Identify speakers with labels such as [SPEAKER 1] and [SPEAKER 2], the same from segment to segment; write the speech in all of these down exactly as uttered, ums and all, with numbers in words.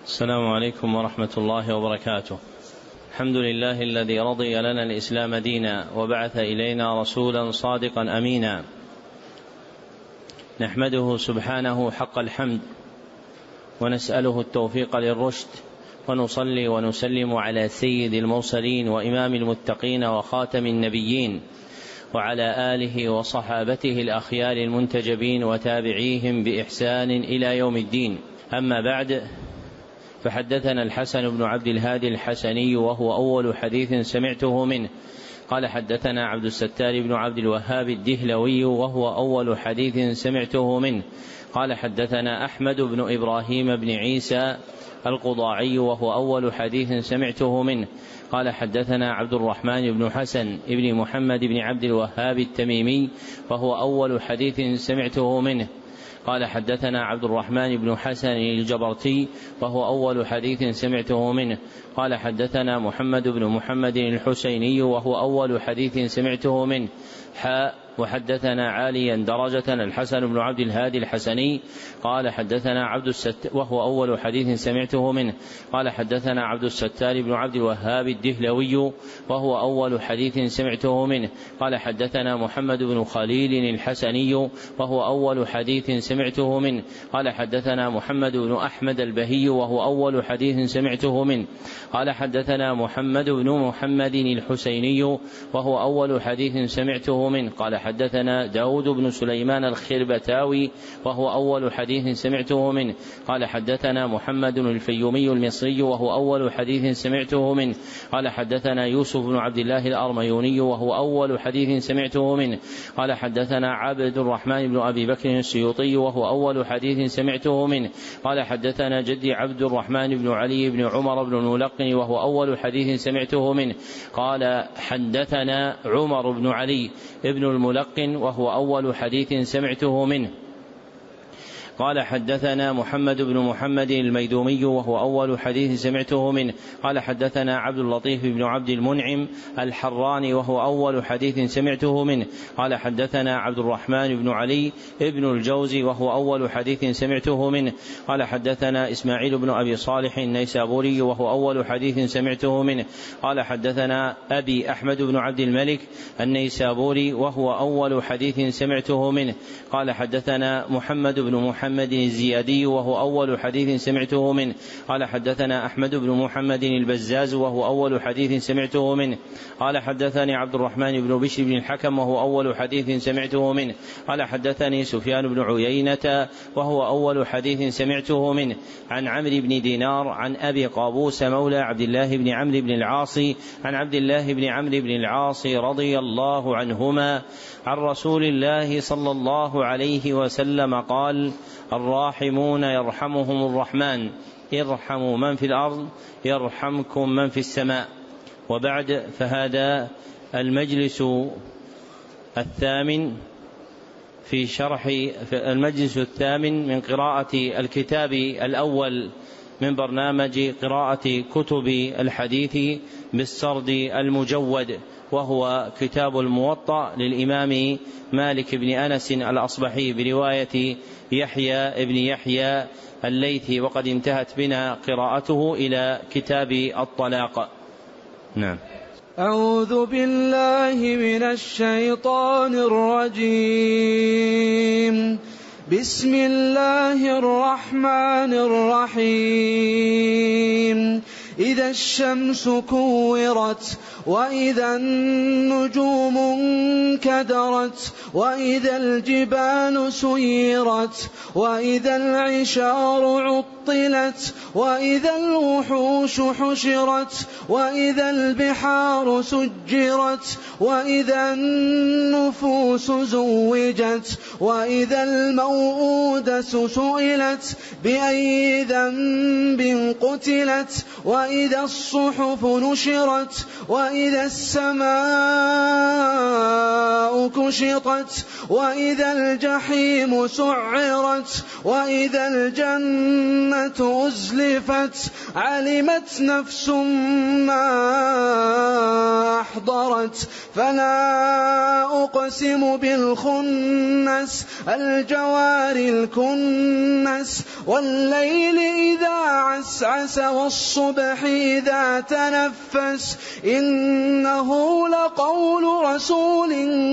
[SPEAKER 1] السلام عليكم ورحمة الله وبركاته. الحمد لله الذي رضي لنا الإسلام دينا وبعث إلينا رسولا صادقا أمينا، نحمده سبحانه حق الحمد ونسأله التوفيق للرشد، ونصلي ونسلم على سيد المرسلين وإمام المتقين وخاتم النبيين وعلى آله وصحابته الأخيار المنتجبين وتابعيهم بإحسان إلى يوم الدين. أما بعد، فحدثنا الحسن بن عبد الهادي الحسني وهو أول حديث سمعته منه قال حدثنا عبد الستار بن عبد الوهاب الدهلوي وهو أول حديث سمعته منه قال حدثنا أحمد بن إبراهيم بن عيسى القضاعي وهو أول حديث سمعته منه قال حدثنا عبد الرحمن بن حسن بن محمد بن عبد الوهاب التميمي وهو أول حديث سمعته منه قال حدثنا عبد الرحمن بن حسن الجبرتي وهو أول حديث سمعته منه قال حدثنا محمد بن محمد الحسيني وهو أول حديث سمعته منه حاء وحدثنا عاليا درجة الحسن بن عبد الهادي الحسني قال حدثنا عبد الست وهو أول حديث سمعته منه قال حدثنا عبد الستار بن عبد الوهاب الدهلوي وهو أول حديث سمعته منه قال حدثنا محمد بن خليل الحسني وهو أول حديث سمعته منه قال حدثنا محمد بن أحمد البهي وهو أول حديث سمعته منه قال حدثنا محمد بن محمد الحسيني وهو أول حديث سمعته منه قال حدثنا داود بن سليمان الخربتاوي وهو أول حديث سمعته منه قال حدثنا محمد الفيومي المصري وهو أول حديث سمعته منه قال حدثنا يوسف بن عبد الله الأرميوني وهو أول حديث سمعته منه قال حدثنا عبد الرحمن بن أبي بكر السيوطي وهو أول حديث سمعته منه قال حدثنا جدي عبد الرحمن بن علي بن عمر بن الملقن وهو أول حديث سمعته منه قال حدثنا عمر بن علي ابن الملقن وهو أول حديث سمعته منه قال حدثنا محمد بن محمد الميدومي وهو أول حديث سمعته منه قال حدثنا عبد اللطيف بن عبد المنعم الحراني وهو أول حديث سمعته منه قال حدثنا عبد الرحمن بن علي ابن الجوزي وهو أول حديث سمعته منه قال حدثنا إسماعيل بن أبي صالح النيسابوري وهو أول حديث سمعته منه قال حدثنا أبي أحمد بن عبد الملك النيسابوري وهو أول حديث سمعته منه قال حدثنا محمد بن محمد محمد الزيادي وهو أول حديث سمعته منه قال حدثنا أحمد بن محمد البزاز وهو أول حديث سمعته منه قال حدثني عبد الرحمن بن بشر بن الحكم وهو أول حديث سمعته منه قال حدثني سفيان بن عيينة وهو أول حديث سمعته منه عن عمرو بن دينار عن أبي قابوس مولى عبد الله بن عمرو بن العاص عن عبد الله بن عمرو بن العاص رضي الله عنهما عن رسول الله صلى الله عليه وسلم قال: الراحمون يرحمهم الرحمن ارحموا من في الأرض يرحمكم من في السماء. وبعد، فهذا المجلس الثامن في شرح المجلس الثامن من قراءة الكتاب الأول من برنامج قراءة كتب الحديث بالسرد المجود، وهو كتاب الموطأ للإمام مالك بن أنس الأصبحي برواية يحيى بن يحيى الليثي، وقد انتهت بنا قراءته إلى كتاب الطلاق. نعم.
[SPEAKER 2] أعوذ بالله من الشيطان الرجيم. بسم الله الرحمن الرحيم. إذا الشمس كورت وإذا النجوم انكدرت وإذا الجبال سيرت وإذا العشار عطلت وإذا الوحوش حشرت وإذا البحار سجرت وإذا النفوس زوجت وإذا الموءودة سئلت بأي ذنب قتلت وإذا الصحف نشرت وإذا السماء كشطت وإذا الجحيم سعرت وإذا الجنة أزلفت علمت نفس ما أحضرت فطرت فلا أقسم بالخنس الجوار الكنس والليل إذا عسعس والصبح إذا تنفس إنه لقول رسول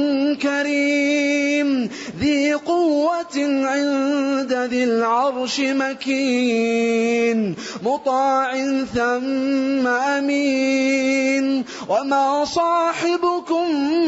[SPEAKER 2] كريم ذي قوة عند ذي العرش مكين مطاع ثم أمين وما صاحبكم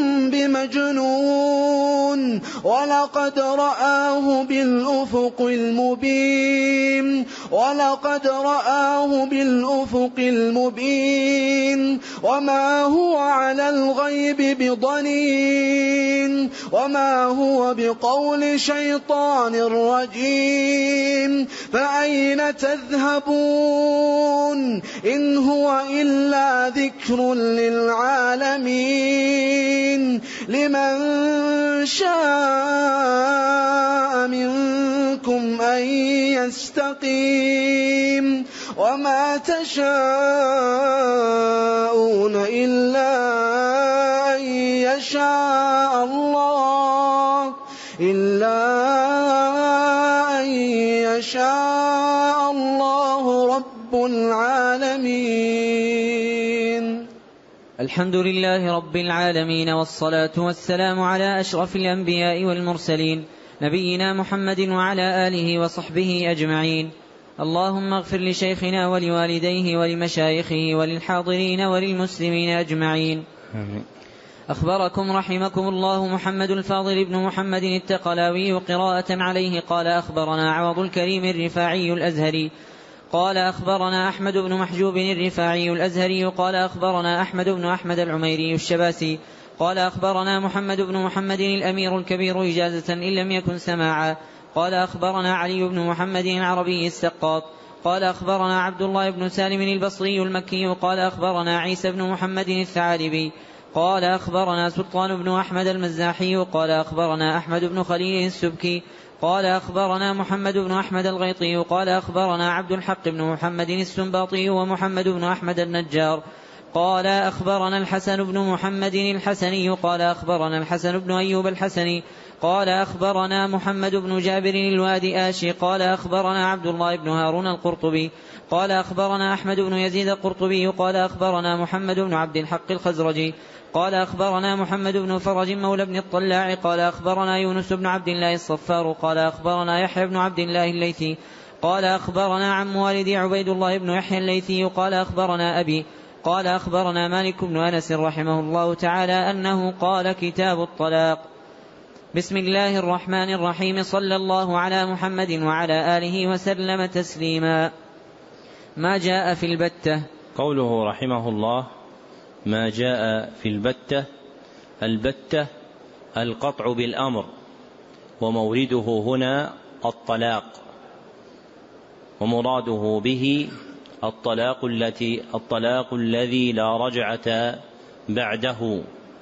[SPEAKER 2] بمجنون ولقد رآه بالأفق المبين ولقد رآه بالأفق المبين وما هو على الغيب بضنين وما هو بقول شيطان رجيم فأين تذهبون إن هو إلا ذكر للعالمين لمن شاء منكم أن يستقيم وما تشاءون إلا أن يشاء الله إلا أن يشاء الله رب العالمين.
[SPEAKER 3] الحمد لله رب العالمين والصلاة والسلام على أشرف الأنبياء والمرسلين نبينا محمد وعلى آله وصحبه أجمعين. اللهم اغفر لشيخنا ولوالديه ولمشايخه وللحاضرين وللمسلمين أجمعين. أخبركم رحمكم الله محمد الفاضل بن محمد التقلاوي قراءة عليه قال أخبرنا عوض الكريم الرفاعي الأزهري قال أخبرنا أحمد بن محجوب الرفاعي الأزهري قال أخبرنا أحمد بن أحمد العميري الشباسي قال أخبرنا محمد بن محمد الأمير الكبير إجازة إن لم يكن سماعا قال أخبرنا علي بن محمد العربي السقاط قال أخبرنا عبد الله بن سالم البصري المكي قال أخبرنا عيسى بن محمد الثعالبي قال أخبرنا سلطان بن أحمد المزاحي قال أخبرنا أحمد بن خليل السبكي قال أخبرنا محمد بن أحمد الغيطي قال أخبرنا عبد الحق بن محمد السنباطي ومحمد بن أحمد النجار قال أخبرنا الحسن بن محمد الحسني قال أخبرنا الحسن بن أيوب الحسني قال أخبرنا محمد بن جابر الوادي آشي قال أخبرنا عبد الله بن هارون القرطبي قال أخبرنا أحمد بن يزيد القرطبي قال أخبرنا محمد بن عبد الحق الخزرجي قال أخبرنا محمد بن فرج مولى بن الطلاع قال أخبرنا يونس بن عبد الله الصفار قال أخبرنا يحيى بن عبد الله الليثي قال أخبرنا عم والدي عبيد الله بن يحيى الليثي قال أخبرنا أبي قال أخبرنا مالك بن أنس رحمه الله تعالى أنه قال كتاب الطلاق. بسم الله الرحمن الرحيم صلى الله على محمد وعلى آله وسلم تسليما. ما جاء في البتة.
[SPEAKER 1] قوله رحمه الله ما جاء في البتة. البتة القطع بالأمر ومورده هنا الطلاق ومراده به الطلاق التي الطلاق الذي لا رجعة بعده.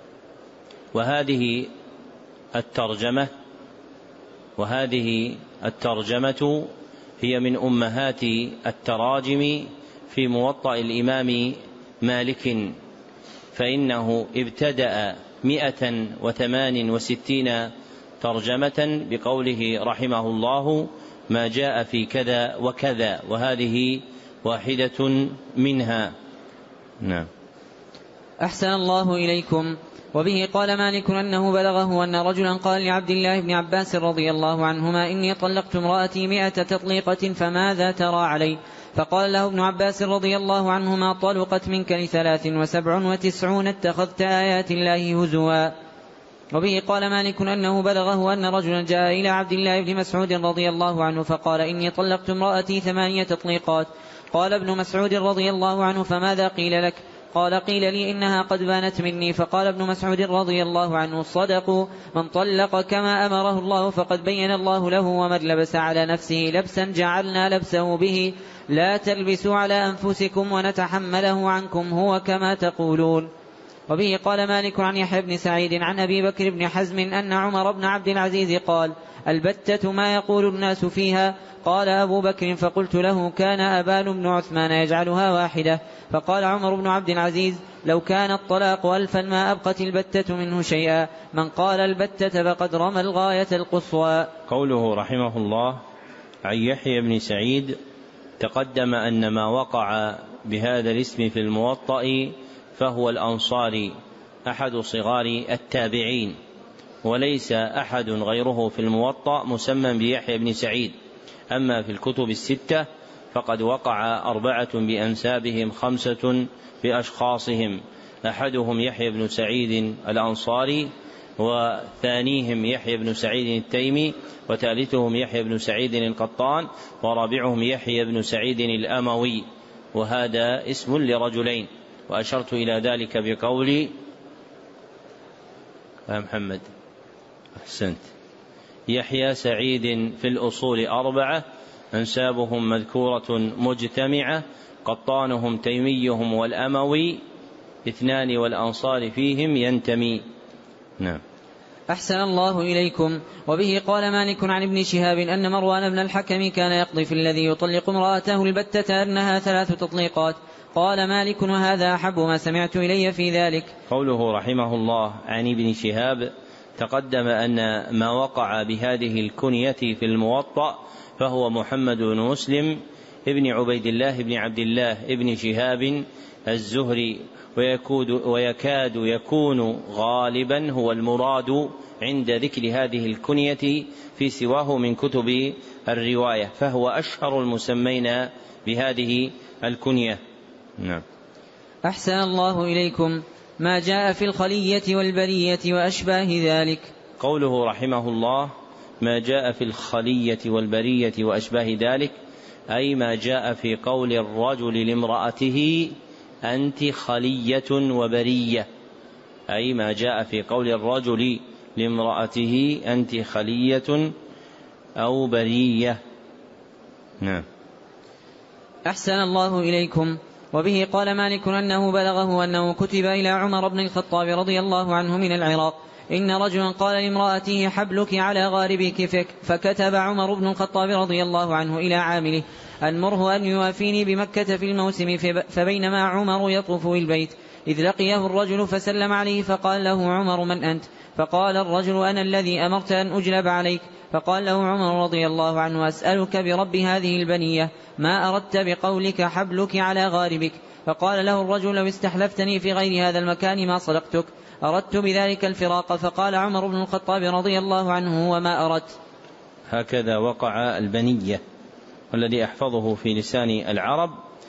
[SPEAKER 1] وهذه الترجمة وهذه الترجمة هي من أمهات التراجم في موطأ الإمام مالك، فإنه ابتدأ مئة وثمان وستين ترجمة بقوله رحمه الله ما جاء في كذا وكذا، وهذه واحدة منها. نعم.
[SPEAKER 3] أحسن الله إليكم. وبه قال مالك أنه بلغه أن رجلا قال لعبد الله بن عباس رضي الله عنهما إني طلقت امرأتي مئة تطليقة فماذا ترى علي؟ فقال له ابن عباس رضي الله عنهما طلقت منك لثلاث وسبع وتسعون اتخذت آيات الله هزوا. وبه قال مالك أنه بلغه أن رجلا جاء إلى عبد الله بن مسعود رضي الله عنه فقال إني طلقت امرأتي ثمانية تطليقات. قال ابن مسعود رضي الله عنه فماذا قيل لك؟ قال قيل لي إنها قد بانت مني. فقال ابن مسعود رضي الله عنه صدقوا، من طلق كما أمره الله فقد بين الله له، ومن لبس على نفسه لبسا جعلنا لبسه به، لا تلبسوا على أنفسكم ونتحمله عنكم، هو كما تقولون. وبه قال مالك عن يحيى بن سعيد عن أبي بكر بن حزم أن عمر بن عبد العزيز قال البتة ما يقول الناس فيها؟ قال أبو بكر فقلت له كان أبان بن عثمان يجعلها واحدة. فقال عمر بن عبد العزيز لو كان الطلاق ألفا ما أبقت البتة منه شيئا. من قال البتة فقد رمى الغاية القصوى.
[SPEAKER 1] قوله رحمه الله عن يحيى بن سعيد: تقدم أن ما وقع بهذا الاسم في الموطأ فهو الأنصاري أحد صغار التابعين، وليس أحد غيره في الموطأ مسمى بيحيى بن سعيد. أما في الكتب الستة فقد وقع أربعة بأنسابهم خمسة بأشخاصهم، أحدهم يحيى بن سعيد الأنصاري، وثانيهم يحيى بن سعيد التيمي، وثالثهم يحيى بن سعيد القطان، ورابعهم يحيى بن سعيد الأموي، وهذا اسم لرجلين. وأشرت إلى ذلك بقولي يا محمد أحسنت يحيى سعيد في الأصول أربعة أنسابهم مذكورة مجتمعة، قطانهم تيميهم والأموي اثنان والأنصار فيهم ينتمي. نعم.
[SPEAKER 3] أحسن الله إليكم. وبه قال مالك عن ابن شهاب أن مروان بن الحكم كان يقضي في الذي يطلق امرأته البتة أنها ثلاث تطليقات. قال مالك: وهذا أحب ما سمعت إلي في ذلك.
[SPEAKER 1] قوله رحمه الله عن ابن شهاب: تقدم أن ما وقع بهذه الكنية في الموطأ فهو محمد بن مسلم ابن عبيد الله بن عبد الله ابن شهاب الزهري، ويكاد يكون غالبا هو المراد عند ذكر هذه الكنية في سواه من كتب الرواية، فهو أشهر المسمين بهذه الكنية. نعم.
[SPEAKER 3] أحسن الله إليكم. ما جاء في الخلية والبرية وأشباه ذلك.
[SPEAKER 1] قوله رحمه الله: ما جاء في الخلية والبرية وأشباه ذلك، أي ما جاء في قول الرجل لامرأته أنت خلية وبرية، أي ما جاء في قول الرجل لامرأته أنت خلية أو برية. نعم.
[SPEAKER 3] أحسن الله إليكم. وبه قال مالك أنه بلغه أنه كتب إلى عمر بن الخطاب رضي الله عنه من العراق: إن رجلا قال لامرأته حبلك على غاربك، فكتب عمر بن الخطاب رضي الله عنه إلى عامله أن مره أن يوافيني بمكة في الموسم. فبينما عمر يطوف البيت إذ لقيه الرجل فسلم عليه، فقال له عمر: من أنت؟ فقال الرجل: أنا الذي أمرت أن أجلب عليك. فقال له عمر رضي الله عنه: أسألك برب هذه البنية ما أردت بقولك حبلك على غاربك؟ فقال له الرجل: لو استحلفتني في غير هذا المكان ما صدقتك، أردت بذلك الفراق. فقال عمر بن الخطاب رضي الله عنه: وما أردت.
[SPEAKER 1] هكذا وقع البنية، والذي أحفظه في لسان العرب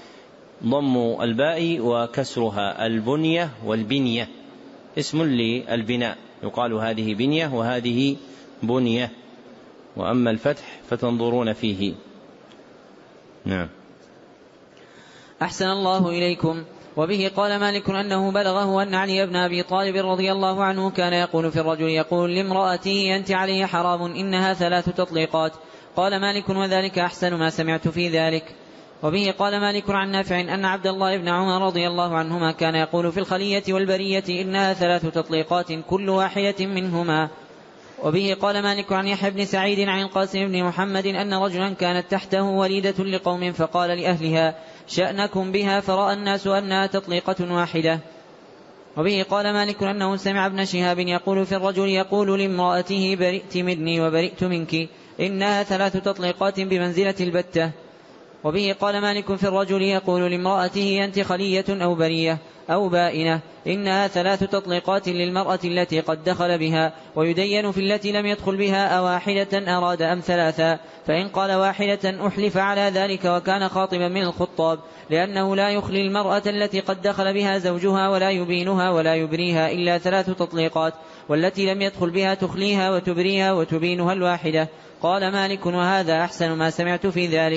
[SPEAKER 1] ضم الباء وكسرها، البنية والبنية اسم للبناء، يقال هذه بنية وهذه بنية، وأما الفتح فتنظرون فيه. نعم.
[SPEAKER 3] أحسن الله إليكم. وبه قال مالك أنه بلغه أن علي بن أبي طالب رضي الله عنه كان يقول في الرجل يقول لامرأته أنت عليه حرام إنها ثلاث تطليقات. قال مالك: وذلك أحسن ما سمعت في ذلك. وبه قال مالك عن نافع أن عبد الله بن عمر رضي الله عنهما كان يقول في الخلية والبرية إنها ثلاث تطليقات كل واحدة منهما. وبه قال مالك عن يحيى بن سعيد عن القاسم بن محمد أن رجلا كانت تحته وليدة لقوم فقال لأهلها: شأنكم بها، فرأى الناس أنها تطليقة واحدة. وبه قال مالك أنه سمع ابن شهاب يقول في الرجل يقول لامرأته: برئت مني وبرئت منك، إنها ثلاث تطليقات بمنزلة البتة. وبه قال مالك في الرجل يقول لامرأته أنت خلية أو برية أو بائنة، إنها ثلاث تطليقات للمرأة التي قد دخل بها، ويدين في التي لم يدخل بها أواحدة أراد أم ثلاثا. فإن قال واحدة أحلف على ذلك وكان خاطبا من الخطاب، لأنه لا يخلي المرأة التي قد دخل بها زوجها ولا يبينها ولا يبريها إلا ثلاث تطليقات، والتي لم يدخل بها تخليها وتبريها وتبينها الواحدة. قال مالك: وهذا أحسن ما سمعت في ذلك،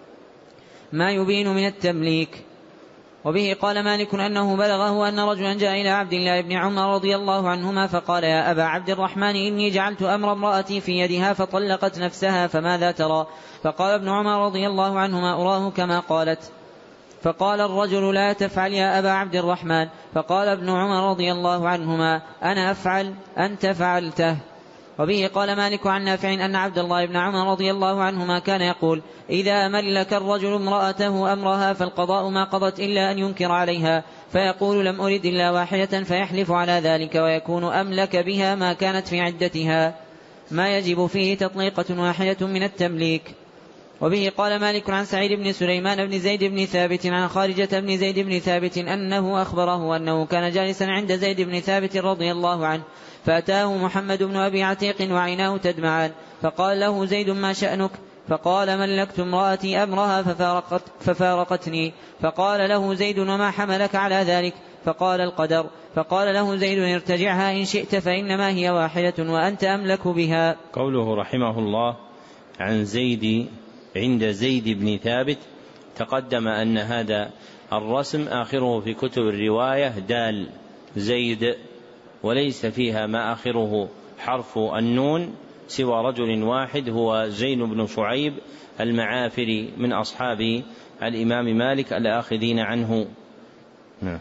[SPEAKER 3] ما يبين من التمليك. وبه قال مالك أنه بلغه أن رجلا جاء إلى عبد الله بن عمر رضي الله عنهما فقال: يا أبا عبد الرحمن، إني جعلت أمر امرأتي في يدها فطلقت نفسها، فماذا ترى؟ فقال ابن عمر رضي الله عنهما: أراه كما قالت. فقال الرجل: لا تفعل يا أبا عبد الرحمن. فقال ابن عمر رضي الله عنهما: أنا أفعل، أنت فعلته. وبه قال مالك عن نافع أن عبد الله بن عمر رضي الله عنهما كان يقول: إذا ملك الرجل امرأته أمرها فالقضاء ما قضت إلا أن ينكر عليها، فيقول لم أرد إلا واحدة فيحلف على ذلك ويكون أملك بها ما كانت في عدتها، ما يجب فيه تطليقة واحدة من التمليك. وبه قال مالك عن سعيد بن سليمان بن زيد بن ثابت عن خارجة بن زيد بن ثابت أنه أخبره أنه كان جالسا عند زيد بن ثابت رضي الله عنه فأتاه محمد بن أبي عتيق وعيناه تدمعان فقال له زيد ما شأنك؟ فقال ملكت امرأتي أمرها ففارقت ففارقتني. فقال له زيد وما حملك على ذلك؟ فقال القدر. فقال له زيد ارتجعها إن شئت فإنما هي واحدة وأنت أملك بها.
[SPEAKER 1] قوله رحمه الله عن زيد عند زيد بن ثابت، تقدم أن هذا الرسم آخره في كتب الرواية دال زيد، وليس فيها ما آخره حرف النون سوى رجل واحد هو زين بن شعيب المعافري من أصحاب الإمام مالك الآخذين عنه. نعم.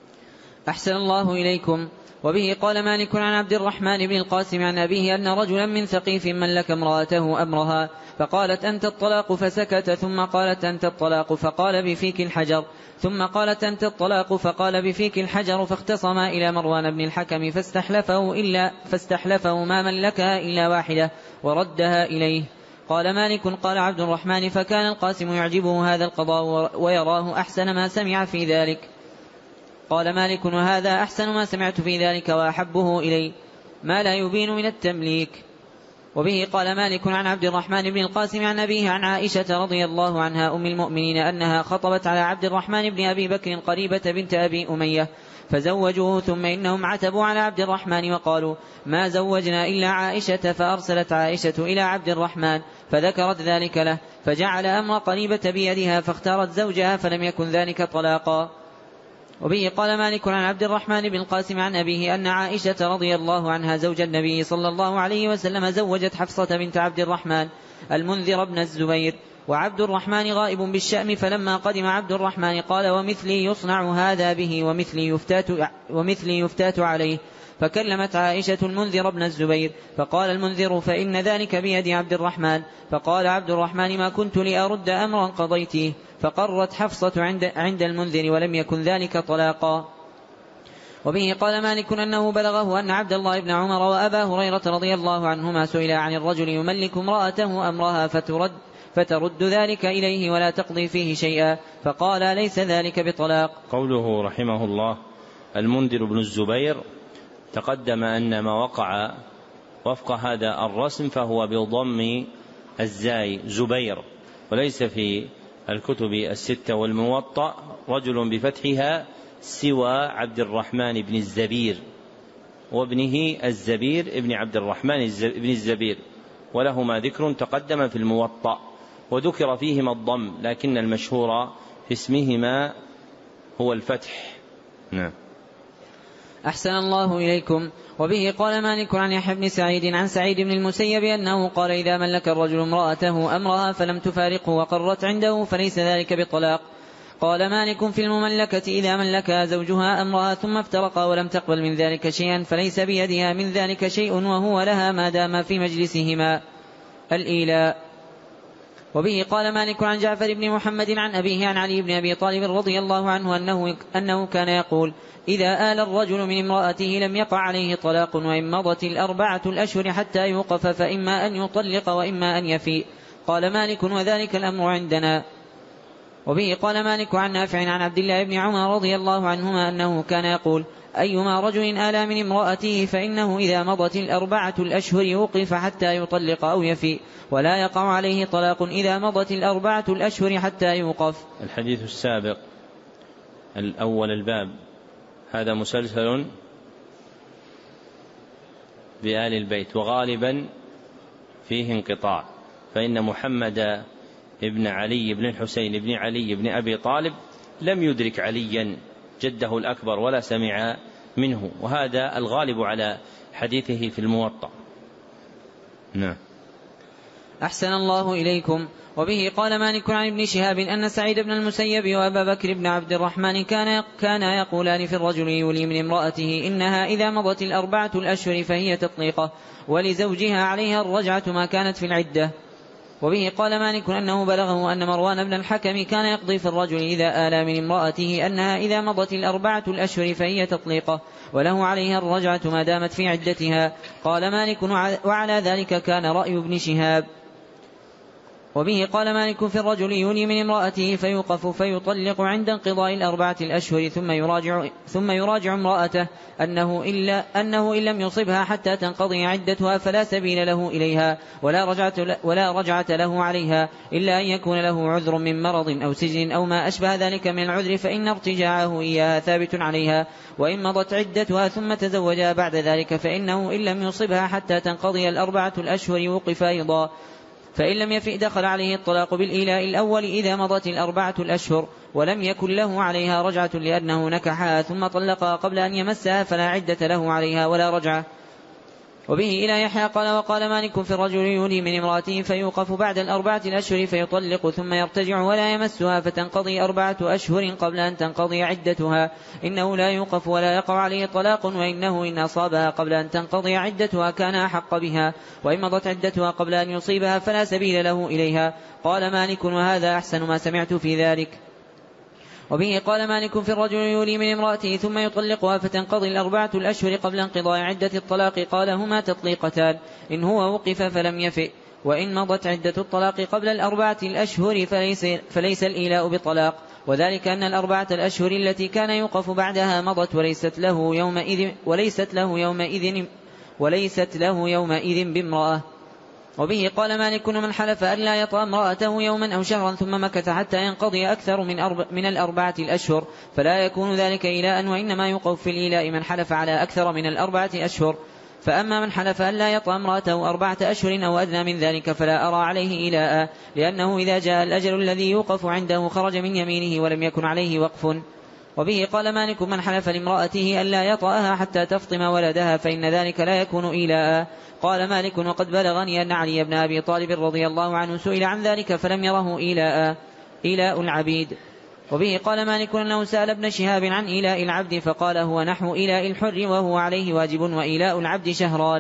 [SPEAKER 3] أحسن الله إليكم. وبه قال مالك عن عبد الرحمن بن القاسم عن أبيه أن رجلا من ثقيف ملك امرأته أمرها فقالت أنت الطلاق فسكت، ثم قالت أنت الطلاق فقال بفيك الحجر، ثم قالت أنت الطلاق فقال بفيك الحجر، فاختصما إلى مروان بن الحكم فاستحلفه, إلا فاستحلفه ما ملكها إلا واحدة وردها إليه. قال مالك قال عبد الرحمن فكان القاسم يعجبه هذا القضاء ويراه أحسن ما سمع في ذلك. قال مالك وهذا أحسن ما سمعت في ذلك وأحبه إلي ما لا يبين من التمليك. وبه قال مالك عن عبد الرحمن بن القاسم عن أبيه عن عائشة رضي الله عنها أم المؤمنين أنها خطبت على عبد الرحمن بن أبي بكر قريبة بنت أبي أمية فزوجوه، ثم إنهم عتبوا على عبد الرحمن وقالوا ما زوجنا إلا عائشة، فأرسلت عائشة إلى عبد الرحمن فذكرت ذلك له فجعل أمر قريبة بيدها فاختارت زوجها فلم يكن ذلك طلاقا. وبه قال مالك عن عبد الرحمن بن القاسم عن أبيه أن عائشة رضي الله عنها زوج النبي صلى الله عليه وسلم زوجت حفصة بنت عبد الرحمن المنذر بن الزبير، وعبد الرحمن غائب بالشأم، فلما قدم عبد الرحمن قال ومثلي يصنع هذا به ومثلي يفتات, ومثلي يفتات عليه. فكلمت عائشة المنذر بن الزبير فقال المنذر فإن ذلك بيد عبد الرحمن. فقال عبد الرحمن ما كنت لأرد أمرا قضيته، فقرت حفصة عند, عند المنذر ولم يكن ذلك طلاقا. وبه قال مالك أنه بلغه أن عبد الله بن عمر وأبا هريرة رضي الله عنهما سئلا عن الرجل يملك امرأته أمرها فترد, فترد ذلك إليه ولا تقضي فيه شيئا، فقال ليس ذلك بطلاق.
[SPEAKER 1] قوله رحمه الله المنذر بن الزبير، تقدم أن ما وقع وفق هذا الرسم فهو بضم الزاي زبير، وليس في الكتب الستة والموطأ رجل بفتحها سوى عبد الرحمن بن الزبير وابنه الزبير ابن عبد الرحمن بن الزبير، ولهما ذكر تقدم في الموطأ وذكر فيهما الضم، لكن المشهور في اسمهما هو الفتح. نعم.
[SPEAKER 3] أحسن الله إليكم. وبه قال مالك عن يحيى بن سعيد عن سعيد بن المسيب أنه قال إذا ملك الرجل امرأته أمرها فلم تفارقه وقرت عنده فليس ذلك بطلاق. قال مالك في المملكة إذا ملكها زوجها أمرها ثم افترقا ولم تقبل من ذلك شيئا فليس بيدها من ذلك شيء وهو لها ما دام في مجلسهما الإيلاء. وبه قال مالك عن جعفر بن محمد عن أبيه عن علي بن أبي طالب رضي الله عنه أنه, أنه كان يقول إذا آل الرجل من امرأته لم يقع عليه طلاق وإن مضت الأربعة الأشهر حتى يوقف فإما أن يطلق وإما أن يفيء. قال مالك وذلك الأمر عندنا. وبه قال مالك عن نافع عن عبد الله بن عمر رضي الله عنهما أنه كان يقول أيما رجل آلى من امرأته فإنه إذا مضت الأربعة الأشهر يوقف حتى يطلق أو يفيء، ولا يقع عليه طلاق إذا مضت الأربعة الأشهر حتى يوقف.
[SPEAKER 1] الحديث السابق الأول الباب هذا مسلسل بآل البيت وغالبا فيه انقطاع، فإن محمد ابن علي بن الحسين بن علي بن أبي طالب لم يدرك عليا جده الأكبر ولا سمع منه، وهذا الغالب على حديثه في الموطأ. نعم.
[SPEAKER 3] أحسن الله إليكم. وبه قال مالك عن ابن شهاب أن سعيد بن المسيب وأبا بكر بن عبد الرحمن كان كان يقولان في الرجل يولي من امرأته إنها إذا مضت الأربعة الأشهر فهي تطليقة ولزوجها عليها الرجعة ما كانت في العدة. وبه قال مالك أنه بلغه أن مروان بن الحكم كان يقضي في الرجل إذا آلى من امرأته أنها إذا مضت الأربعة الأشهر فهي تطليقه وله عليها الرجعة ما دامت في عدتها. قال مالك وعلى ذلك كان رأي ابن شهاب. وبه قال مالك في الرجل يولي من امرأته فيوقف فيطلق عند انقضاء الأربعة الأشهر ثم يراجع, ثم يراجع امرأته أنه, إلا أنه إن لم يصبها حتى تنقضي عدتها فلا سبيل له إليها ولا رجعة, ولا رجعة له عليها إلا أن يكون له عذر من مرض أو سجن أو ما أشبه ذلك من العذر فإن ارتجاعه إياها ثابت عليها. وإن مضت عدتها ثم تزوجها بعد ذلك فإنه إن لم يصبها حتى تنقضي الأربعة الأشهر وقف أيضا. فإن لم يفئ دخل عليه الطلاق بالإيلاء الأول إذا مضت الأربعة الأشهر ولم يكن له عليها رجعة لأنه نكحها ثم طلقها قبل أن يمسها فلا عدة له عليها ولا رجعة. وبه إلى يحيى قال وقال مالك في الرجل يولي من امرأته فيوقف بعد الأربعة الأشهر فيطلق ثم يرتجع ولا يمسها فتنقضي أربعة أشهر قبل أن تنقضي عدتها إنه لا يوقف ولا يقع عليه طلاق وإنه إن أصابها قبل أن تنقضي عدتها كان أحق بها وإن مضت عدتها قبل أن يصيبها فلا سبيل له إليها. قال مالك وهذا أحسن ما سمعت في ذلك. وبه قال مالك في الرجل يولي من امرأته ثم يطلقها فتنقضي الأربعة الأشهر قبل انقضاء عدة الطلاق قال هما تطليقتان إن هو وقف فلم يفئ وإن مضت عدة الطلاق قبل الأربعة الأشهر فليس, فليس الإيلاء بطلاق وذلك أن الأربعة الأشهر التي كان يوقف بعدها مضت وليست له يومئذ وليست له يومئذ وليست له يومئذ بامرأة. وبه قال مالك من حلف أن لا يطأ امرأته يوما أو شهرا ثم مكث حتى ينقضي أكثر من, أرب من الأربعة الأشهر فلا يكون ذلك إيلاء وإنما يوقف في الإيلاء من حلف على أكثر من الأربعة أشهر. فأما من حلف أن لا يطأ امرأته أربعة أشهر أو أدنى من ذلك فلا أرى عليه إيلاء لأنه إذا جاء الأجل الذي يوقف عنده خرج من يمينه ولم يكن عليه وقف. وبه قال مالك من حلف لامرأته أن لا يطأها حتى تفطم ولدها فإن ذلك لا يكون إيلاء. قال مالك وقد بلغني أن علي بن أبي طالب رضي الله عنه سئل عن ذلك فلم يره إيلاء إيلاء العبيد. وبه قال مالك أنه سأل ابن شهاب عن إيلاء العبد فقال هو نحو إيلاء الحر وهو عليه واجب وإيلاء العبد شهران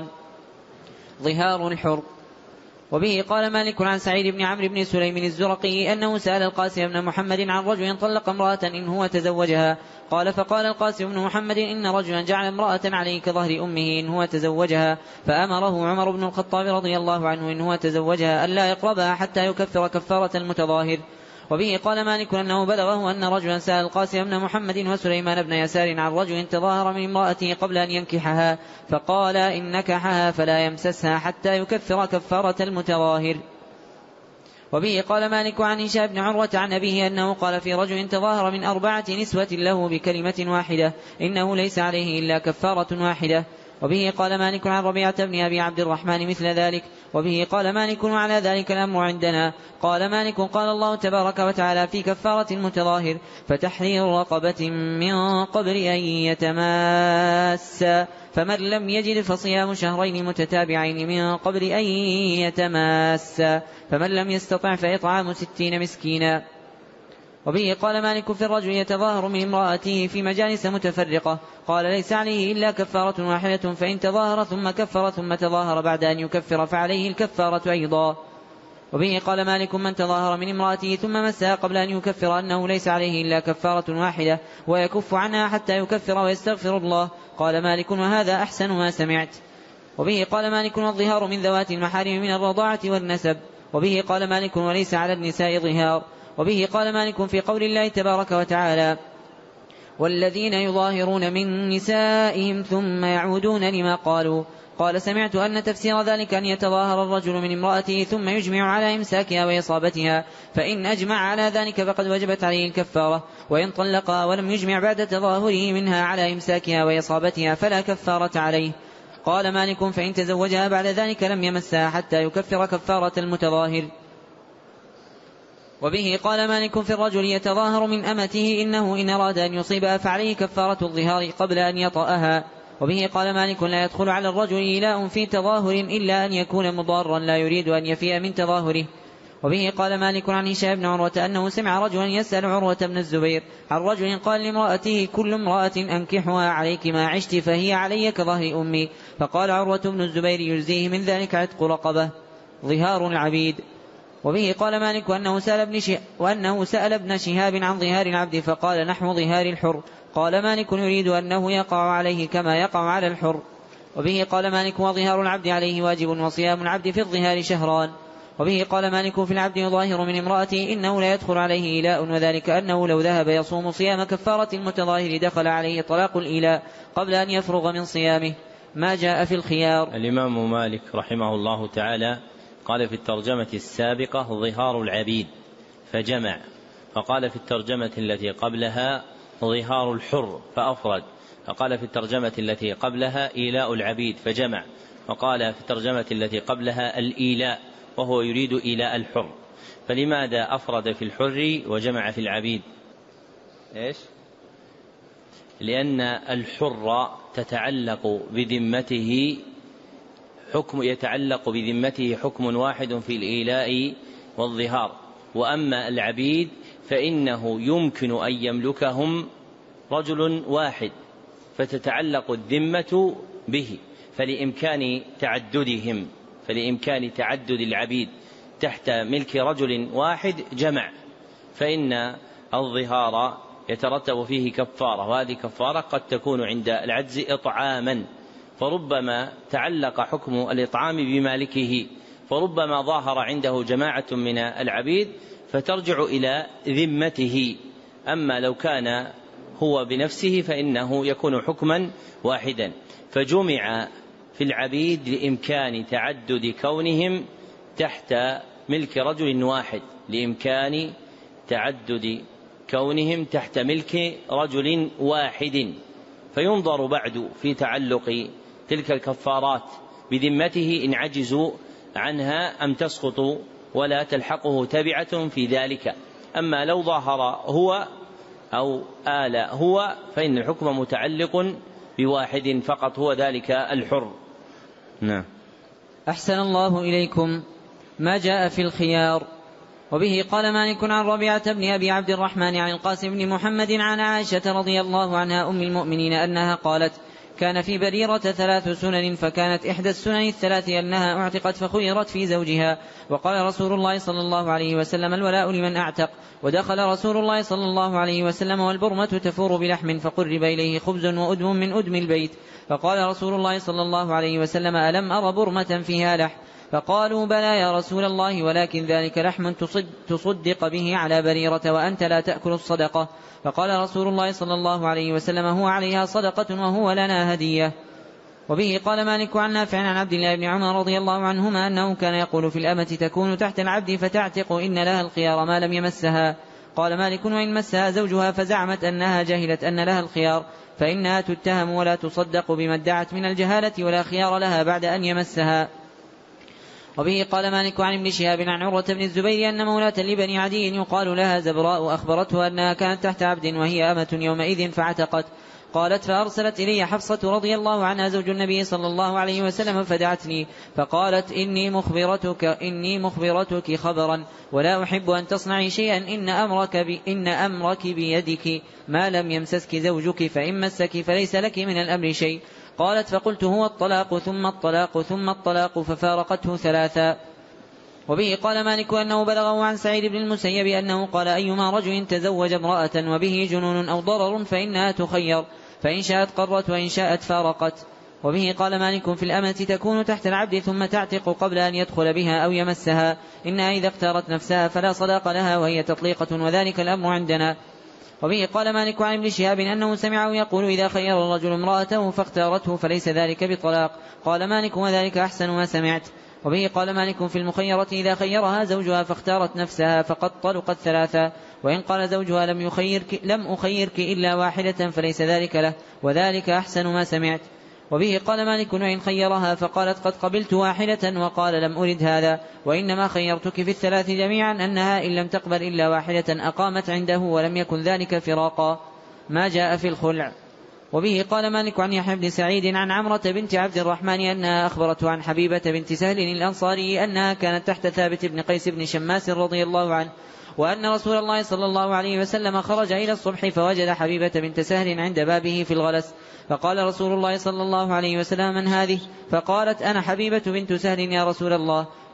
[SPEAKER 3] ظهار الحر. وبه قال مالك عن سعيد بن عمرو بن سليم الزرقي أنه سأل القاسم بن محمد عن رجل طلق امرأة إن هو تزوجها قال فقال القاسم بن محمد إن رجلا جعل امرأة عليه كظهر أمه إن هو تزوجها فأمره عمر بن الخطاب رضي الله عنه إن هو تزوجها ألا يقربها حتى يكفر كفارة المتظاهر. وبه قال مالك أنه بلغه أن رجلا سأل القاسم بن محمد وسليمان بن يسار عن رجل تظاهر من امرأته قبل أن ينكحها فقال إن نكحها فلا يمسسها حتى يكفر كفارة المتظاهر. وبه قال مالك عن هشام بن عروة عن أبيه أنه قال في رجل تظاهر من أربعة نسوة له بكلمة واحدة إنه ليس عليه إلا كفارة واحدة. وبه قال مالك عن ربيعة بن أبي عبد الرحمن مثل ذلك. وبه قال مالك وعلى ذلك الأمر عندنا. قال مالك قال الله تبارك وتعالى في كفارة المتظاهر فتحرير رقبة من قبل أن يتماسا فمن لم يجد فصيام شهرين متتابعين من قبل أن يتماسا فمن لم يستطع فإطعام ستين مسكينا. وبه قال مالك في الرجل يتظاهر من امرأته في مجالس متفرقة قال ليس عليه إلا كفارة واحدة فإن تظاهر ثم كفر ثم تظاهر بعد أن يكفر فعليه الكفارة أيضا. وبه قال مالك من تظاهر من امرأته ثم مسها قبل أن يكفر أنه ليس عليه إلا كفارة واحدة ويكف عنها حتى يكفر ويستغفر الله. قال مالك وهذا أحسن ما سمعت. وبه قال مالك والظهار من ذوات المحارم من الرضاعة والنسب. وبه قال مالك وليس على النساء ظهار. وبه قال مالك في قول الله تبارك وتعالى والذين يظاهرون من نسائهم ثم يعودون لما قالوا قال سمعت أن تفسير ذلك أن يتظاهر الرجل من امرأته ثم يجمع على إمساكها وإصابتها فإن أجمع على ذلك فقد وجبت عليه الكفارة وإن طلقها ولم يجمع بعد تظاهره منها على إمساكها وإصابتها فلا كفارة عليه. قال مالك فإن تزوجها بعد ذلك لم يمسها حتى يكفر كفارة المتظاهر. وبه قال مالك في الرجل يتظاهر من أمته إنه إن أراد أن يصيبها فعليه كفارة الظهار قبل أن يطأها. وبه قال مالك لا يدخل على الرجل إيلاء في تظاهر إلا أن يكون مضارا لا يريد أن يفيء من تظاهره. وبه قال مالك عن هشام بن عروة أنه سمع رجلا يسأل عروة بن الزبير عن رجل قال لامرأته كل امرأة أنكحها عليك ما عشت فهي علي كظهر أمي فقال عروة بن الزبير يجزيه من ذلك عتق رقبة ظهار العبيد. وبه قال مالك وأنه سأل ابن, شه... وأنه سأل ابن شهاب عن ظهار العبد فقال نحو ظهار الحر. قال مالك يريد أنه يقع عليه كما يقع على الحر. وبه قال مالك وظهار العبد عليه واجب وصيام العبد في الظهار شهران. وبه قال مالك في العبد يظاهر من امرأته إنه لا يدخل عليه إيلاء وذلك أنه لو ذهب يصوم صيام كفارة المتظاهر دخل عليه طلاق الإيلاء قبل أن يفرغ من صيامه. ما جاء في الخيار.
[SPEAKER 1] الإمام مالك رحمه الله تعالى قال في الترجمة السابقة ظهار العبيد فجمع، فقال في الترجمة التي قبلها ظهار الحر فأفرد، فقال في الترجمة التي قبلها إيلاء العبيد فجمع، وقال في الترجمة التي قبلها الإيلاء وهو يريد إيلاء الحر. فلماذا أفرد في الحر وجمع في العبيد؟ إيش؟ لأن الحر تتعلق بذمته حكم يتعلق بذمته حكم واحد في الإيلاء والظهار، وأما العبيد فإنه يمكن أن يملكهم رجل واحد فتتعلق الذمة به، فلإمكان تعددهم فلإمكان تعدد العبيد تحت ملك رجل واحد جمع، فإن الظهار يترتب فيه كفارة، وهذه كفارة قد تكون عند العجز إطعاما، فربما تعلق حكم الإطعام بمالكه، فربما ظاهر عنده جماعة من العبيد فترجع إلى ذمته. أما لو كان هو بنفسه فإنه يكون حكما واحدا، فجمع في العبيد لإمكان تعدد كونهم تحت ملك رجل واحد لإمكان تعدد كونهم تحت ملك رجل واحد، فينظر بعد في تعلق تلك الكفارات بذمته إن عجزوا عنها أم تسقط ولا تلحقه تبعة في ذلك. أما لو ظاهر هو أو آل هو فإن الحكم متعلق بواحد فقط هو ذلك الحر. نعم.
[SPEAKER 3] أحسن الله إليكم. ما جاء في الخيار. وبه قال مالك عن ربيعة بن أبي عبد الرحمن عن القاسم بن محمد عن عائشة رضي الله عنها أم المؤمنين أنها قالت كان في بريرة ثلاث سنن، فكانت إحدى السنن الثلاث أنها أعتقت فخيرت في زوجها، وقال رسول الله صلى الله عليه وسلم الولاء لمن أعتق، ودخل رسول الله صلى الله عليه وسلم والبرمة تفور بلحم فقرب إليه خبز وأدم من أدم البيت، فقال رسول الله صلى الله عليه وسلم ألم أر برمة فيها لحم؟ فقالوا بلى يا رسول الله، ولكن ذلك لحم تصدق به على بريرة وأنت لا تأكل الصدقة. فقال رسول الله صلى الله عليه وسلم هو عليها صدقة وهو لنا هدية. وبه قال مالك عن نافع عن عبد الله بن عمر رضي الله عنهما أنه كان يقول في الأمة تكون تحت العبد فتعتق إن لها الخيار ما لم يمسها. قال مالك وإن مسها زوجها فزعمت أنها جهلت أن لها الخيار فإنها تتهم ولا تصدق بما ادعت من الجهالة ولا خيار لها بعد أن يمسها. وبه قال مالك عن ابن شهاب عن عروة بن الزبير أن مولاة لبني عدي يقال لها زبراء أخبرته أنها كانت تحت عبد وهي أمة يومئذ فاعتقت. قالت فأرسلت إلي حفصة رضي الله عنها زوج النبي صلى الله عليه وسلم فدعتني فقالت إني مخبرتك, إني مخبرتك خبرا ولا أحب أن تصنعي شيئا إن أمرك, إن أمرك بيدك ما لم يمسسك زوجك، فإن مسك فليس لك من الأمر شيء. قالت فقلت هو الطلاق ثم الطلاق ثم الطلاق، ففارقته ثلاثا. وبه قال مالك أنه بلغه عن سعيد بن المسيب أنه قال أيما رجل تزوج امرأة وبه جنون أو ضرر فإنها تخير، فإن شاءت قرت وإن شاءت فارقت. وبه قال مالك في الأمة تكون تحت العبد ثم تعتق قبل أن يدخل بها أو يمسها، إنها إذا اختارت نفسها فلا صداق لها وهي تطليقة وذلك الأمر عندنا. وبه قال مالك عن ابن شهاب أنه سمعه يقول إذا خير الرجل امرأته فاختارته فليس ذلك بطلاق. قال مالك وذلك أحسن ما سمعت. وبه قال مالك في المخيرة إذا خيرها زوجها فاختارت نفسها فقد طلقت ثلاثا، وإن قال زوجها لم يخيرك, لم أخيرك إلا واحدة فليس ذلك له وذلك أحسن ما سمعت. وبه قال مالك وإن خيرها فقالت قد قبلت واحدة وقال لم أرد هذا، وإنما خيرتك في الثلاث جميعا أنها إن لم تقبل إلا واحدة أقامت عنده ولم يكن ذلك فراقا. ما جاء في الخلع. وبه قال مالك عن يحيى بن سعيد عن عمرة بنت عبد الرحمن أنها أخبرته عن حبيبة بنت سهل الأنصاري أنها كانت تحت ثابت بن قيس بن شماس رضي الله عنه، وأن رسول الله صلى الله عليه وسلم خرج إلى الصبح فوجد حبيبة بنت سهل عند بابه في الغلس، فقال رسول الله صلى الله عليه وسلم من هذه؟ فقالت أنا حبيبة بنت سهل يا رسول الله.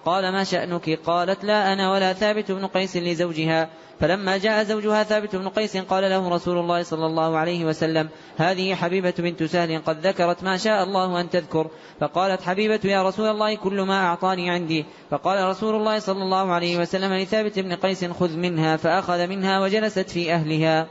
[SPEAKER 3] قال ما شأنك؟ قالت لا أنا ولا ثابت بن قيس لزوجها. فلما جاء زوجها ثابت بن قيس قال له رسول الله صلى الله عليه وسلم هذه حبيبة بنت سهل قد ذكرت ما شاء الله أن تذكر. فقالت حبيبة يا رسول الله كل ما أعطاني عندي. فقال رسول الله صلى الله عليه وسلم لثابت بن قيس خذ منها. فأخذ منها وجلست في أهلها.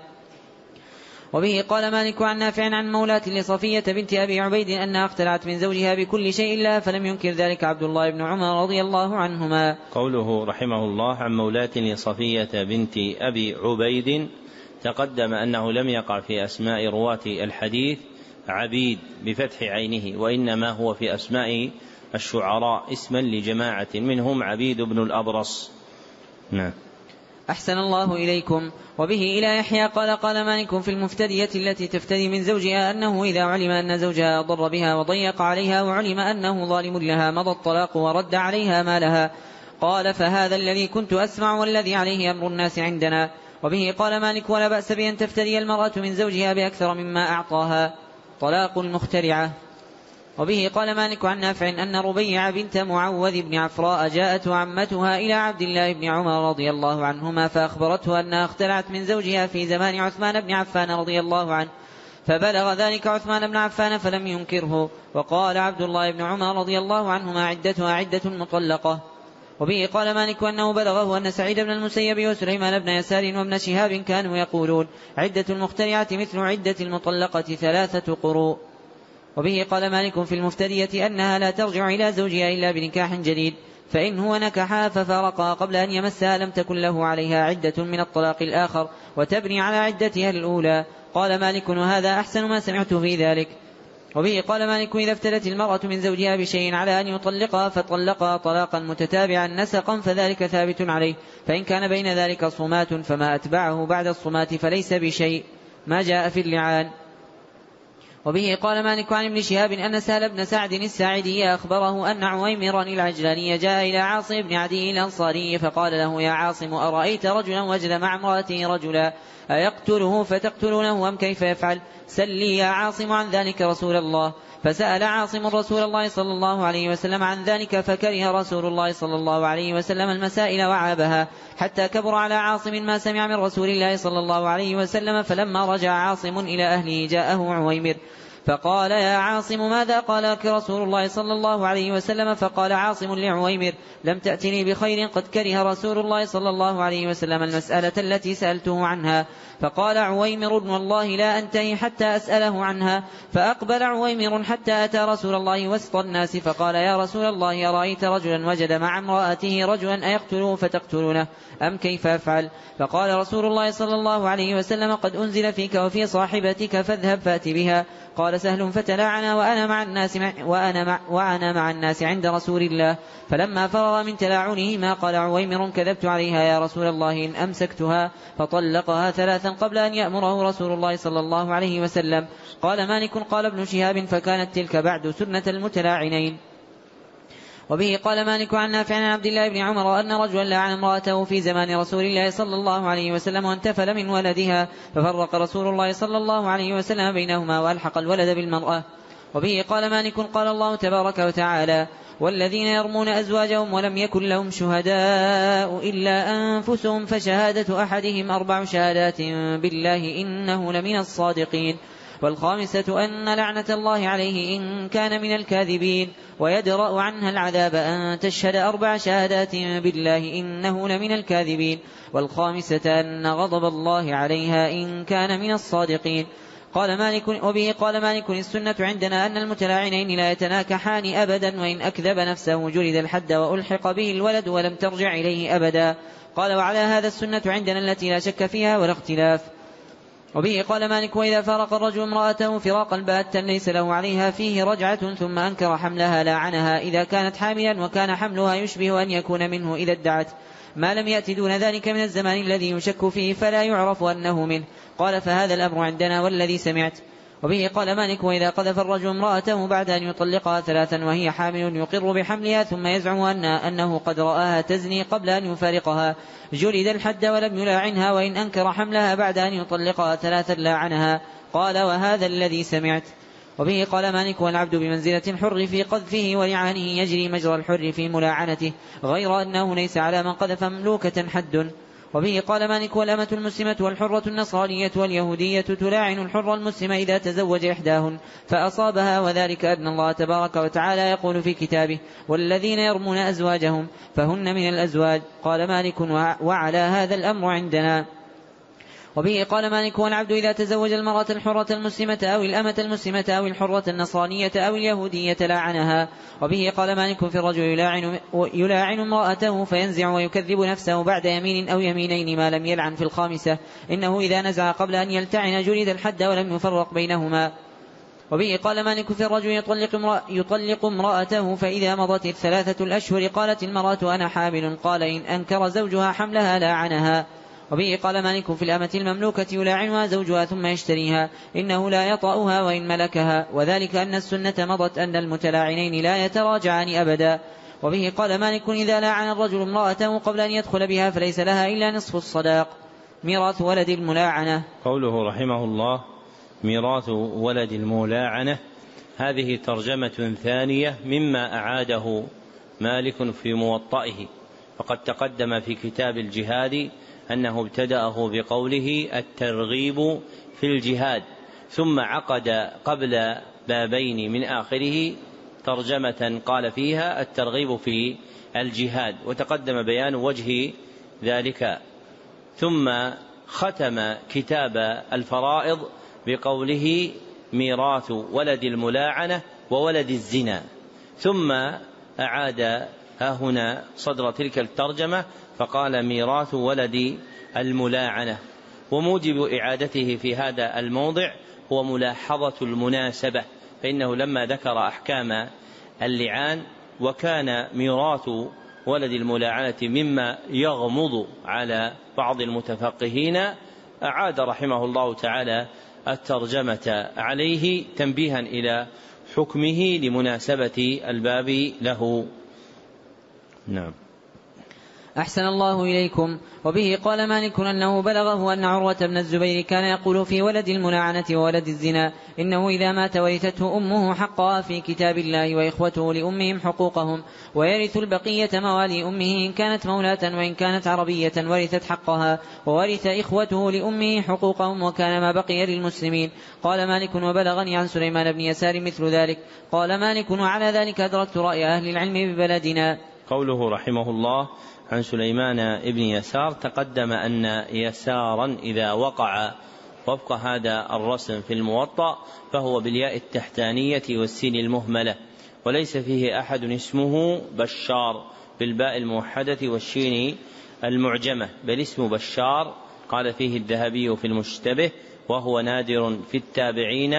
[SPEAKER 3] وبه قال مالك عن نافع عن مولاة لصفية بنت أبي عبيد أنها اختلعت من زوجها بكل شيء إلا فلم ينكر ذلك عبد الله بن عمر رضي الله عنهما.
[SPEAKER 1] قوله رحمه الله عن مولاة لصفية بنت أبي عبيد تقدم أنه لم يقع في أسماء رواة الحديث عبيد بفتح عينه، وإنما هو في أسماء الشعراء اسما لجماعة منهم عبيد بن الأبرص. نعم.
[SPEAKER 3] أحسن الله إليكم. وبه إلى يحيى قال قال مالك في المفتدية التي تفتدي من زوجها أنه إذا علم أن زوجها ضر بها وضيق عليها وعلم أنه ظالم لها مضى الطلاق ورد عليها مالها. قال فهذا الذي كنت أسمع والذي عليه أمر الناس عندنا. وبه قال مالك ولا بأس بأن تفتدي المرأة من زوجها بأكثر مما أعطاها. طلاق المخترعة. وبه قال مالك عن نافع أن ربيع بنت معوذ بن عفراء جاءت عمتها إلى عبد الله بن عمر رضي الله عنهما فأخبرته أنها اختلعت من زوجها في زمان عثمان بن عفان رضي الله عنه. فبلغ ذلك عثمان بن عفان فلم ينكره. وقال عبد الله بن عمر رضي الله عنهما عدتها عدة مطلقة. وبه قال مالك أنه بلغه أن سعيد بن المسيب وسليمان بن يسار وابن شهاب كانوا يقولون عدة المخترعة مثل عدة المطلقة ثلاثة قروء. وبه قال مالك في المفتدية أنها لا ترجع إلى زوجها إلا بنكاح جديد، فإن هو نكحها ففارقها قبل أن يمسها لم تكن له عليها عدة من الطلاق الآخر وتبني على عدتها الأولى. قال مالك وهذا أحسن ما سمعت في ذلك. وبه قال مالك إذا افتدت المرأة من زوجها بشيء على أن يطلقها فطلقها طلاقا متتابعا نسقا فذلك ثابت عليه، فإن كان بين ذلك صمات فما أتبعه بعد الصمات فليس بشيء، ما جاء في اللعان. وبه قال مالك عن ابن شهاب أن سهل بن سعد الساعدي أخبره أن عويمرا العجلاني جاء إلى عاصم بن عدي الأنصاري فقال له يا عاصم أرأيت رجلا وجد مع امرأته رجلا أيقتله فتقتلونه أم كيف يفعل؟ سل لي يا عاصم عن ذلك رسول الله. فسأل عاصم رسول الله صلى الله عليه وسلم عن ذلك فكره رسول الله صلى الله عليه وسلم المسائل وعابها حتى كبر على عاصم ما سمع من رسول الله صلى الله عليه وسلم. فلما رجع عاصم إلى أهله جاءه عويمر فقال يا عاصم ماذا قال لك رسول الله صلى الله عليه وسلم؟ فقال عاصم لعويمر لم تأتني بخير قد كره رسول الله صلى الله عليه وسلم المسألة التي سألته عنها. فقال عويمر والله لا أنتهي حتى أسأله عنها. فأقبل عويمر حتى أتى رسول الله وسط الناس فقال يا رسول الله أرأيت رجلا وجد مع امرأته رجلا أيقتله فتقتلونه أم كيف أفعل؟ فقال رسول الله صلى الله عليه وسلم قد أنزل فيك وفي صاحبتك فاذهب فأت بها. قال سهل فتلاعنا وأنا مع الناس وأنا مع, وأنا مع الناس عند رسول الله. فلما فرغ من تلاعنهما قال عويمر كذبت عليها يا رسول الله إن أمسكتها. فطلقها ثلاثا قبل أن يأمره رسول الله صلى الله عليه وسلم. قال مالك قال ابن شهاب فكانت تلك بعد سنة المتلاعنين. وبه قال مالك عن نافع عن عبد الله بن عمر أن رجلا لعن امرأته في زمان رسول الله صلى الله عليه وسلم وانتفل من ولدها ففرق رسول الله صلى الله عليه وسلم بينهما وألحق الولد بالمرأة. وبه قال مالك قال الله تبارك وتعالى والذين يرمون أزواجهم ولم يكن لهم شهداء إلا أنفسهم فشهادة أحدهم أربع شهادات بالله إنه لمن الصادقين. والخامسة أن لعنة الله عليه إن كان من الكاذبين ويدرأ عنها العذاب أن تشهد أربع شهادات بالله إنه لمن الكاذبين. والخامسة أن غضب الله عليها إن كان من الصادقين. قال مالك وبه قال مالك السنة عندنا أن المتلاعنين لا يتناكحان أبدا وإن أكذب نفسه جلد الحد وألحق به الولد ولم ترجع إليه أبدا. قال وعلى هذا السنة عندنا التي لا شك فيها ولا اختلاف. وبه قال مالك وإذا فارق الرجل امرأته فراقا باتا ليس له عليها فيه رجعة ثم أنكر حملها لاعنها إذا كانت حاملا وكان حملها يشبه أن يكون منه إذا ادعت ما لم يأتي دون ذلك من الزمان الذي يشك فيه فلا يعرف أنه منه. قال فهذا الأمر عندنا والذي سمعت. وبه قال مالك وإذا قذف الرجل امرأته بعد أن يطلقها ثلاثا وهي حامل يقر بحملها ثم يزعم أن أنه قد رآها تزني قبل أن يفارقها جلد الحد ولم يلاعنها وإن أنكر حملها بعد أن يطلقها ثلاثا لاعنها. قال وهذا الذي سمعت. وبه قال مالك والعبد بمنزلة الحر في قذفه ولعانه يجري مجرى الحر في ملاعنته غير أنه ليس على من قذف مملوكة حد. وبه قال مالك والأمة المسلمة والحرة النصرانية واليهودية تلاعن الحر المسلم إذا تزوج إحداهن فأصابها وذلك أن الله تبارك وتعالى يقول في كتابه والذين يرمون أزواجهم فهن من الأزواج. قال مالك وعلى هذا الأمر عندنا. وبه قال مالك والعبد إذا تزوج المرأة الحرة المسلمة أو الأمة المسلمة أو الحرة النصرانية أو اليهودية لاعنها. وبه قال مالك في الرجل يلاعن, يلاعن امرأته فينزع ويكذب نفسه بعد يمين أو يمينين ما لم يلعن في الخامسة إنه إذا نزع قبل أن يلتعن جلد الحد ولم يفرق بينهما. وبه قال مالك في الرجل يطلق, امرأ يطلق امرأته فإذا مضت الثلاثة الأشهر قالت المرأة أنا حامل قال إن أنكر زوجها حملها لاعنها. وبه قال مالك في الأمة المملوكة يلاعنها زوجها ثم يشتريها إنه لا يطأها وإن ملكها وذلك أن السنة مضت أن المتلاعنين لا يتراجعان أبدا. وبه قال مالك إذا لاعن الرجل امرأته قبل أن يدخل بها فليس لها إلا نصف الصداق. ميراث ولد الملاعنة.
[SPEAKER 1] قوله رحمه الله ميراث ولد الملاعنة، هذه ترجمة ثانية مما أعاده مالك في موطئه، فقد تقدم في كتاب الجهاد أنه ابتدأه بقوله الترغيب في الجهاد، ثم عقد قبل بابين من آخره ترجمة قال فيها الترغيب في الجهاد، وتقدم بيان وجه ذلك. ثم ختم كتاب الفرائض بقوله ميراث ولد الملاعنة وولد الزنا، ثم أعاد ها هنا صدر تلك الترجمة فقال ميراث ولد الملاعنة. وموجب إعادته في هذا الموضع هو ملاحظة المناسبة، فإنه لما ذكر أحكام اللعان وكان ميراث ولد الملاعنة مما يغمض على بعض المتفقهين أعاد رحمه الله تعالى الترجمة عليه تنبيها إلى حكمه لمناسبة الباب له. نعم.
[SPEAKER 3] أحسن الله إليكم. وبه قال مالك أنه بلغه أن عروة بن الزبير كان يقول في ولد الملاعنة وولد الزنا إنه إذا مات ورثته أمه حقها في كتاب الله وإخوته لأمهم حقوقهم ويرث البقية موالي أمه إن كانت مولاة وإن كانت عربية ورثت حقها وورث إخوته لأمه حقوقهم وكان ما بقي للمسلمين. قال مالك وبلغني عن سليمان بن يسار مثل ذلك. قال مالك وعلى ذلك أدركت رأي أهل العلم ببلدنا.
[SPEAKER 1] قوله رحمه الله عن سليمان بن يسار تقدم أن يسارا إذا وقع وفق هذا الرسم في الموطأ فهو بالياء التحتانية والسين المهملة، وليس فيه أحد اسمه بشار بالباء الموحدة والشين المعجمة، بل اسم بشار قال فيه الذهبي في المشتبه وهو نادر في التابعين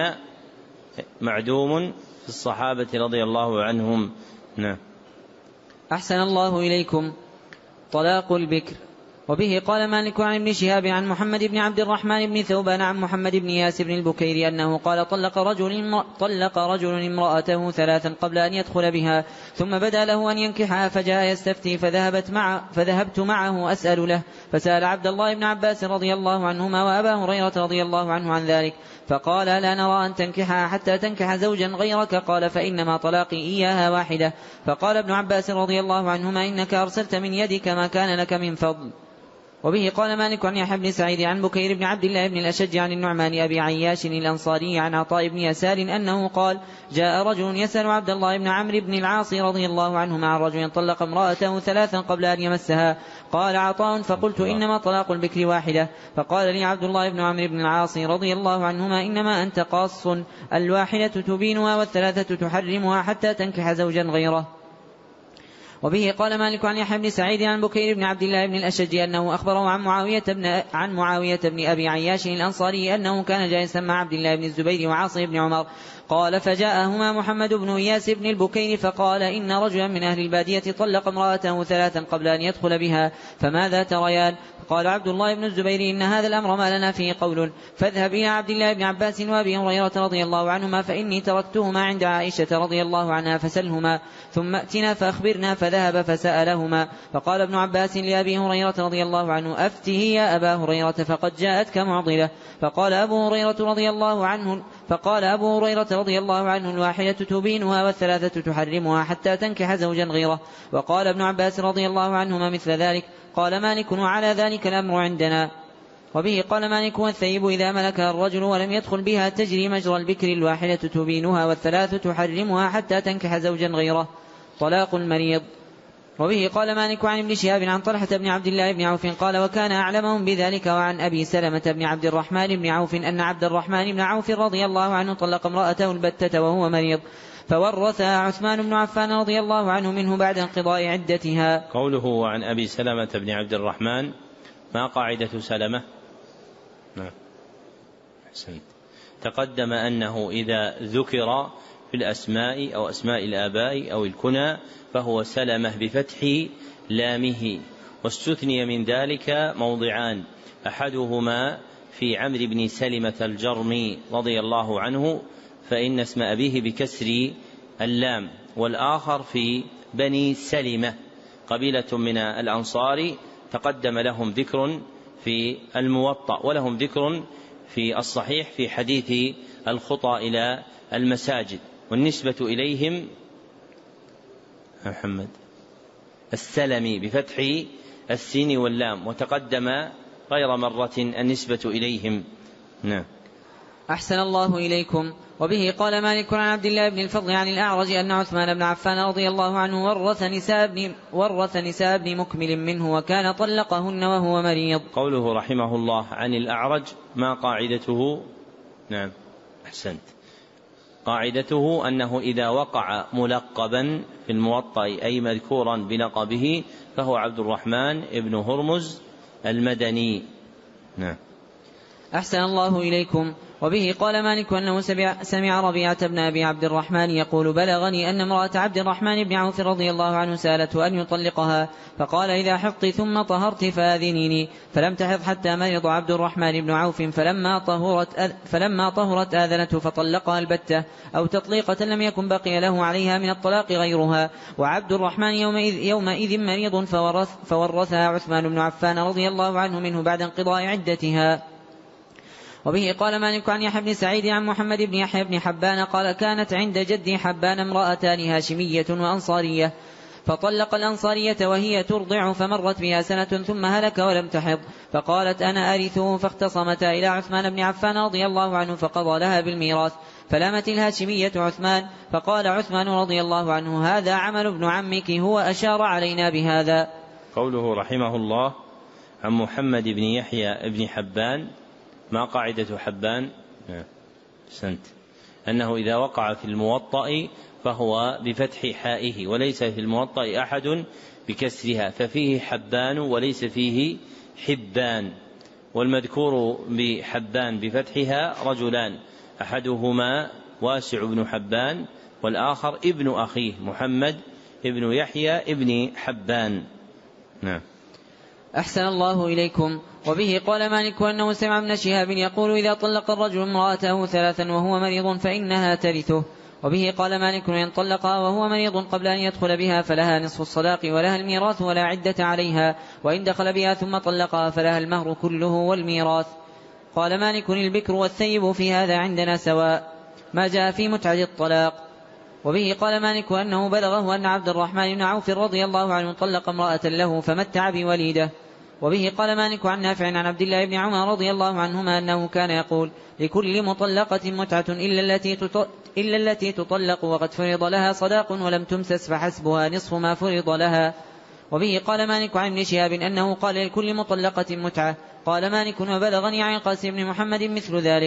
[SPEAKER 1] معدوم في الصحابة رضي الله عنهم. نعم.
[SPEAKER 3] أحسن الله إليكم. طلاق البكر. وبه قال مالك عن ابن شهاب عن محمد بن عبد الرحمن بن ثوبان عن محمد بن ياس بن البكير أنه قال طلق رجل, طلق رجل امرأته ثلاثا قبل أن يدخل بها ثم بدا له أن ينكحها فجاء يستفتي فذهبت مع فذهبت معه أسأل له فسأل عبد الله بن عباس رضي الله عنهما وأبا هريرة رضي الله عنه عن ذلك فقال لا نرى أن تنكحها حتى تنكح زوجا غيرك قال فإنما طلاقي إياها واحدة. فقال ابن عباس رضي الله عنهما إنك أرسلت من يدك ما كان لك من فضل. وبه قال مالك عن يحيى بن سعيد عن بكير بن عبد الله بن الأشج عن النعمان أبي عياش الأنصاري عن عطاء بن يسار أنه قال جاء رجل يسأل عبد الله بن عمرو بن العاص رضي الله عنهما عن رجل طلق امرأته ثلاثا قبل أن يمسها. قال عطاء فقلت إنما طلاق البكر واحدة. فقال لي عبد الله بن عمرو بن العاص رضي الله عنهما إنما أنت قاص، الواحدة تبينها والثلاثة تحرمها حتى تنكح زوجا غيره. وبه قال مالك عن يحيى بن سعيد عن بكير بن عبد الله بن الأشج أنه أخبره عن معاوية بن, عن معاوية بن أبي عياش الأنصاري أنه كان جالسا مع عبد الله بن الزبير وعاصم بن عمر قال فجاءهما محمد بن إياس بن البكير فقال إن رجلا من أهل البادية طلق امرأته ثلاثا قبل أن يدخل بها فماذا تريان؟ قال عبد الله بن الزبير إن هذا الأمر ما لنا فيه قول، فاذهب إلى عبد الله بن عباس وأبي هريرة رضي الله عنهما فإني تركتهما عند عائشة رضي الله عنها فسلهما ثم أتنا فأخبرنا. فذهب فسألهما فقال ابن عباس لأبي هريرة رضي الله عنه أفته يا أبا هريرة فقد جاءتك معضلة. فقال أبو هريرة رضي الله عنه فقال أبو هريرة رضي الله عنه الواحدة تبينها والثلاثة تحرمها حتى تنكح زوجا غيره. وقال ابن عباس رضي الله عنهما مثل ذلك. قال مالك وعلى ذلك الأمر عندنا. وبه قال مالك والثيب إذا ملكها الرجل ولم يدخل بها تجري مجرى البكر الواحدة تبينها والثلاث تحرمها حتى تنكح زوجا غيره. طلاق المريض. وبه قال مالك عن ابن شهاب عن طلحة بن عبد الله بن عوف قال وكان أعلمهم بذلك. وعن أبي سلمة بن عبد الرحمن بن عوف أن عبد الرحمن بن عوف رضي الله عنه طلق امرأته البتة وهو مريض فورثها عثمان بن عفان رضي الله عنه منه بعد انقضاء عدتها.
[SPEAKER 1] قوله عن أبي سلمة بن عبد الرحمن ما قاعدة سلمة؟ نعم أحسنت. تقدم أنه إذا ذكر في الأسماء أو أسماء الآباء أو الكنى فهو سلمة بفتح لامه. واستثني من ذلك موضعان أحدهما في عمرو بن سلمة الجرمي رضي الله عنه فإن اسم أبيه بكسر اللام، والآخر في بني سلمة قبيلة من الأنصار تقدم لهم ذكر في الموطأ ولهم ذكر في الصحيح في حديث الخطى إلى المساجد. والنسبة إليهم محمد السلمي بفتح السين واللام، وتقدم غير مرة النسبة إليهم. نعم.
[SPEAKER 3] أحسن الله إليكم. وبه قال مالك عن عبد الله بن الفضل عن الأعرج أن عثمان بن عفان رضي الله عنه ورث نساء ابن, ورث نساء ابن مكمل منه وكان طلقهن وهو مريض.
[SPEAKER 1] قوله رحمه الله عن الأعرج ما قاعدته؟ نعم أحسنت. قاعدته أنه إذا وقع ملقبا في الموطأ أي مذكورا بلقبه فهو عبد الرحمن ابن هرمز المدني. نعم.
[SPEAKER 3] أحسن الله إليكم. وبه قال مالك أنه سمع ربيعة بن أبي عبد الرحمن يقول بلغني أن امرأة عبد الرحمن بن عوف رضي الله عنه سألته أن يطلقها فقال إذا حضت ثم طهرت فآذنيني، فلم تحض حتى مرض عبد الرحمن بن عوف فلما طهرت, فلما طهرت آذنته فطلقها البتة أو تطليقة لم يكن بقي له عليها من الطلاق غيرها. وعبد الرحمن يومئذ, يومئذ مريض فورث فورثها عثمان بن عفان رضي الله عنه منه بعد انقضاء عدتها. وبه قال مالك عن يحيى بن سعيد عن محمد بن يحيى بن حبان قال كانت عند جدي حبان امرأتان هاشمية وأنصارية فطلق الأنصارية وهي ترضع فمرت بها سنة ثم هلك ولم تحض فقالت أنا أرثه فاختصمتا إلى عثمان بن عفان رضي الله عنه فقضى لها بالميراث فلامت الهاشمية عثمان فقال عثمان رضي الله عنه هذا عمل ابن عمك هو أشار علينا بهذا.
[SPEAKER 1] قوله رحمه الله عن محمد بن يحيى بن حبان ما قاعدة حبان؟ سنت. أنه إذا وقع في الموطأ فهو بفتح حائه وليس في الموطأ أحد بكسرها ففيه حبان وليس فيه حبان. والمذكور بحبان بفتحها رجلان أحدهما واسع بن حبان والآخر ابن أخيه محمد ابن يحيى ابن حبان. نعم.
[SPEAKER 3] أحسن الله إليكم. وبه قال مالك أنه سمع ابن شهاب يقول إذا طلق الرجل امرأته ثلاثا وهو مريض فإنها ترثه. وبه قال مالك إن طلقها وهو مريض قبل أن يدخل بها فلها نصف الصداق ولها الميراث ولا عدة عليها، وإن دخل بها ثم طلقها فلها المهر كله والميراث. قال مالك البكر والثيب في هذا عندنا سواء ما جاء في متعة الطلاق. وبه قال مالك أنه بلغه أن عبد الرحمن بن عوف رضي الله عنه طلق امرأة له فمتع بوليده. وبه قال مالك عن نافع عن عبد الله بن عمر رضي الله عنهما أنه كان يقول لكل مطلقة متعة إلا التي إلا التي تطلق وقد فرض لها صداق ولم تمسس فحسبها نصف ما فرض لها. وبه قال مالك عن ابن شهاب أنه قال لكل مطلقة متعة. قال مالك وبلغني عن قاسم بن محمد مثل ذلك.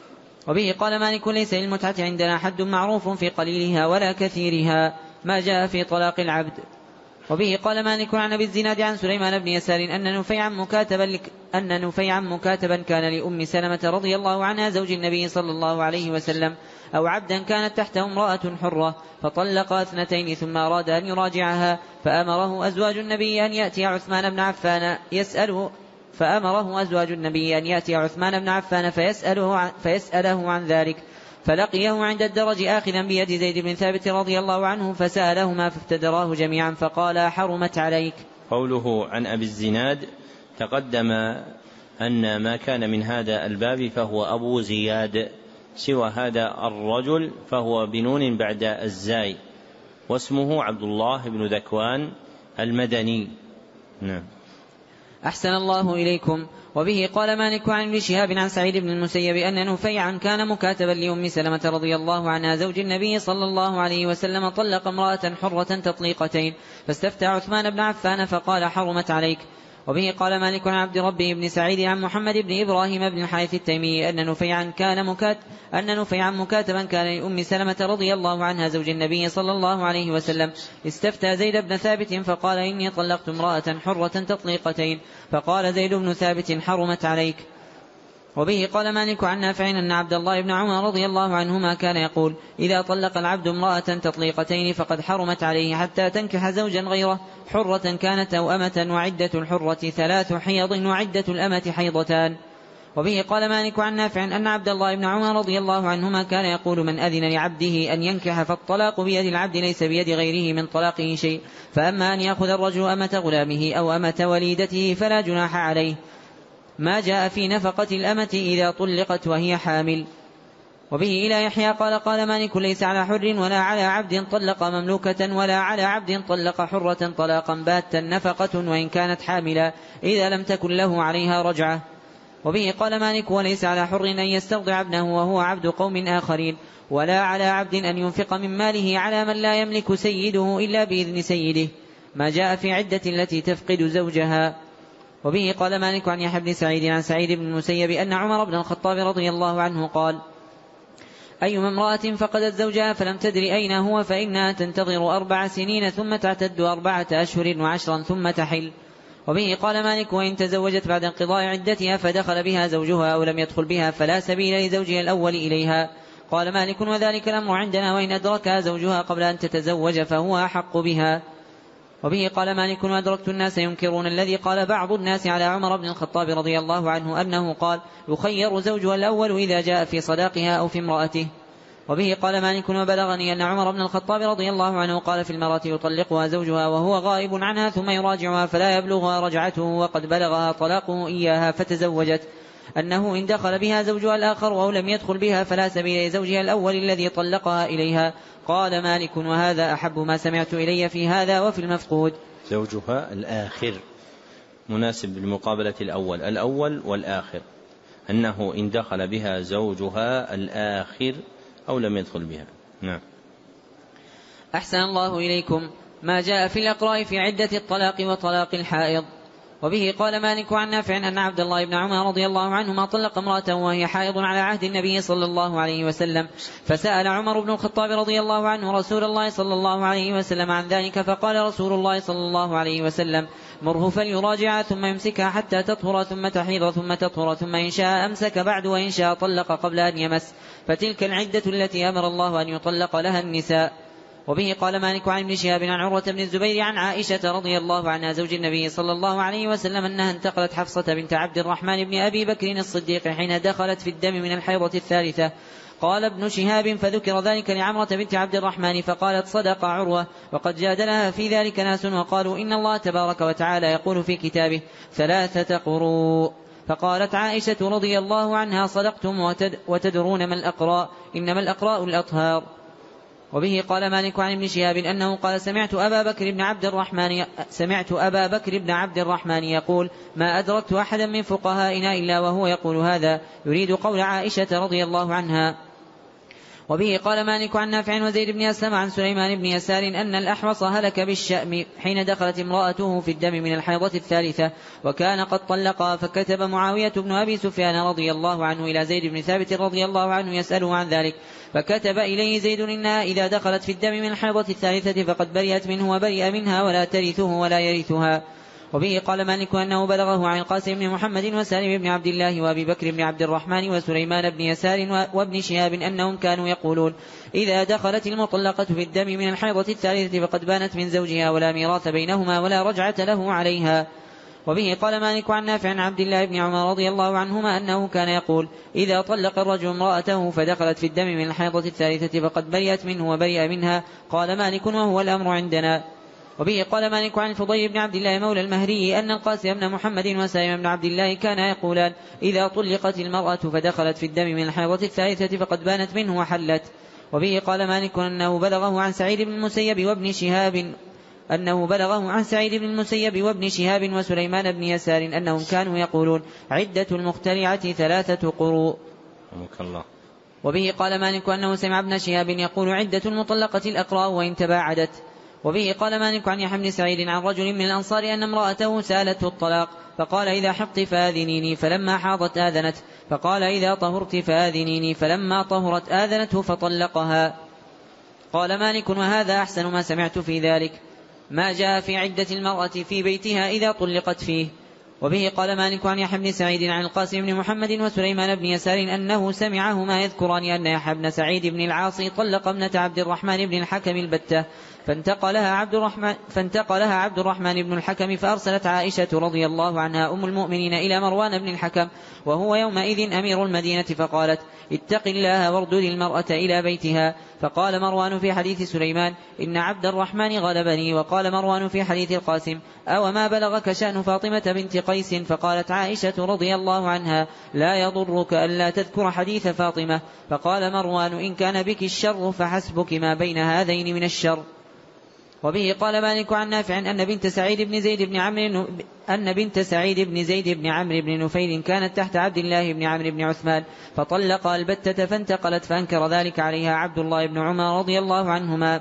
[SPEAKER 3] وبه قال مالك ليس للمتعة عندنا حد معروف في قليلها ولا كثيرها ما جاء في طلاق العبد. وبه قال مالك عن أبي الزناد عن سليمان بن يسار أن نفيعا مكاتبا, لك أن نفيعا مكاتبا كان لأم سلمة رضي الله عنها زوج النبي صلى الله عليه وسلم أو عبدا كانت تحته امرأة حرة فطلق اثنتين ثم أراد أن يراجعها فأمره أزواج النبي أن يأتي عثمان بن عفان يسأله فأمره أزواج النبي أن يأتي عثمان بن عفان فيسأله عن, فيسأله عن ذلك فلقيه عند الدرج آخذا بيد زيد بن ثابت رضي الله عنه فسألهما فافتدراه جميعا فقال حرمت عليك.
[SPEAKER 1] قوله عن أبي الزناد تقدم أن ما كان من هذا الباب فهو أبو زياد سوى هذا الرجل فهو بنون بعد الزاي، واسمه عبد الله بن ذكوان المدني. نعم.
[SPEAKER 3] أحسن الله إليكم. وبه قال مالك عن ابن شهاب عن سعيد بن المسيب أن نفيعا كان مكاتبا لأم سلمة رضي الله عنها زوج النبي صلى الله عليه وسلم طلق امرأة حرة تطليقتين، فاستفتى عثمان بن عفان فقال حرمت عليك. وبه قال مالك عن عبد ربه بن سعيد عن محمد بن إبراهيم بن الحارث التيمي أن نفيعا كان مكات أن نفيعا مكاتبا كان لأم سلمة رضي الله عنها زوج النبي صلى الله عليه وسلم، استفتى زيد بن ثابت فقال إني طلقت امرأة حرة تطليقتين، فقال زيد بن ثابت حرمت عليك. وبه قال مالك عن نافع أن عبد الله بن عمر رضي الله عنهما كان يقول إذا طلق العبد امرأة تطليقتين فقد حرمت عليه حتى تنكح زوجا غيره، حرة كانت أو أمة، وعدة الحرة ثلاث حيض وعدة الأمة حيضتان. وبه قال مالك عن نافع أن عبد الله بن عمر رضي الله عنهما كان يقول من أذن لعبده أن ينكح فالطلاق بيد العبد ليس بيد غيره من طلاقه شيء، فأما أن يأخذ الرجل أمة غلامه أو أمة وليدته فلا جناح عليه، ما جاء في نفقة الأمة إذا طلقت وهي حامل. وبه إلى يحيى قال قال مالك ليس على حر ولا على عبد طلق مملوكة ولا على عبد طلق حرة طلاقا باتا نفقة وإن كانت حاملا إذا لم تكن له عليها رجعة. وبه قال مالك وليس على حر أن يسترضع ابنه وهو عبد قوم آخرين، ولا على عبد أن ينفق من ماله على من لا يملك سيده إلا بإذن سيده، ما جاء في عدة التي تفقد زوجها. وبه قال مالك عن يحيى بن سعيد عن سعيد بن المسيب أن عمر بن الخطاب رضي الله عنه قال أيما امرأة فقدت زوجها فلم تدري أين هو فإنها تنتظر أربع سنين ثم تعتد أربعة أشهر وعشرا ثم تحل. وبه قال مالك وإن تزوجت بعد انقضاء عدتها فدخل بها زوجها أو لم يدخل بها فلا سبيل لزوجها الأول إليها. قال مالك وذلك الأمر عندنا وإن أدركها زوجها قبل أن تتزوج فهو أحق بها. وبه قال مالك وأدركت الناس ينكرون الذي قال بعض الناس على عمر بن الخطاب رضي الله عنه أنه قال يخير زوجها الأول إذا جاء في صداقها أو في امرأته. وبه قال مالك وبلغني أن عمر بن الخطاب رضي الله عنه قال في المرأة يطلقها زوجها وهو غائب عنها ثم يراجعها فلا يبلغها رجعته وقد بلغها طلاقه إياها فتزوجت، أنه إن دخل بها زوجها الآخر أو لم يدخل بها فلا سبيل لزوجها الأول الذي طلقها إليها. قال مالك وهذا أحب ما سمعت إلي في هذا وفي المفقود.
[SPEAKER 1] زوجها الآخر مناسب بالمقابلة الأول، الأول والآخر، أنه إن دخل بها زوجها الآخر أو لم يدخل بها. نعم.
[SPEAKER 3] أحسن الله إليكم. ما جاء في الأقراء في عدة الطلاق وطلاق الحائض. وبه قال مالك عن نافع أن عبد الله بن عمر رضي الله عنهما طلق امرأة وهي حائض على عهد النبي صلى الله عليه وسلم، فسأل عمر بن الخطاب رضي الله عنه رسول الله صلى الله عليه وسلم عن ذلك، فقال رسول الله صلى الله عليه وسلم مره فليراجع ثم يمسكها حتى تطهر ثم تحيض ثم تطهر ثم إن شاء أمسك بعد وإن شاء طلق قبل أن يمس، فتلك العدة التي أمر الله أن يطلق لها النساء. وبه قال مالك عن ابن شهاب عن عروة بن الزبير عن عائشة رضي الله عنها زوج النبي صلى الله عليه وسلم أنها انتقلت حفصة بنت عبد الرحمن بن أبي بكر الصديق حين دخلت في الدم من الحيضة الثالثة. قال ابن شهاب فذكر ذلك لعمرة بنت عبد الرحمن فقالت صدق عروة، وقد جادلها في ذلك ناس وقالوا إن الله تبارك وتعالى يقول في كتابه ثلاثة قروء. فقالت عائشة رضي الله عنها صدقتم وتدرون ما الأقراء، إنما الأقراء الأطهار. وبه قال مالك عن ابن شهاب أنه قال سمعت أبا بكر بن عبد الرحمن سمعت أبا بكر بن عبد الرحمن يقول ما أدركت أحدا من فقهائنا إلا وهو يقول هذا، يريد قول عائشة رضي الله عنها. وبه قال مالك عن نافع وزيد بن أسلم عن سليمان بن يسار أن الأحوص هلك بالشأم حين دخلت امرأته في الدم من الحيضة الثالثة وكان قد طلقها، فكتب معاوية بن أبي سفيان رضي الله عنه إلى زيد بن ثابت رضي الله عنه يسأله عن ذلك، فكتب إليه زيد إنها إذا دخلت في الدم من الحيضة الثالثة فقد برئت منه وبرئ منها ولا ترثه ولا يرثها. وبه قال مالك أنه بلغه عن القاسم بن محمد وسالم بن عبد الله وأبي بكر بن عبد الرحمن وسليمان بن يسار وابن شهاب أنهم كانوا يقولون إذا دخلت المطلقة في الدم من الحيضة الثالثة فقد بانت من زوجها ولا ميراث بينهما ولا رجعة له عليها. وبه قال مالك عن نافع عن عبد الله بن عمر رضي الله عنهما أنه كان يقول إذا طلق الرجل امرأته فدخلت في الدم من الحيضة الثالثة فقد برئت منه وبرئ منها. قال مالك وهو الأمر عندنا. وبه قال مالك عن الفضيل بن عبد الله مولى المهري أن القاسم بن محمد وسالم بن عبد الله كانا يقولان إذا طلقت المرأة فدخلت في الدم من الحيضة الثالثة فقد بانت منه وحلت. وبه قال مالك أنه بلغه عن سعيد بن المسيب وابن شهاب أنه بلغه عن سعيد بن المسيب وابن شهاب وسليمان بن يسار أنهم كانوا يقولون عدة المخترعة ثلاثة قروء.
[SPEAKER 1] الله.
[SPEAKER 3] وبه قال مالك أنه سمع ابن شهاب يقول عدة المطلقة الأقراء وإن تباعدت. وبه قال مالك عن يحيى بن سعيد عن رجل من الأنصار أن امرأته سالته الطلاق فقال إذا حضت فآذنيني فلما حاضت آذنت فقال إذا طهرت فآذنيني فلما طهرت آذنته فطلقها. قال مالك وهذا أحسن ما سمعت في ذلك ما جاء في عدة المرأة في بيتها إذا طلقت فيه. وبه قال مالك عن يحيى بن سعيد عن القاسم بن محمد وسليمان بن يسار أنه سمعهما يذكران أن يحيى بن سعيد بن العاص طلق ابنة عبد الرحمن بن الحكم البتة فانتقلها عبد الرحمن, فانتقلها عبد الرحمن بن الحكم فأرسلت عائشة رضي الله عنها أم المؤمنين إلى مروان بن الحكم وهو يومئذ أمير المدينة فقالت اتق الله واردد المرأة إلى بيتها. فقال مروان في حديث سليمان إن عبد الرحمن غلبني. وقال مروان في حديث القاسم أو ما بلغك شأن فاطمة بنت قيس. فقالت عائشة رضي الله عنها لا يضرك ألا تذكر حديث فاطمة. فقال مروان إن كان بك الشر فحسبك ما بين هذين من الشر. وبه قال مالك عن نافع أن بنت سعيد بن زيد بن عمرو أن بنت سعيد بن زيد بن عمرو بن نفيل كانت تحت عبد الله بن عمرو بن عثمان فطلق البتة فانتقلت فأنكر ذلك عليها عبد الله بن عمر رضي الله عنهما.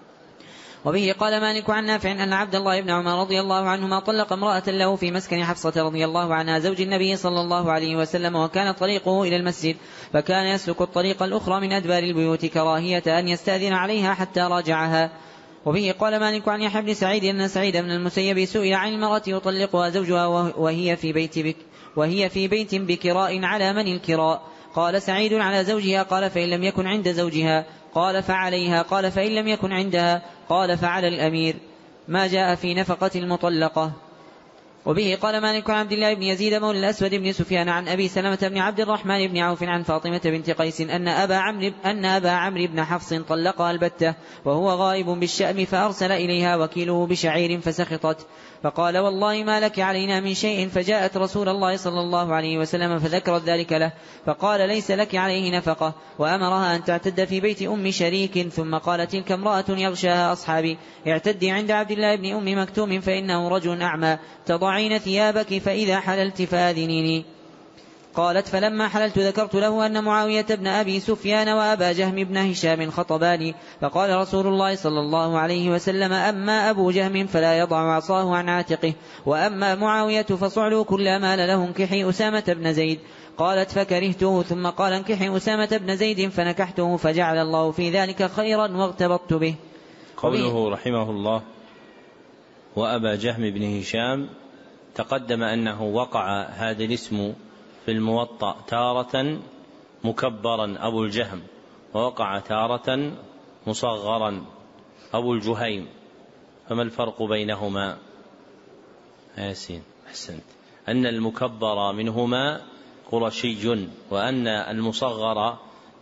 [SPEAKER 3] وبه قال مالك عن نافع أن عبد الله بن عمر رضي الله عنهما طلق امرأة له في مسكن حفصة رضي الله عنها زوج النبي صلى الله عليه وسلم وكان طريقه إلى المسجد فكان يسلك الطريق الأخرى من أدبار البيوت كراهية أن يستأذن عليها حتى راجعها. وبه قال مالك عن يحيى بن سعيد أن سعيد بن المسيب سئل عن المرأة يطلقها زوجها وهي في بيت بك وهي في بيت بكراء على من الكراء. قال سعيد على زوجها. قال فإن لم يكن عند زوجها. قال فعليها. قال فإن لم يكن عندها. قال فعلى الأمير. ما جاء في نفقة المطلقة. وبه قال مالك عن عبد الله بن يزيد مولى الأسود بن سفيان عن أبي سلمة بن عبد الرحمن بن عوف عن فاطمة بنت قيس أن أبا عمرو أن أبا عمرو بن حفص طلقها البتة وهو غائب بالشأم فأرسل إليها وكيله بشعير فسخطت فقال والله ما لك علينا من شيء. فجاءت رسول الله صلى الله عليه وسلم فذكرت ذلك له فقال ليس لك عليه نفقة وأمرها أن تعتد في بيت أم شريك. ثم قال تلك امرأة يغشاها أصحابي اعتدي عند عبد الله بن أم مكتوم فإنه رجل أعمى تضعين ثيابك فإذا حللت فآذنيني. قالت فلما حللت ذكرت له أن معاوية بن أبي سفيان وأبا جهم بن هشام خطباني فقال رسول الله صلى الله عليه وسلم أما أبو جهم فلا يضع عصاه عن عاتقه وأما معاوية فصعلوا كل ما له انكحي أسامة بن زيد. قالت فكرهته ثم قال انكحي أسامة بن زيد فنكحته فجعل الله في ذلك خيرا واغتبطت به.
[SPEAKER 1] قوله رحمه الله وأبا جهم بن هشام تقدم أنه وقع هذا الاسم في الموطأ تارة مكبرا أبو الجهم ووقع تارة مصغرا أبو الجهيم فما الفرق بينهما؟ ياسين أحسنت. أن المكبر منهما قرشي وأن المصغر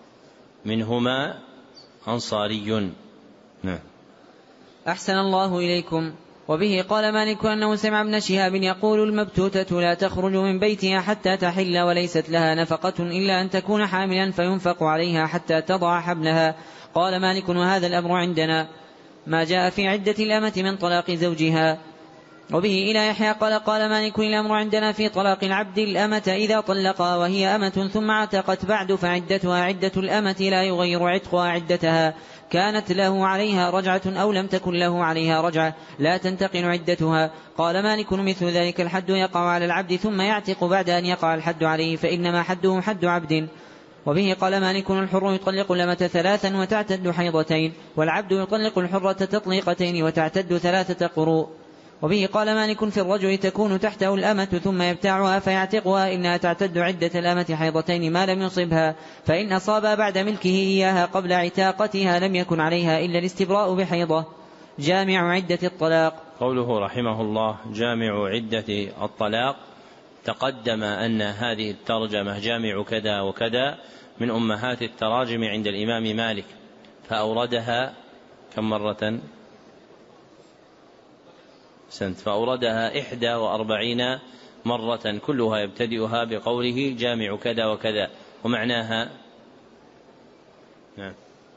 [SPEAKER 1] منهما أنصاري. نعم.
[SPEAKER 3] أحسن الله إليكم. وبه قال مالك أنه سمع ابن شهاب يقول المبتوتة لا تخرج من بيتها حتى تحل وليست لها نفقة إلا أن تكون حاملا فينفق عليها حتى تضع حبلها. قال مالك وهذا الأمر عندنا ما جاء في عدة الأمة من طلاق زوجها. وبه إلى يحيى قال قال مالك الأمر عندنا في طلاق العبد الأمة إذا طلقها وهي أمة ثم عتقت بعد فعدتها عدة الأمة لا يغير عتقها عدتها كانت له عليها رجعة أو لم تكن له عليها رجعة لا تنتقل عدتها. قال مالك مثل ذلك الحد يقع على العبد ثم يعتق بعد أن يقع الحد عليه فإنما حده حد عبد. وبه قال مالك الحر يطلق الأمة ثلاثا وتعتد حيضتين والعبد يطلق الحرة تطليقتين وتعتد ثلاثة قروء. وبه قال مالك في الرجل تكون تحته الأمة ثم يبتاعها فيعتقها إنها تعتد عدة الأمة حيضتين ما لم يصبها فإن أصاب بعد ملكه إياها قبل عتاقتها لم يكن عليها إلا الاستبراء بحيضة. جامع عدة الطلاق.
[SPEAKER 1] قوله رحمه الله جامع عدة الطلاق تقدم أن هذه الترجمة جامع كذا وكذا من أمهات التراجم عند الإمام مالك فأوردها كم مرة؟ سنت فأوردها إحدى وأربعين مرة كلها يبتدئها بقوله جامع كذا وكذا، ومعناها نعم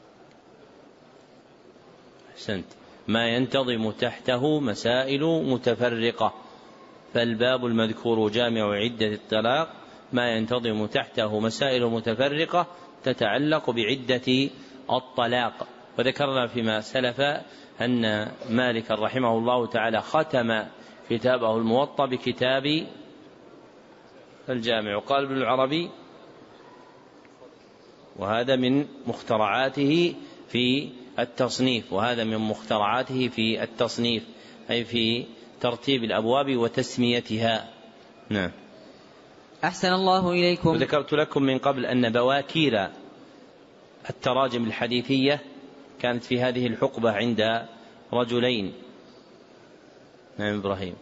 [SPEAKER 1] أحسنت ما ينتظم تحته مسائل متفرقة، فالباب المذكور جامع عدة الطلاق ما ينتظم تحته مسائل متفرقة تتعلق بعدة الطلاق. وذكرنا فيما سلف أن مالك رحمه الله تعالى ختم كتابه الموطأ بكتاب الجامع. قال ابن العربي وهذا من مخترعاته في التصنيف وهذا من مخترعاته في التصنيف أي في ترتيب الأبواب وتسميتها. نعم.
[SPEAKER 3] أحسن الله إليكم.
[SPEAKER 1] وذكرت لكم من قبل أن بواكير التراجم الحديثية كانت في هذه الحقبة عند رجلين. نعم إبراهيم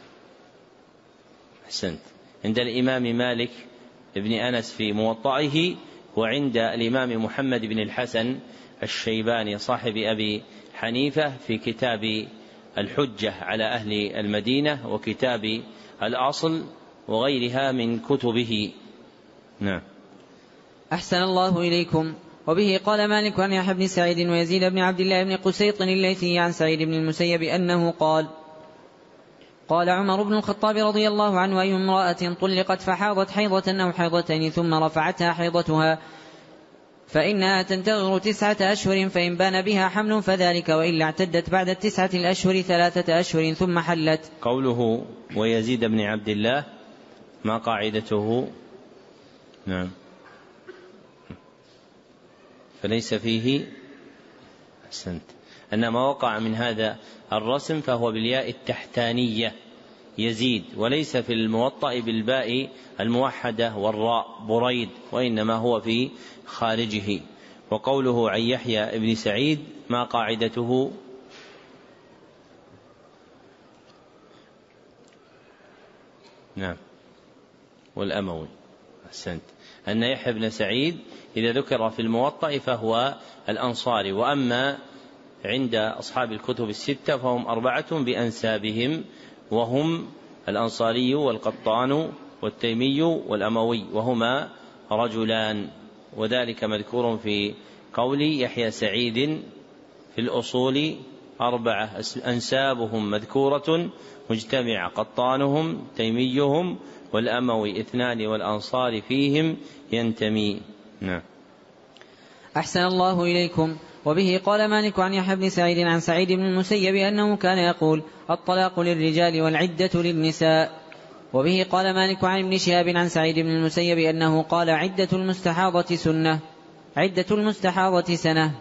[SPEAKER 1] أحسنت، عند الإمام مالك بن أنس في موطئه، وعند الإمام محمد بن الحسن الشيباني صاحب أبي حنيفة في كتاب الحجة على أهل المدينة وكتاب الأصل وغيرها من كتبه. نعم.
[SPEAKER 3] أحسن الله إليكم. وبه قال مالك عن يحيى بن سعيد ويزيد بن عبد الله بن قسيط الليثي عن سعيد بن المسيب أنه قال قال عمر بن الخطاب رضي الله عنه أي امرأة طلقت فحاضت حيضة أو حيضتين ثم رفعتها حيضتها فإنها تنتظر تسعة أشهر، فإن بان بها حمل فذلك، وإلا اعتدت بعد التسعة الأشهر ثلاثة أشهر ثم حلت.
[SPEAKER 1] قوله ويزيد بن عبد الله ما قاعدته؟ نعم فليس فيه أحسنت أن ما وقع من هذا الرسم فهو بالياء التحتانية يزيد، وليس في الموطأ بالباء الموحدة والراء بريد، وإنما هو في خارجه. وقوله عن يحيى بن سعيد ما قاعدته؟ نعم والأموي أحسنت أن يحيى بن سعيد إذا ذكر في الموطأ فهو الأنصاري، وأما عند أصحاب الكتب الستة فهم أربعة بأنسابهم، وهم الأنصاري والقطان والتيمي والأموي، وهما رجلان، وذلك مذكور في قول يحيى سعيد في الأصول أربعة أنسابهم مذكورة مجتمعة قطانهم تيميهم والأموي اثنان والأنصار فيهم ينتمي. نعم.
[SPEAKER 3] أحسن الله إليكم. وبه قال مالك عن يحيى بن سعيد عن سعيد بن المسيب أنه كان يقول الطلاق للرجال والعدة للنساء. وبه قال مالك عن ابن شهاب عن سعيد بن المسيب أنه قال عدة المستحاضة سنة عدة المستحاضة سنة.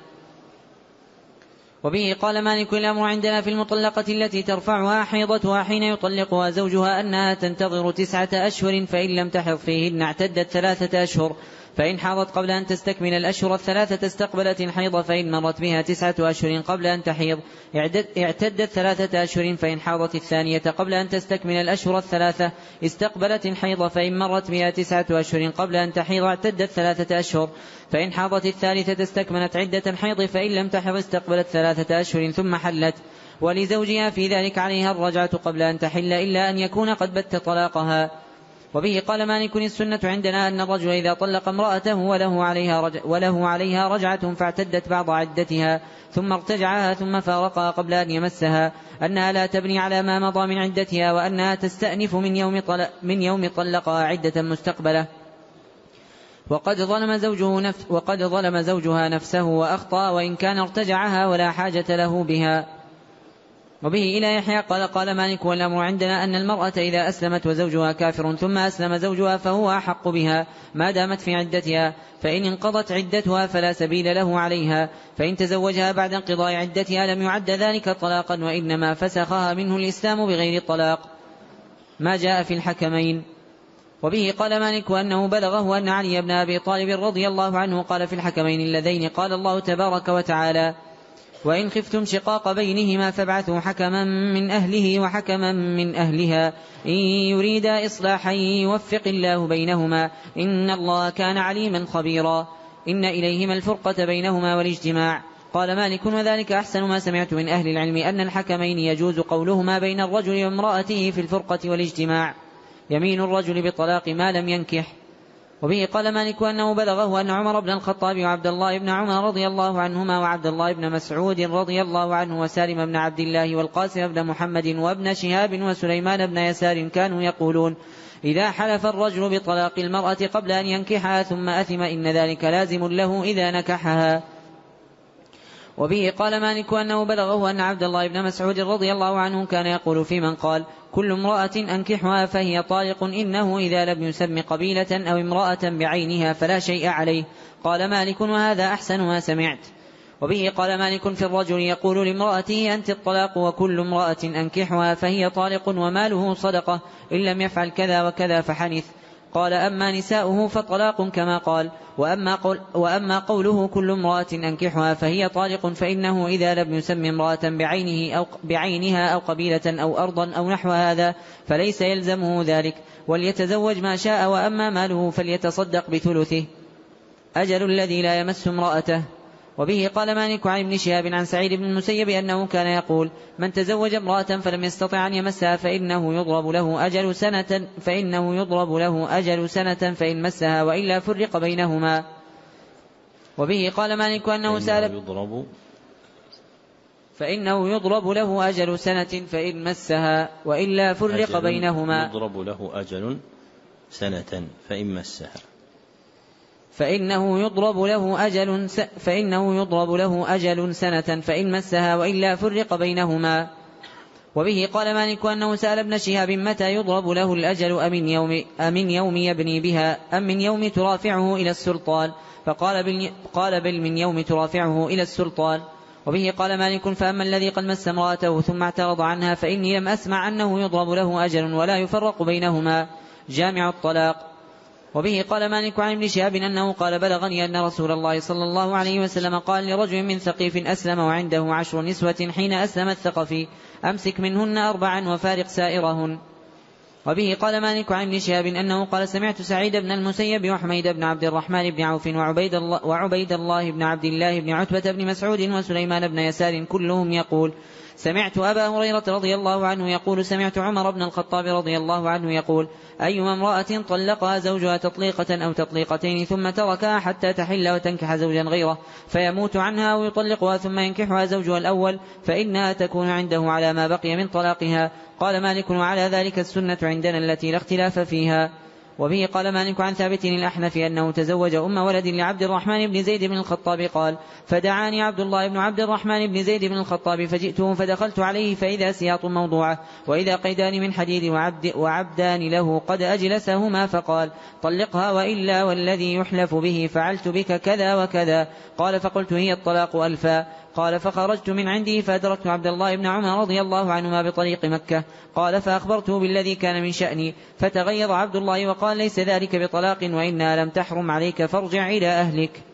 [SPEAKER 3] وبه قال مالك الأمر عندنا في المطلقة التي ترفعها حيضتها حين يطلقها زوجها أنها تنتظر تسعة أشهر، فإن لم تحض فيهن اعتدت ثلاثة أشهر، فإن حاضت قبل أن تستكمل الأشهر الثلاثة استقبلت الحيض، فإن مرت بها تسعة أشهر قبل أن تحيض اعتدت ثلاثة أشهر، فإن حاضت الثانية قبل أن تستكمل الأشهر الثلاثة استقبلت الحيض، فإن مرت بها تسعة أشهر قبل أن تحيض اعتدت ثلاثة أشهر، فإن حاضت الثالثة استكملت عدة الحيض، فإن لم تحض استقبلت ثلاثة أشهر ثم حلت. ولزوجها في ذلك عليها الرجعة قبل أن تحل إلا أن يكون قد بت طلاقها. وبه قال مالك السنة عندنا أن الرجل إذا طلق امرأته وله عليها, رجع وله عليها رجعة فاعتدت بعض عدتها ثم ارتجعها ثم فارقها قبل أن يمسها أنها لا تبني على ما مضى من عدتها، وأنها تستأنف من يوم, طلق من يوم طلقها عدة مستقبلة. وقد ظلم, زوجه نفس وقد ظلم زوجها نفسه وأخطأ وإن كان ارتجعها ولا حاجة له بها. وبه إلى يحيى قال قال مالك والأمر عندنا أن المرأة إذا أسلمت وزوجها كافر ثم أسلم زوجها فهو أحق بها ما دامت في عدتها، فإن انقضت عدتها فلا سبيل له عليها، فإن تزوجها بعد انقضاء عدتها لم يعد ذلك طلاقا، وإنما فسخها منه الإسلام بغير الطلاق ما جاء في الحكمين. وبه قال مالك أنه بلغه أن علي بن أبي طالب رضي الله عنه قال في الحكمين اللذين قال الله تبارك وتعالى وإن خفتم شقاق بينهما فابعثوا حكما من أهله وحكما من أهلها إن يريدا إصلاحا يوفق الله بينهما إن الله كان عليما خبيرا. إن إليهما الفرقة بينهما والاجتماع قال مالك وذلك أحسن ما سمعت من أهل العلم أن الحكمين يجوز قولهما بين الرجل وامرأته في الفرقة والاجتماع يمين الرجل بطلاق ما لم ينكح. وبه قال مالك أنه بلغه أن عمر بن الخطاب وعبد الله بن عمر رضي الله عنهما وعبد الله بن مسعود رضي الله عنه وسالم بن عبد الله والقاسم بن محمد وابن شهاب وسليمان بن يسار كانوا يقولون إذا حلف الرجل بطلاق المرأة قبل أن ينكحها ثم أثم إن ذلك لازم له إذا نكحها. وبه قال مالك أنه بلغه أن عبد الله بن مسعود رضي الله عنه كان يقول في من قال كل امرأة أنكحها فهي طالق إنه إذا لم يسم قبيلة أو امرأة بعينها فلا شيء عليه. قال مالك وهذا أحسن ما سمعت. وبه قال مالك في الرجل يقول لامرأته أنت الطلاق وكل امرأة أنكحها فهي طالق وماله صدقة إن لم يفعل كذا وكذا فحنث. قال أما نساؤه فطلاق كما قال. وأما, قول وأما قوله كل امرأة أنكحها فهي طالق فإنه إذا لم يسم امرأة بعينه أو بعينها أو قبيلة أو أرضا أو نحو هذا فليس يلزمه ذلك وليتزوج ما شاء. وأما ماله فليتصدق بثلثه أجل الذي لا يمس امرأته. وبه قال مالك عن ابن شهاب عن سعيد بن المسيب أنه كان يقول من تزوج امرأة فلم يستطع أن يمسها فإنه يضرب له أجل سنة فإنه يضرب له أجل سنة فإن مسها وإلا فرق بينهما. وبه قال مالك أنه سأل
[SPEAKER 1] يضرب
[SPEAKER 3] فإنه يضرب له أجل سنة فإن مسها وإلا فرق بينهما.
[SPEAKER 1] يضرب له أجل سنة فإن مسها
[SPEAKER 3] فإنه يضرب له أجل س... فإنه يضرب له أجل سنة فإن مسها وإلا فرق بينهما. وبه قال مالك أنه سأل ابن شهاب متى يضرب له الأجل أمن يوم, أمن يوم يبني بها أم من يوم ترافعه إلى السلطان فقال بل... قال بل من يوم ترافعه إلى السلطان. وبه قال مالك فأما الذي قد مس امرأته ثم اعترض عنها فإني لم أسمع أنه يضرب له أجل ولا يفرق بينهما جامع الطلاق. وبه قال مالك عن ابن شهاب أنه قال بلغني أن رسول الله صلى الله عليه وسلم قال لرجل من ثقيف أسلم وعنده عشر نسوة حين أسلم الثقفي أمسك منهن أربعا وفارق سائرهن. وبه قال مالك عن ابن شهاب أنه قال سمعت سعيد بن المسيب وحميد بن عبد الرحمن بن عوف وعبيد الله, وعبيد الله بن عبد الله بن عتبة بن مسعود وسليمان بن يسار كلهم يقول سمعت أبا هريرة رضي الله عنه يقول سمعت عمر بن الخطاب رضي الله عنه يقول أيما امرأة طلقها زوجها تطليقة أو تطليقتين ثم تركها حتى تحل وتنكح زوجا غيره فيموت عنها ويطلقها ثم ينكحها زوجها الأول فإنها تكون عنده على ما بقي من طلاقها. قال مالك وعلى ذلك السنة عندنا التي لا اختلاف فيها. وبه قال مالك عن ثابت الأحنف أنه تزوج أم ولد لعبد الرحمن بن زيد بن الخطاب قال فدعاني عبد الله بن عبد الرحمن بن زيد بن الخطاب فجئته فدخلت عليه فإذا سياط موضوعة وإذا قيدان من حديد وعبد وعبدان له قد أجلسهما فقال طلقها وإلا والذي يحلف به فعلت بك كذا وكذا. قال فقلت هي الطلاق ألفا. قال فخرجت من عنده فأدركت عبد الله بن عمر رضي الله عنهما بطريق مكة. قال فأخبرته بالذي كان من شأني فتغيظ عبد الله وقال ليس ذلك بطلاق وإنها لم تحرم عليك فارجع إلى أهلك.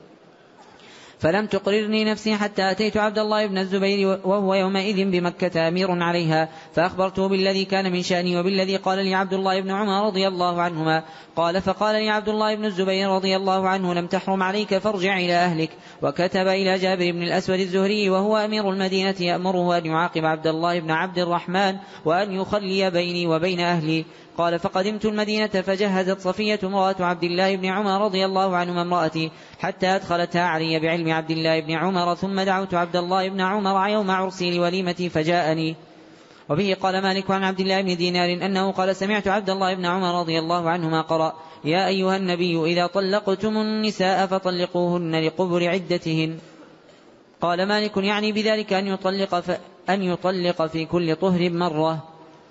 [SPEAKER 3] فلم تقررني نفسي حتى أتيت عبد الله بن الزبير وهو يومئذ بمكة أمير عليها فأخبرته بالذي كان من شأني وبالذي قال لي عبد الله بن عمر رضي الله عنهما. قال فقال لي عبد الله بن الزبير رضي الله عنه لم تحرم عليك فارجع إلى أهلك. وكتب إلى جابر بن الأسود الزهري وهو أمير المدينة يأمره أن يعاقب عبد الله بن عبد الرحمن وأن يخلي بيني وبين أهلي. قال فقدمت المدينة فجهزت صفية امرأة عبد الله بن عمر رضي الله عنهما امرأتي حتى أدخلتها علي بعلم عبد الله بن عمر ثم دعوت عبد الله بن عمر يوم عرسي لوليمتي فجاءني. وبه قال مالك عن عبد الله بن دينار أنه قال سمعت عبد الله بن عمر رضي الله عنهما قرأ يا أيها النبي إذا طلقتم النساء فطلقوهن لقبر عدتهن. قال مالك يعني بذلك أن يطلق, ف... أن يطلق في كل طهر مرة.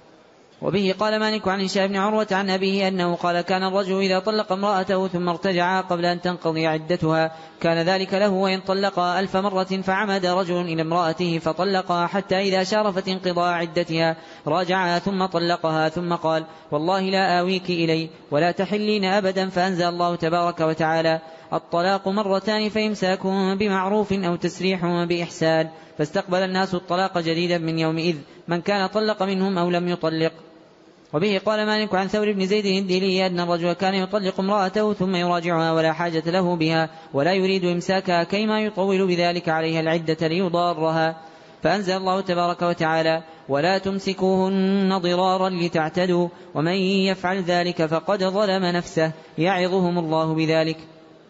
[SPEAKER 3] وبه قال مالك عن هشام بن عروة عن أبيه أنه قال كان الرجل إذا طلق امرأته ثم ارتجعها قبل أن تنقضي عدتها كان ذلك له وإن طلقها ألف مرة فعمد رجل إلى امرأته فطلقها حتى إذا شارفت انقضاء عدتها راجعها ثم طلقها ثم قال والله لا آويك إلي ولا تحلين أبدا فأنزل الله تبارك وتعالى الطلاق مرتان فإمساك بمعروف أو تسريح بإحسان. فاستقبل الناس الطلاق جديدا من يومئذ من كان طلق منهم أو لم يطلق. وبه قال مالك عن ثور بن زيد الديلي أن الرجل كان يطلق امرأته ثم يراجعها ولا حاجة له بها ولا يريد إمساكها كيما يطول بذلك عليها العدة ليضارها، فأنزل الله تبارك وتعالى: ولا تمسكوهن ضرارا لتعتدوا ومن يفعل ذلك فقد ظلم نفسه، يعظهم الله بذلك.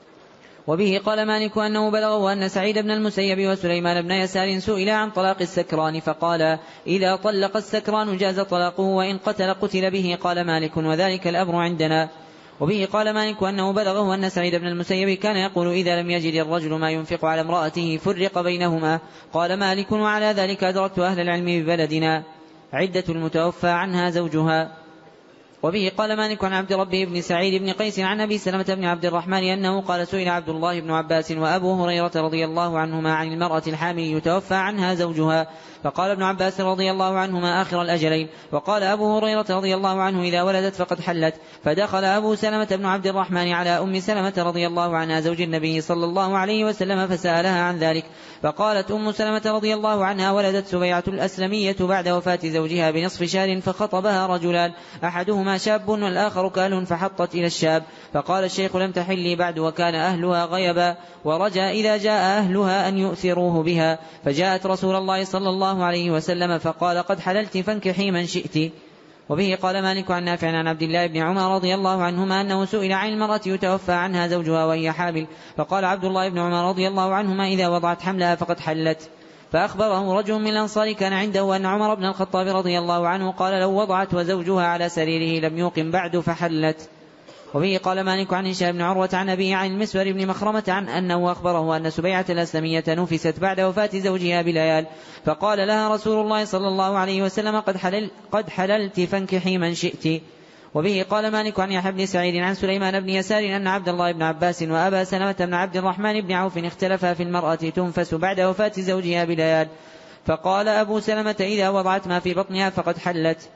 [SPEAKER 3] وبه قال مالك أنه بلغه أن سعيد بن المسيب وسليمان بن يسار سئل عن طلاق السكران فقال: إذا طلق السكران جاز طلاقه وإن قتل قتل به. قال مالك: وذلك الأمر عندنا. وبه قال مالك أنه بلغه أن سعيد بن المسيب كان يقول: إذا لم يجد الرجل ما ينفق على امرأته فرق بينهما. قال مالك: وعلى ذلك أدركت أهل العلم ببلدنا، عدة المتوفى عنها زوجها. وبه قال مالك عن عبد ربه بن سعيد بن قيس عن أبي سلمة بن عبد الرحمن أنه قال: سئل عبد الله بن عباس وأبو هريرة رضي الله عنهما عن المرأة الحامل يتوفى عنها زوجها، فقال ابن عباس رضي الله عنهما: آخر الأجلين. وقال أبو هريرة رضي الله عنه: إذا ولدت فقد حلت. فدخل أبو سلمة بن عبد الرحمن على أم سلمة رضي الله عنها زوج النبي صلى الله عليه وسلم فسألها عن ذلك، فقالت أم سلمة رضي الله عنها: ولدت سبيعة الأسلمية بعد وفاة زوجها بنصف شهر، فخطبها رجلان أحدهما شاب والآخر كال، فحطت إلى الشاب فقال الشيخ: لم تحلي بعد، وكان أهلها غيبا، ورجى إذا جاء أهلها أن يؤثروه بها، فجاءت رسول الله صلى الله عليه وسلم فقال: قد حللت فانكحي من شئت. وبه قال مالك عن نافع عن عبد الله بن عمر رضي الله عنهما أنه سئل عن المرأة يتوفى عنها زوجها وهي حامل، فقال عبد الله بن عمر رضي الله عنهما: إذا وضعت حملها فقد حلت. فأخبره رجل من الأنصار كان عنده أن عمر بن الخطاب رضي الله عنه قال: لو وضعت وزوجها على سريره لم يوقم بعد فحلت. وبه قال مالك عن هشام بن عروة عن أبيه عن المسور بن مخرمة عن أنه أخبره أن سبيعة الأسلمية نفست بعد وفاة زوجها بليال، فقال لها رسول الله صلى الله عليه وسلم: قد, حلل قد حللت فانكحي من شئت. وبه قال مالك عن يحيى بن سعيد عن سليمان بن يسار أن عبد الله بن عباس وأبا سلمة بن عبد الرحمن بن عوف اختلفا في المرأة تنفس بعد وفاة زوجها بليال، فقال أبو سلمة: إذا وضعت ما في بطنها فقد حلت.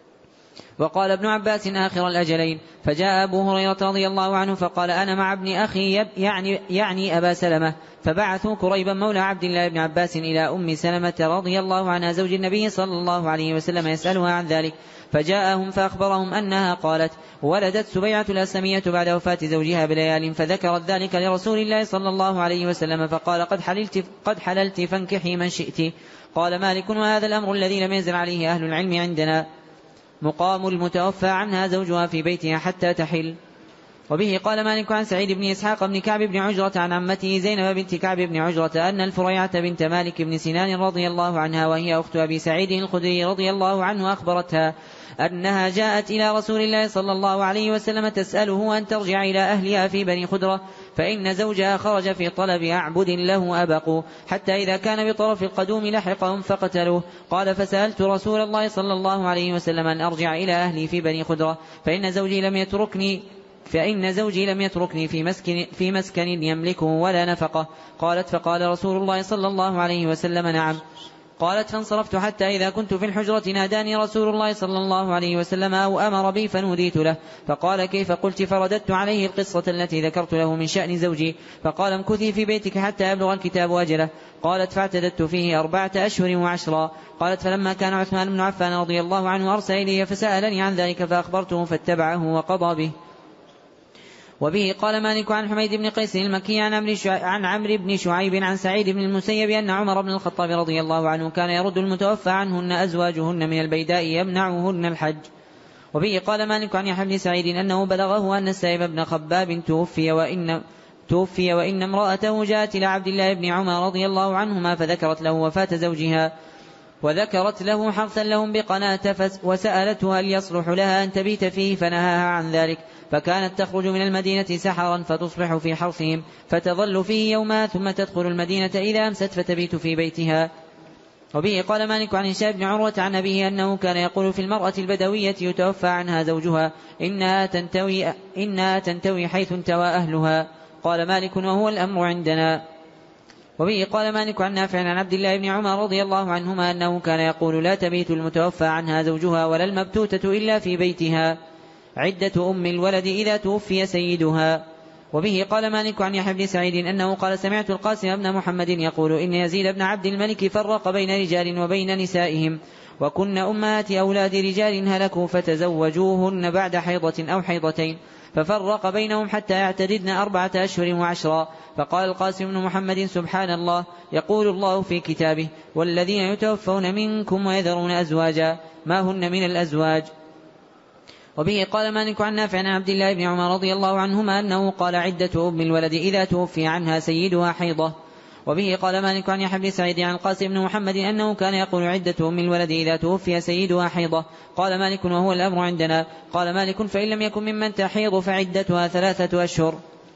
[SPEAKER 3] وقال ابن عباس: آخر الأجلين. فجاء أبو هريرة رضي الله عنه فقال: أنا مع ابن أخي يعني, يعني أبا سلمة، فبعثوا كريبا مولى عبد الله بن عباس إلى أم سلمة رضي الله عنها زوج النبي صلى الله عليه وسلم يسألها عن ذلك، فجاءهم فأخبرهم أنها قالت: ولدت سبيعة الأسلمية بعد وفاة زوجها بليال، فذكرت ذلك لرسول الله صلى الله عليه وسلم فقال: قد حللت, قد حللت فانكحي من شئت. قال مالك: وهذا الأمر الذي لم ينزل عليه أهل العلم عندنا، مقام المتوفى عنها زوجها في بيتها حتى تحل. وبه قال مالك عن سعيد بن إسحاق بن كعب بن عجرة عن عمته زينب بنت كعب بن عجرة أن الفريعة بنت مالك بن سنان رضي الله عنها وهي أخت أبي سعيد الخدري رضي الله عنه أخبرتها أنها جاءت إلى رسول الله صلى الله عليه وسلم تسأله أن ترجع إلى أهلها في بني خدرة، فإن زوجها خرج في طلب أعبد له أبقوا، حتى إذا كان بطرف القدوم لحقهم فقتلوه. قال: فسألت رسول الله صلى الله عليه وسلم أن أرجع إلى أهلي في بني خدرة، فإن زوجي لم يتركني فإن زوجي لم يتركني في مسكن, في مسكن يملكه ولا نفقه. قالت: فقال رسول الله صلى الله عليه وسلم: نعم. قالت: فانصرفت حتى إذا كنت في الحجرة ناداني رسول الله صلى الله عليه وسلم أو أمر بي فنوديت له، فقال: كيف قلت؟ فرددت عليه القصة التي ذكرت له من شأن زوجي، فقال: امكثي في بيتك حتى يبلغ الكتاب أجله. قالت: فاعتددت فيه أربعة أشهر وعشرا. قالت: فلما كان عثمان بن عفان رضي الله عنه أرسل إلي فسألني عن ذلك فأخبرته فاتبعه وقضى به. وبه قال مالك عن حميد بن قيس المكي عن عمرو بن شعيب عن سعيد بن المسيب أن عمر بن الخطاب رضي الله عنه كان يرد المتوفى عنهن أزواجهن من البيداء يمنعهن الحج. وبه قال مالك عن يحيى بن سعيد أنه بلغه أن السائب بن خباب توفي وإن توفي وإن امرأته جاءت إلى عبد الله بن عمر رضي الله عنهما فذكرت له وفاة زوجها، وذكرت له حرثا لهم بقناة، وسألته هل يصلح لها أن تبيت فيه فنهاها عن ذلك، فكانت تخرج من المدينة سحرا فتصبح في حرثهم فتظل فيه يوما ثم تدخل المدينة إذا أمست فتبيت في بيتها. وبه قال مالك عن هشام بن عروة عن أبيه أنه كان يقول في المرأة البدوية يتوفى عنها زوجها: إنها تنتوي, إنها تنتوي حيث انتوى أهلها. قال مالك: وهو الأمر عندنا. وبه قال مالك عن نافع عن عبد الله بن عمر رضي الله عنهما أنه كان يقول: لا تبيت المتوفى عنها زوجها ولا المبتوتة إلا في بيتها، عدة أم الولد إذا توفي سيدها. وبه قال مالك عن يحيى بن سعيد أنه قال: سمعت القاسم بن محمد يقول: إن يزيد بن عبد الملك فرق بين رجال وبين نسائهم، وكن أمهات أولاد رجال هلكوا فتزوجوهن بعد حيضة أو حيضتين، ففرق بينهم حتى يعتددن أربعة أشهر وعشرا. فقال القاسم بن محمد: سبحان الله، يقول الله في كتابه: والذين يتوفون منكم ويذرون أزواجا ما هن من الأزواج. وبه قال مالك عن نافع عن عبد الله بن عمر رضي الله عنهما أنه قال: عدة أم الولد إذا توفي عنها سيدها حيضة. وبه قال مالك عن يحيى بن سعيد عن القاسم بن محمد أنه كان يقول: عدة أم الولد إذا توفي سيدها حيضة. قال مالك: وهو الأمر عندنا. قال مالك: فإن لم يكن ممن تحيض فعدتها ثلاثة أشهر.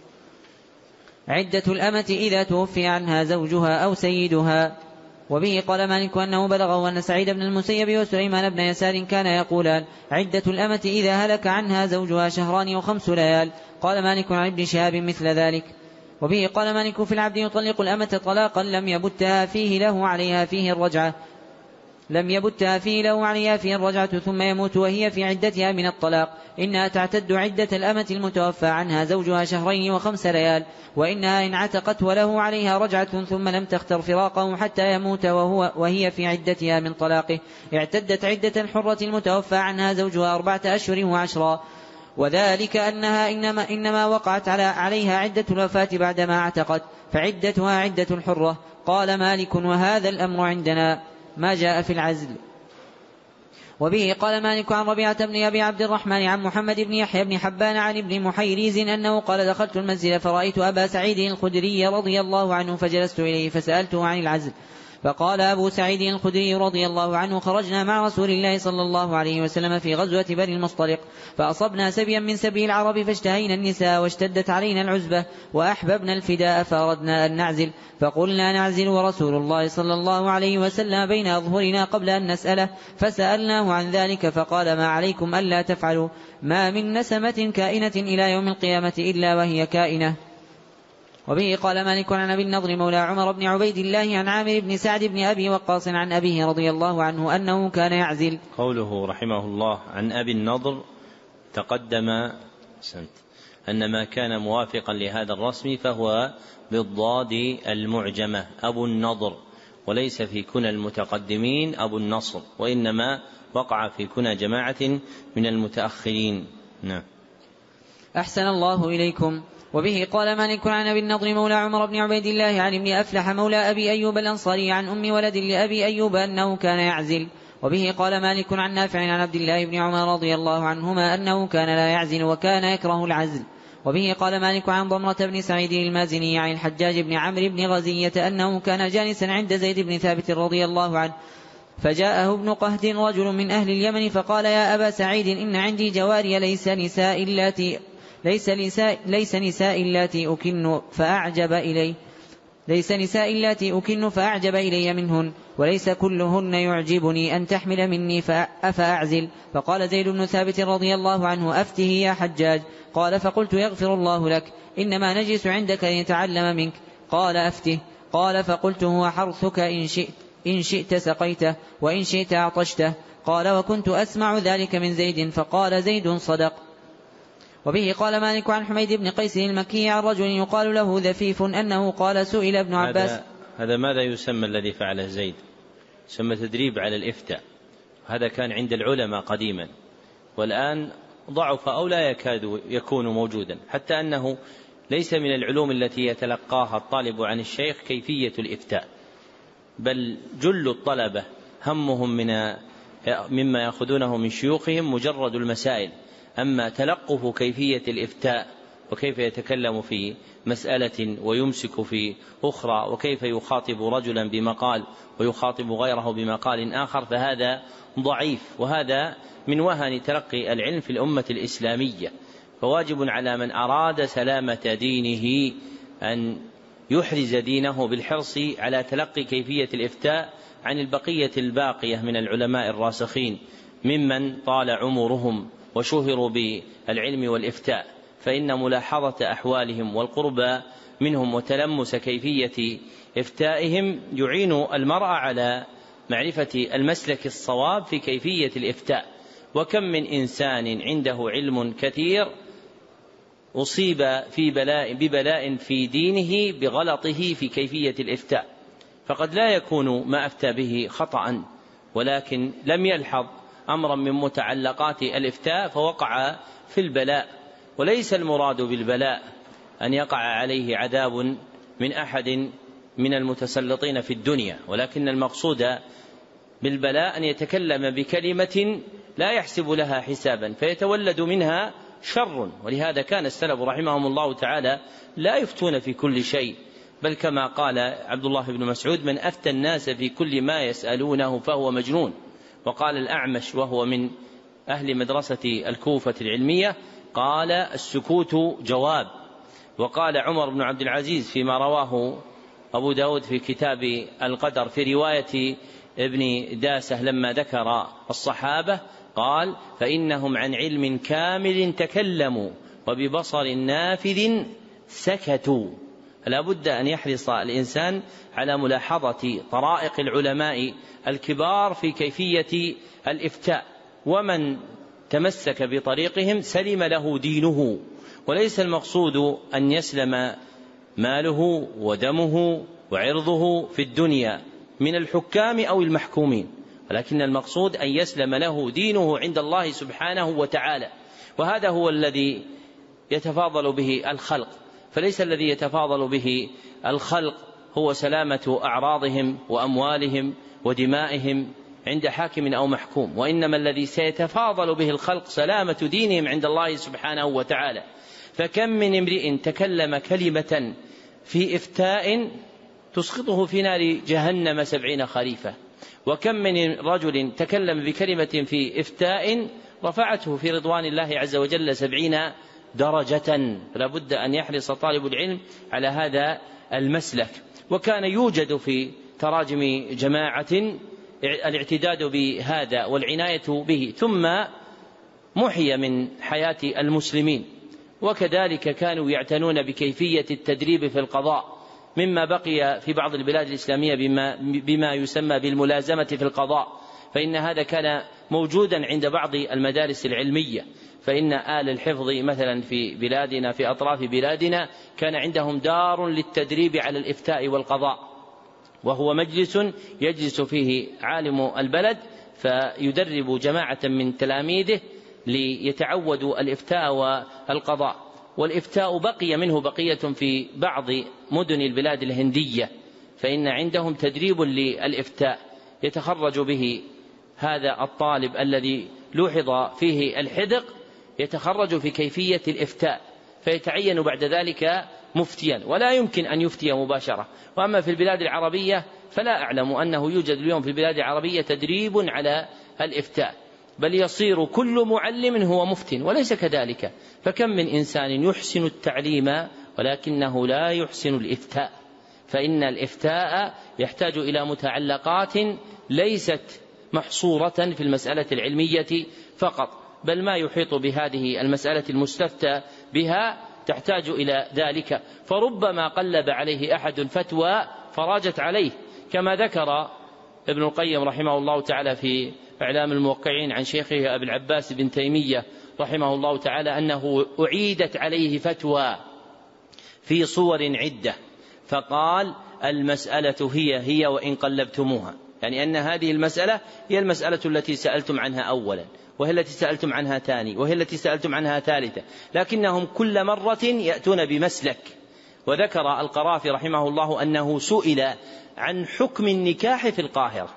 [SPEAKER 3] عدة الأمة إذا توفي عنها زوجها أو سيدها. وبه قال مالك أنه بلغه أن سعيد بن المسيب وسليمان بن يسار كان يقولان: عدة الأمة إذا هلك عنها زوجها شهران وخمس ليال. قال مالك عن ابن شهاب مثل ذلك. وبه قال مالك: في العبد يطلق الأمة طلاقا لم يبتها فيه له عليها فيه الرجعة لم يبتها فيه له عليها فيه الرجعة ثم يموت وهي في عدتها من الطلاق، إنها تعتد عدة الأمة المتوفى عنها زوجها شهرين وخمس ليال، وإنها إن عتقت وله عليها رجعة ثم لم تختر فراقه حتى يموت وهو وهي في عدتها من طلاقه، اعتدت عدة الحرة المتوفى عنها زوجها أربعة أشهر وعشرا، وذلك أنها إنما, إنما وقعت على عليها عدة الوفاة بعدما اعتقت، فعدتها عدة الحرة. قال مالك: وهذا الأمر عندنا، ما جاء في العزل. وبه قال مالك عن ربيعة بن أبي عبد الرحمن عن محمد بن يحيى بن حبان عن ابن محيريز أنه قال: دخلت المنزل فرأيت أبا سعيد الخدري رضي الله عنه فجلست إليه فسألته عن العزل، فقال أبو سعيد الخدري رضي الله عنه: خرجنا مع رسول الله صلى الله عليه وسلم في غزوة بني المصطلق، فأصبنا سبيا من سبي العرب فاشتهينا النساء واشتدت علينا العزبة وأحببنا الفداء فأردنا أن نعزل، فقلنا نعزل ورسول الله صلى الله عليه وسلم بين أظهرنا قبل أن نسأله، فسألناه عن ذلك فقال: ما عليكم ألا تفعلوا، ما من نسمة كائنة إلى يوم القيامة إلا وهي كائنة. وبه قال مالك عن أبي النضر مولى عمر بن عبيد الله عن عامر بن سعد بن أبي وقاص عن أبيه رضي الله عنه أنه كان يعزل.
[SPEAKER 1] قوله رحمه الله عن أبي النضر تقدم سنت أن ما كان موافقا لهذا الرسم فهو بالضاد المعجمة أبو النضر، وليس في كنى المتقدمين أبو النصر، وإنما وقع في كنى جماعة من المتأخرين. نعم.
[SPEAKER 3] أحسن الله إليكم. وبه قال مالك عن أبي النضر مولى عمر بن عبيد الله عن ابن أفلح مولى أبي أيوب الأنصاري عن أم ولد لأبي أيوب أنه كان يعزل. وبه قال مالك عن نافع عن عبد الله بن عمر رضي الله عنهما أنه كان لا يعزل وكان يكره العزل. وبه قال مالك عن ضمرة بن سعيد المازني عن الحجاج بن عمرو بن غزية أنه كان جالسا عند زيد بن ثابت رضي الله عنه، فجاءه ابن قهد رجل من أهل اليمن فقال: يا أبا سعيد، إن عندي جواري ليس نساء اللاتي ليس نساء ليس نساء اللاتي أكن فأعجب إلي ليس نساء اللاتي أكن فأعجب إلي منهن، وليس كلهن يعجبني أن تحمل مني فأعزل. فقال زيد بن ثابت رضي الله عنه: أفته يا حجاج. قال: فقلت: يغفر الله لك، إنما نجلس عندك لنتعلم منك. قال: أفته. قال: فقلت: هو حرثك، إن شئت, إن شئت سقيته وإن شئت أعطشته. قال: وكنت أسمع ذلك من زيد. فقال زيد: صدق. وبه قال مالك عن حميد بن قيس المكي عن رجل يقال له ذفيف أنه قال: سئل ابن عباس.
[SPEAKER 1] هذا, هذا ماذا يسمى الذي فعله زيد؟ يسمى تدريب على الإفتاء، هذا كان عند العلماء قديما، والآن ضعف أو لا يكاد يكون موجودا، حتى أنه ليس من العلوم التي يتلقاها الطالب عن الشيخ كيفية الإفتاء، بل جل الطلبة همهم من مما يأخذونه من شيوخهم مجرد المسائل، أما تلقف كيفية الإفتاء وكيف يتكلم في مسألة ويمسك في أخرى، وكيف يخاطب رجلا بمقال ويخاطب غيره بمقال آخر، فهذا ضعيف، وهذا من وهن تلقي العلم في الأمة الإسلامية. فواجب على من أراد سلامة دينه أن يحرز دينه بالحرص على تلقي كيفية الإفتاء عن البقية الباقية من العلماء الراسخين ممن طال عمرهم وشهروا بالعلم والإفتاء، فإن ملاحظة أحوالهم والقرب منهم وتلمس كيفية إفتائهم يعين المرء على معرفة المسلك الصواب في كيفية الإفتاء. وكم من إنسان عنده علم كثير أصيب في بلاء ببلاء في دينه بغلطه في كيفية الإفتاء، فقد لا يكون ما أفتى به خطأ، ولكن لم يلحظ أمرا من متعلقات الإفتاء فوقع في البلاء. وليس المراد بالبلاء أن يقع عليه عذاب من أحد من المتسلطين في الدنيا، ولكن المقصود بالبلاء أن يتكلم بكلمة لا يحسب لها حسابا فيتولد منها شر. ولهذا كان السلف رحمهم الله تعالى لا يفتون في كل شيء، بل كما قال عبد الله بن مسعود: من أفتى الناس في كل ما يسألونه فهو مجنون. وقال الأعمش وهو من أهل مدرسة الكوفة العلمية: قال السكوت جواب. وقال عمر بن عبد العزيز فيما رواه أبو داود في كتاب القدر في رواية ابن داسة لما ذكر الصحابة قال: فإنهم عن علم كامل تكلموا وببصر نافذ سكتوا. فلا بد أن يحرص الإنسان على ملاحظة طرائق العلماء الكبار في كيفية الإفتاء، ومن تمسك بطريقهم سلم له دينه. وليس المقصود أن يسلم ماله ودمه وعرضه في الدنيا من الحكام أو المحكومين، ولكن المقصود أن يسلم له دينه عند الله سبحانه وتعالى، وهذا هو الذي يتفاضل به الخلق. فليس الذي يتفاضل به الخلق هو سلامة أعراضهم وأموالهم ودمائهم عند حاكم أو محكوم، وإنما الذي سيتفاضل به الخلق سلامة دينهم عند الله سبحانه وتعالى. فكم من امرئ تكلم كلمة في إفتاء تسقطه في نار جهنم سبعين خريفة، وكم من رجل تكلم بكلمة في إفتاء رفعته في رضوان الله عز وجل سبعين درجة. فلا بد أن يحرص طالب العلم على هذا المسلك. وكان يوجد في تراجم جماعة الاعتداد بهذا والعناية به، ثم محي من حياة المسلمين. وكذلك كانوا يعتنون بكيفية التدريب في القضاء، مما بقي في بعض البلاد الإسلامية بما, بما يسمى بالملازمة في القضاء، فإن هذا كان موجودا عند بعض المدارس العلمية. فإن آل الحفظ مثلا في بلادنا في أطراف بلادنا كان عندهم دار للتدريب على الإفتاء والقضاء، وهو مجلس يجلس فيه عالم البلد فيدرب جماعة من تلاميذه ليتعودوا الإفتاء والقضاء. والإفتاء بقي منه بقية في بعض مدن البلاد الهندية، فإن عندهم تدريب للإفتاء يتخرج به هذا الطالب الذي لوحظ فيه الحذق، يتخرج في كيفية الإفتاء فيتعين بعد ذلك مفتيا، ولا يمكن أن يفتي مباشرة. وأما في البلاد العربية فلا أعلم أنه يوجد اليوم في البلاد العربية تدريب على الإفتاء، بل يصير كل معلم هو مفت، وليس كذلك. فكم من إنسان يحسن التعليم ولكنه لا يحسن الإفتاء، فإن الإفتاء يحتاج إلى متعلقات ليست محصورة في المسألة العلمية فقط، بل ما يحيط بهذه المسألة المستفتى بها تحتاج إلى ذلك. فربما قلب عليه أحد فتوى فراجت عليه، كما ذكر ابن القيم رحمه الله تعالى في إعلام الموقعين عن شيخه أبي العباس بن تيمية رحمه الله تعالى أنه أعيدت عليه فتوى في صور عدة، فقال: المسألة هي هي وإن قلبتموها، يعني أن هذه المسألة هي المسألة التي سألتم عنها أولا، وهي التي سألتم عنها ثاني، وهي التي سألتم عنها ثالثة، لكنهم كل مرة يأتون بمسلك. وذكر القرافي رحمه الله أنه سئل عن حكم النكاح في القاهرة،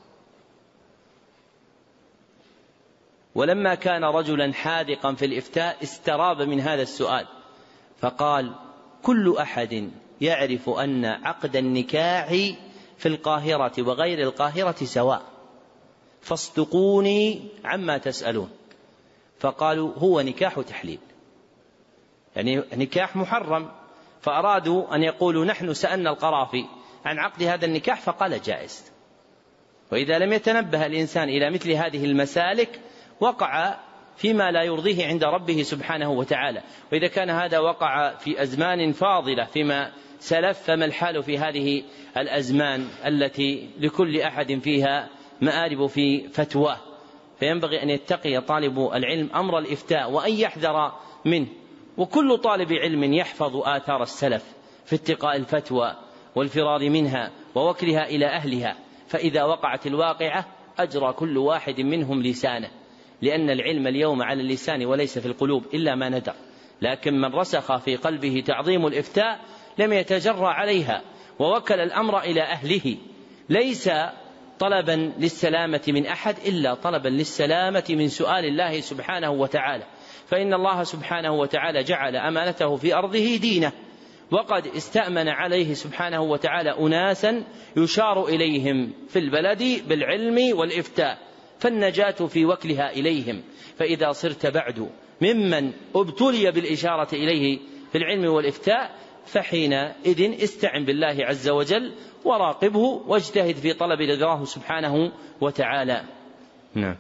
[SPEAKER 1] ولما كان رجلا حاذقا في الإفتاء استراب من هذا السؤال، فقال: كل أحد يعرف أن عقد النكاح في القاهرة وغير القاهرة سواء، فاصدقوني عما تسألون. فقالوا: هو نكاح تحليل، يعني نكاح محرم، فأرادوا أن يقولوا: نحن سألنا القرافي عن عقد هذا النكاح فقال جائز. وإذا لم يتنبه الإنسان إلى مثل هذه المسالك وقع فيما لا يرضيه عند ربه سبحانه وتعالى. وإذا كان هذا وقع في أزمان فاضلة فيما سلف، فما الحال في هذه الأزمان التي لكل أحد فيها مآرب في فتواه؟ فينبغي أن يتقي طالب العلم أمر الإفتاء وأن يحذر منه. وكل طالب علم يحفظ آثار السلف في اتقاء الفتوى والفرار منها ووكلها إلى أهلها، فإذا وقعت الواقعة أجرى كل واحد منهم لسانه، لأن العلم اليوم على اللسان وليس في القلوب إلا ما ندر، لكن من رسخ في قلبه تعظيم الإفتاء لم يتجرأ عليها ووكل الأمر إلى أهله، ليس طلبا للسلامة من أحد إلا طلبا للسلامة من سؤال الله سبحانه وتعالى، فإن الله سبحانه وتعالى جعل أمانته في أرضه دينه، وقد استأمن عليه سبحانه وتعالى أناسا يشار إليهم في البلد بالعلم والإفتاء، فالنجاة في وكلها إليهم. فإذا صرت بعد ممن ابتلي بالإشارة إليه في العلم والإفتاء فحينئذ استعن بالله عز وجل وراقبه واجتهد في طلب رضاه سبحانه وتعالى. نعم.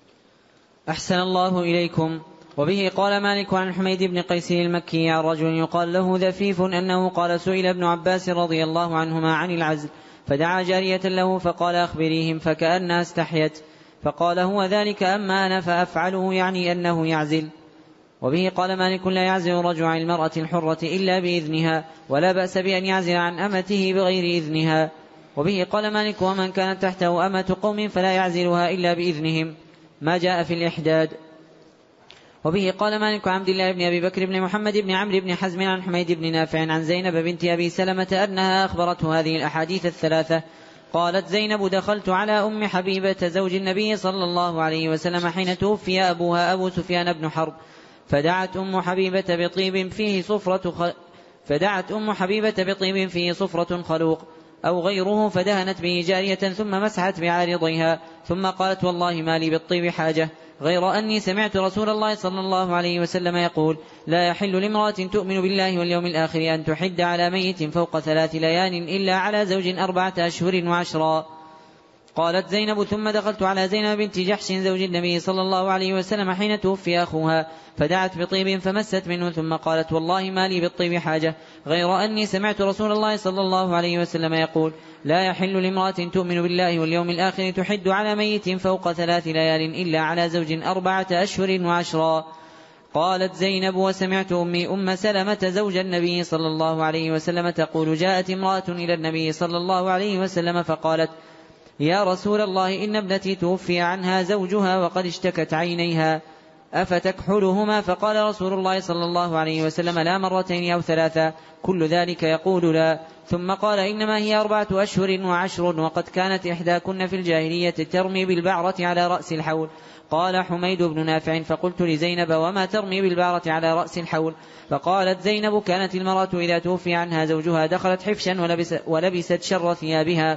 [SPEAKER 3] أحسن الله إليكم. وبه قال مالك عن حميد بن قيس المكي عن رجل يقال له ذفيف أنه قال سئل ابن عباس رضي الله عنهما عن العزل فدعا جارية له فقال أخبريهم، فكأنها استحيت فقال هو ذلك، أما أنا فأفعله، يعني أنه يعزل. وبه قال مالك لا يعزل الرجل عن المرأة الحرة إلا بإذنها، ولا بأس بأن يعزل عن أمته بغير إذنها. وبه قال مالك ومن كانت تحته أمة قوم فلا يعزلها إلا بإذنهم، ما جاء في الإحداد. وبه قال مالك عبد الله بن أبي بكر بن محمد بن عمرو بن حزم عن حميد بن نافع عن زينب بنت أبي سلمة أنها أخبرته هذه الأحاديث الثلاثة. قالت زينب دخلت على أم حبيبة زوج النبي صلى الله عليه وسلم حين توفي أبوها أبو سفيان بن حرب، فدعت أم حبيبة بطيب فيه صفرة خ... فدعت أم حبيبة بطيب فيه صفرة خلوق أو غيره، فدهنت به جارية ثم مسحت بعارضيها، ثم قالت والله ما لي بالطيب حاجة، غير أني سمعت رسول الله صلى الله عليه وسلم يقول لا يحل لامرأة تؤمن بالله واليوم الآخر أن تحد على ميت فوق ثلاث ليال إلا على زوج أربعة أشهر وعشرا. قالت زينب ثم دخلت على زينب بنت جحش زوج النبي صلى الله عليه وسلم حين توفي أخوها، فدعت بطيب فمست منه، ثم قالت والله ما لي بالطيب حاجة، غير أني سمعت رسول الله صلى الله عليه وسلم يقول لا يحل لامرأة تؤمن بالله واليوم الآخر تحد على ميت فوق ثلاث ليال إلا على زوج أربعة أشهر وعشرا. قالت زينب وسمعت أمي أم سلمة زوج النبي صلى الله عليه وسلم تقول جاءت امرأة إلى النبي صلى الله عليه وسلم فقالت يا رسول الله إن ابنتي توفي عنها زوجها وقد اشتكت عينيها أفتكحلهما؟ فقال رسول الله صلى الله عليه وسلم لا مرتين أو ثلاثة، كل ذلك يقول لا. ثم قال إنما هي أربعة أشهر وعشر، وقد كانت إحداكن في الجاهلية ترمي بالبعرة على رأس الحول. قال حميد بن نافع فقلت لزينب وما ترمي بالبعرة على رأس الحول؟ فقالت زينب كانت المرأة إذا توفي عنها زوجها دخلت حفشا ولبست, ولبست شر ثيابها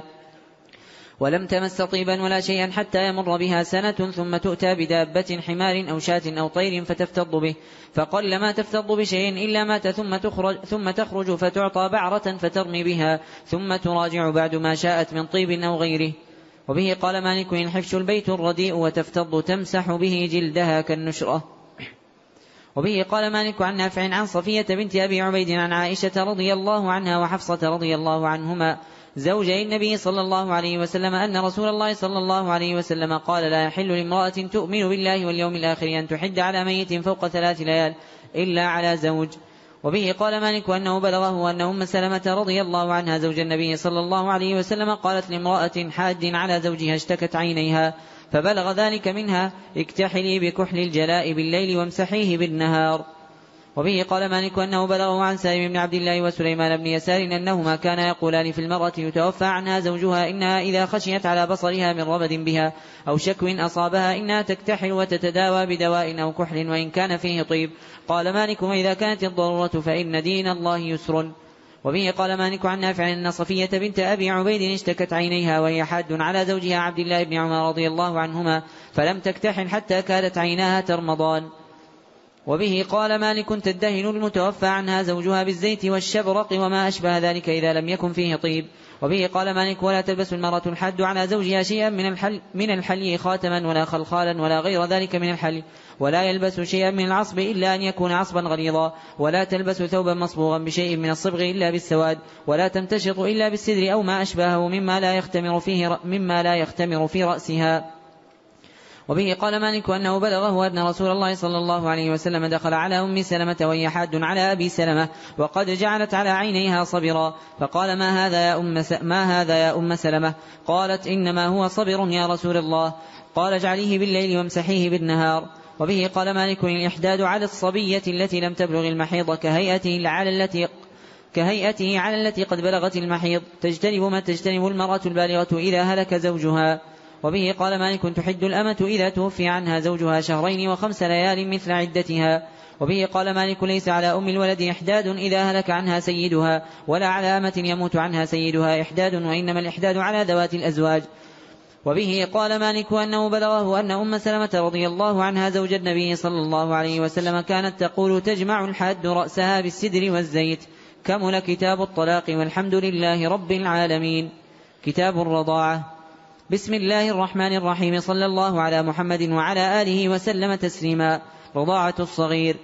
[SPEAKER 3] ولم تمس طيبا ولا شيئا حتى يمر بها سنة، ثم تؤتى بدابة حمار أو شاة أو طير فتفتض به، فقل ما تفتض بشيء إلا مات، ثم تخرج, ثم تخرج فتعطى بعرة فترمي بها، ثم تراجع بعد ما شاءت من طيب أو غيره. وبه قال مالك الحفش البيت الرديء وتفتض تمسح به جلدها كالنشرة. وبه قال مالك عن نافع عن صفية بنت أبي عبيد عن عائشة رضي الله عنها وحفصة رضي الله عنهما زوجي النبي صلى الله عليه وسلم أن رسول الله صلى الله عليه وسلم قال لا يحل لامرأة تؤمن بالله واليوم الآخر أن تحد على ميت فوق ثلاث ليال إلا على زوج. وبه قال مالك أنه بلغه أن أم سلمة رضي الله عنها زوج النبي صلى الله عليه وسلم قالت لامرأة حاد على زوجها اشتكت عينيها، فبلغ ذلك منها اكتحلي بكحل الجلاء بالليل وامسحيه بالنهار. وبه قال مالك أنه بلغه عن سالم بن عبد الله وسليمان بن يسار أنهما كان يقولان في المرأة يتوفى عنها زوجها إنها إذا خشيت على بصرها من ربد بها أو شكو أصابها إنها تكتحل وتتداوى بدواء أو كحل وإن كان فيه طيب. قال مالك وإذا كانت الضرورة فإن دين الله يسر. وبه قال مالك عن نافع أن صفية بنت أبي عبيد اشتكت عينيها وهي حاد على زوجها عبد الله بن عمر رضي الله عنهما فلم تكتحل حتى كادت عيناها ترمضان. وبه قال مالك تدهن المتوفى عنها زوجها بالزيت والشبرق وما أشبه ذلك إذا لم يكن فيه طيب. وبه قال مالك ولا تلبس المرأة الحاد على زوجها شيئا من الحل من الحلي خاتما ولا خلخالا ولا غير ذلك من الحلي، ولا يلبس شيئا من العصب إلا أن يكون عصبا غليظا، ولا تلبس ثوبا مصبوغا بشيء من الصبغ إلا بالسواد، ولا تمتشط إلا بالسدر أو ما أشبهه مما لا يختمر فيه مما لا يختمر في رأسها. وبه قال مالك أنه بلغه أن رسول الله صلى الله عليه وسلم دخل على أم سلمة وهي حاد على أبي سلمة وقد جعلت على عينيها صبرا، فقال ما هذا يا أم, ما هذا يا أم سلمة؟ قالت إنما هو صبر يا رسول الله. قال اجعليه بالليل وامسحيه بالنهار. وبه قال مالك الإحداد على الصبية التي لم تبلغ المحيض كهيئته على التي كهيئته على التي قد بلغت المحيض، تجتنب ما تجتنب المرأة البالغة إذا هلك زوجها. وبه قال مالك تحد الأمة إذا توفي عنها زوجها شهرين وخمس ليال مثل عدتها. وبه قال مالك ليس على أم الولد إحداد إذا هلك عنها سيدها، ولا على أمة يموت عنها سيدها إحداد، وإنما الإحداد على ذوات الأزواج. وبه قال مالك أنه بلغه أن أم سلمة رضي الله عنها زوج النبي صلى الله عليه وسلم كانت تقول تجمع الحاد رأسها بالسدر والزيت. كمل كتاب الطلاق، والحمد لله رب العالمين. كتاب الرضاعة. بسم الله الرحمن الرحيم. صلى الله على محمد وعلى آله وسلم تسليما. رضاعة الصغير.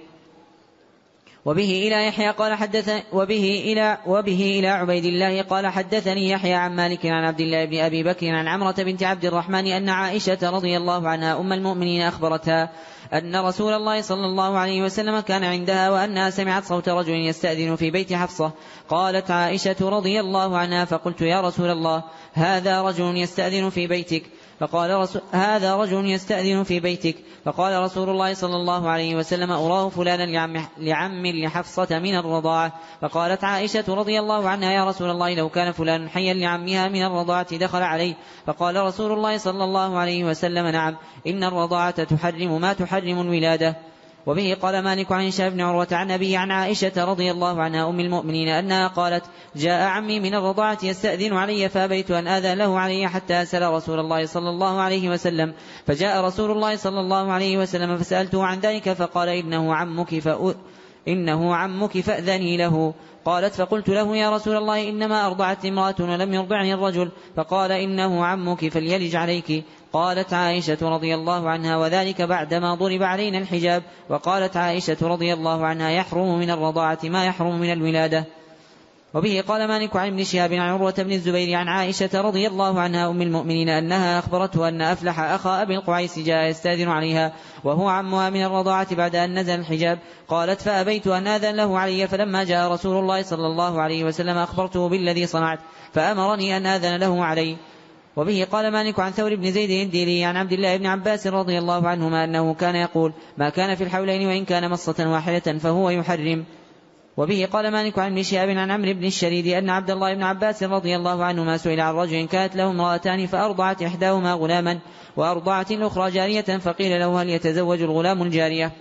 [SPEAKER 3] وبه إلى يحيى قال حدث وبه إلى وبه إلى عبيد الله قال حدثني يحيى عن مالك عن عبد الله بن أبي بكر عن عمرة بنت عبد الرحمن أن عائشة رضي الله عنها أم المؤمنين أخبرتها أن رسول الله صلى الله عليه وسلم كان عندها وأنها سمعت صوت رجل يستأذن في بيت حفصة. قالت عائشة رضي الله عنها فقلت يا رسول الله هذا رجل يستأذن في بيتك فقال رسول هذا رجل يستأذن في بيتك فقال رسول الله صلى الله عليه وسلم أراه فلانا لعم, لعم لحفصة من الرضاعة. فقالت عائشة رضي الله عنها يا رسول الله لو كان فلان حيا لعمها من الرضاعة دخل عليه. فقال رسول الله صلى الله عليه وسلم نعم إن الرضاعة تحرم ما تحرم الولادة. وبه قال مالك عن هشام بن عروة عن أبيه عن عائشة رضي الله عنها أم المؤمنين أنها قالت جاء عمي من الرضاعة يستأذن علي فأبيت أن آذن له علي حتى أسأل رسول الله صلى الله عليه وسلم. فجاء رسول الله صلى الله عليه وسلم فسألته عن ذلك فقال إنه عمك فأ... إنه عمك فأذني له. قالت فقلت له يا رسول الله إنما أرضعت امرأة ولم يرضعني الرجل. فقال إنه عمك فليلج عليك. قالت عائشة رضي الله عنها وذلك بعدما ضرب علينا الحجاب. وقالت عائشة رضي الله عنها يحرم من الرضاعة ما يحرم من الولادة. وبه قال مالك عن ابن شهاب عن عروة بن الزبير عن عائشة رضي الله عنها أم المؤمنين أنها أخبرته أن أفلح أخا أبي القعيس جاء يستأذن عليها وهو عمها من الرضاعة بعد أن نزل الحجاب. قالت فأبيت أن آذن له علي فلما جاء رسول الله صلى الله عليه وسلم أخبرته بالذي صنعت فأمرني أن آذن له علي. وبه قال مالك عن ثور بن زيد الديلي عن عبد الله بن عباس رضي الله عنهما أنه كان يقول ما كان في الحولين وإن كان مصة واحدة فهو يحرم. وبه قال مالك عن ابن شهاب عن عمرو بن الشريد أن عبد الله بن عباس رضي الله عنهما سئل عن رجل كانت له امرأتان فأرضعت إحداهما غلاما وأرضعت الأخرى جارية فقيل له هل يتزوج الغلام الجارية؟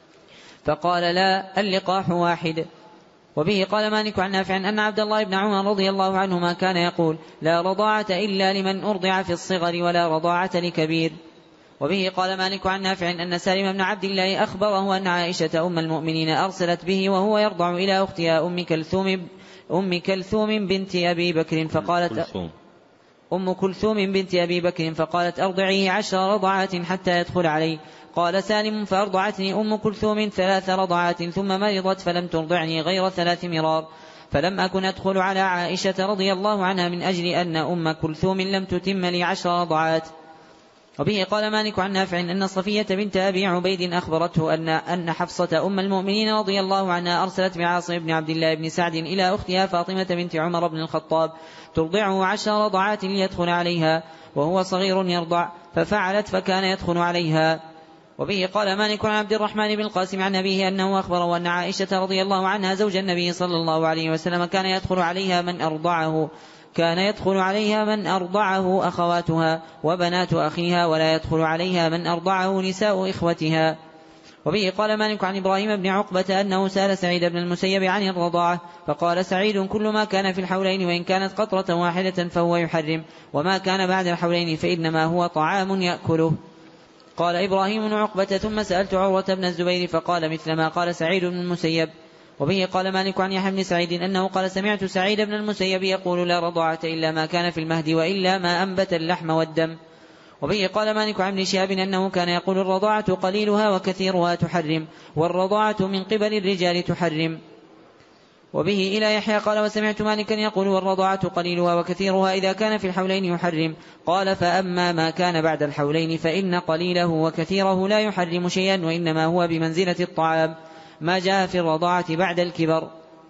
[SPEAKER 3] فقال لا اللقاح واحد. وبه قال مالك عن نافع أن عبد الله بن عمر رضي الله عنهما كان يقول لا رضاعة إلا لمن أرضع في الصغر ولا رضاعة لكبير. وبه قال مالك عن نافع أن سالم بن عبد الله أخبره أن عائشة أم المؤمنين أرسلت به وهو يرضع إلى أختها أم كلثوم, أم كلثوم بنت أبي بكر فقالت أم كلثوم بنت أبي بكر فقالت أرضعيه عشر رضعات حتى يدخل علي. قال سالم فأرضعتني أم كلثوم ثلاث رضعات ثم مرضت فلم ترضعني غير ثلاث مرار فلم أكن أدخل على عائشة رضي الله عنها من أجل أن أم كلثوم لم تتم لي عشر رضعات. وبه قال مالك عن نافع أن صفية بنت أبي عبيد أخبرته أن, أن حفصة أم المؤمنين رضي الله عنها أرسلت بعاصم بن عبد الله بن سعد إلى أختها فاطمة بنت عمر بن الخطاب ترضعه عشر رضعات ليدخل عليها وهو صغير يرضع ففعلت فكان يدخل عليها. وبه قال مالك عن عبد الرحمن بن القاسم عن أبيه أنه أخبره أن عائشة رضي الله عنها زوج النبي صلى الله عليه وسلم كان يدخل عليها من أرضعه كان يدخل عليها من أرضعه أخواتها وبنات أخيها ولا يدخل عليها من أرضعه نساء إخوتها. وبه قال مالك عن إبراهيم بن عقبة أنه سأل سعيد بن المسيب عن الرضاعة فقال سعيد كل ما كان في الحولين وإن كانت قطرة واحدة فهو يحرم وما كان بعد الحولين فإنما هو طعام يأكله. قال إبراهيم بن عقبة ثم سألت عروة بن الزبير فقال مثل ما قال سعيد بن المسيب. وبه قال مالك عن يحيى بن سعيد أنه قال سمعت سعيد بن المسيب يقول لا رضاعة إلا ما كان في المهد وإلا ما أنبت اللحم والدم. وبه قال مالك عن ابن شهاب أنه كان يقول الرضاعة قليلها وكثيرها تحرم والرضاعة من قبل الرجال تحرم. وبه إلى يحيى قال وسمعت مالكا يقول والرضاعة قليلها وكثيرها إذا كان في الحولين يحرم. قال فأما ما كان بعد الحولين فإن قليله وكثيره لا يحرم شيئا وإنما هو بمنزلة الطعام ما جاء في الرضاعة بعد الكبر.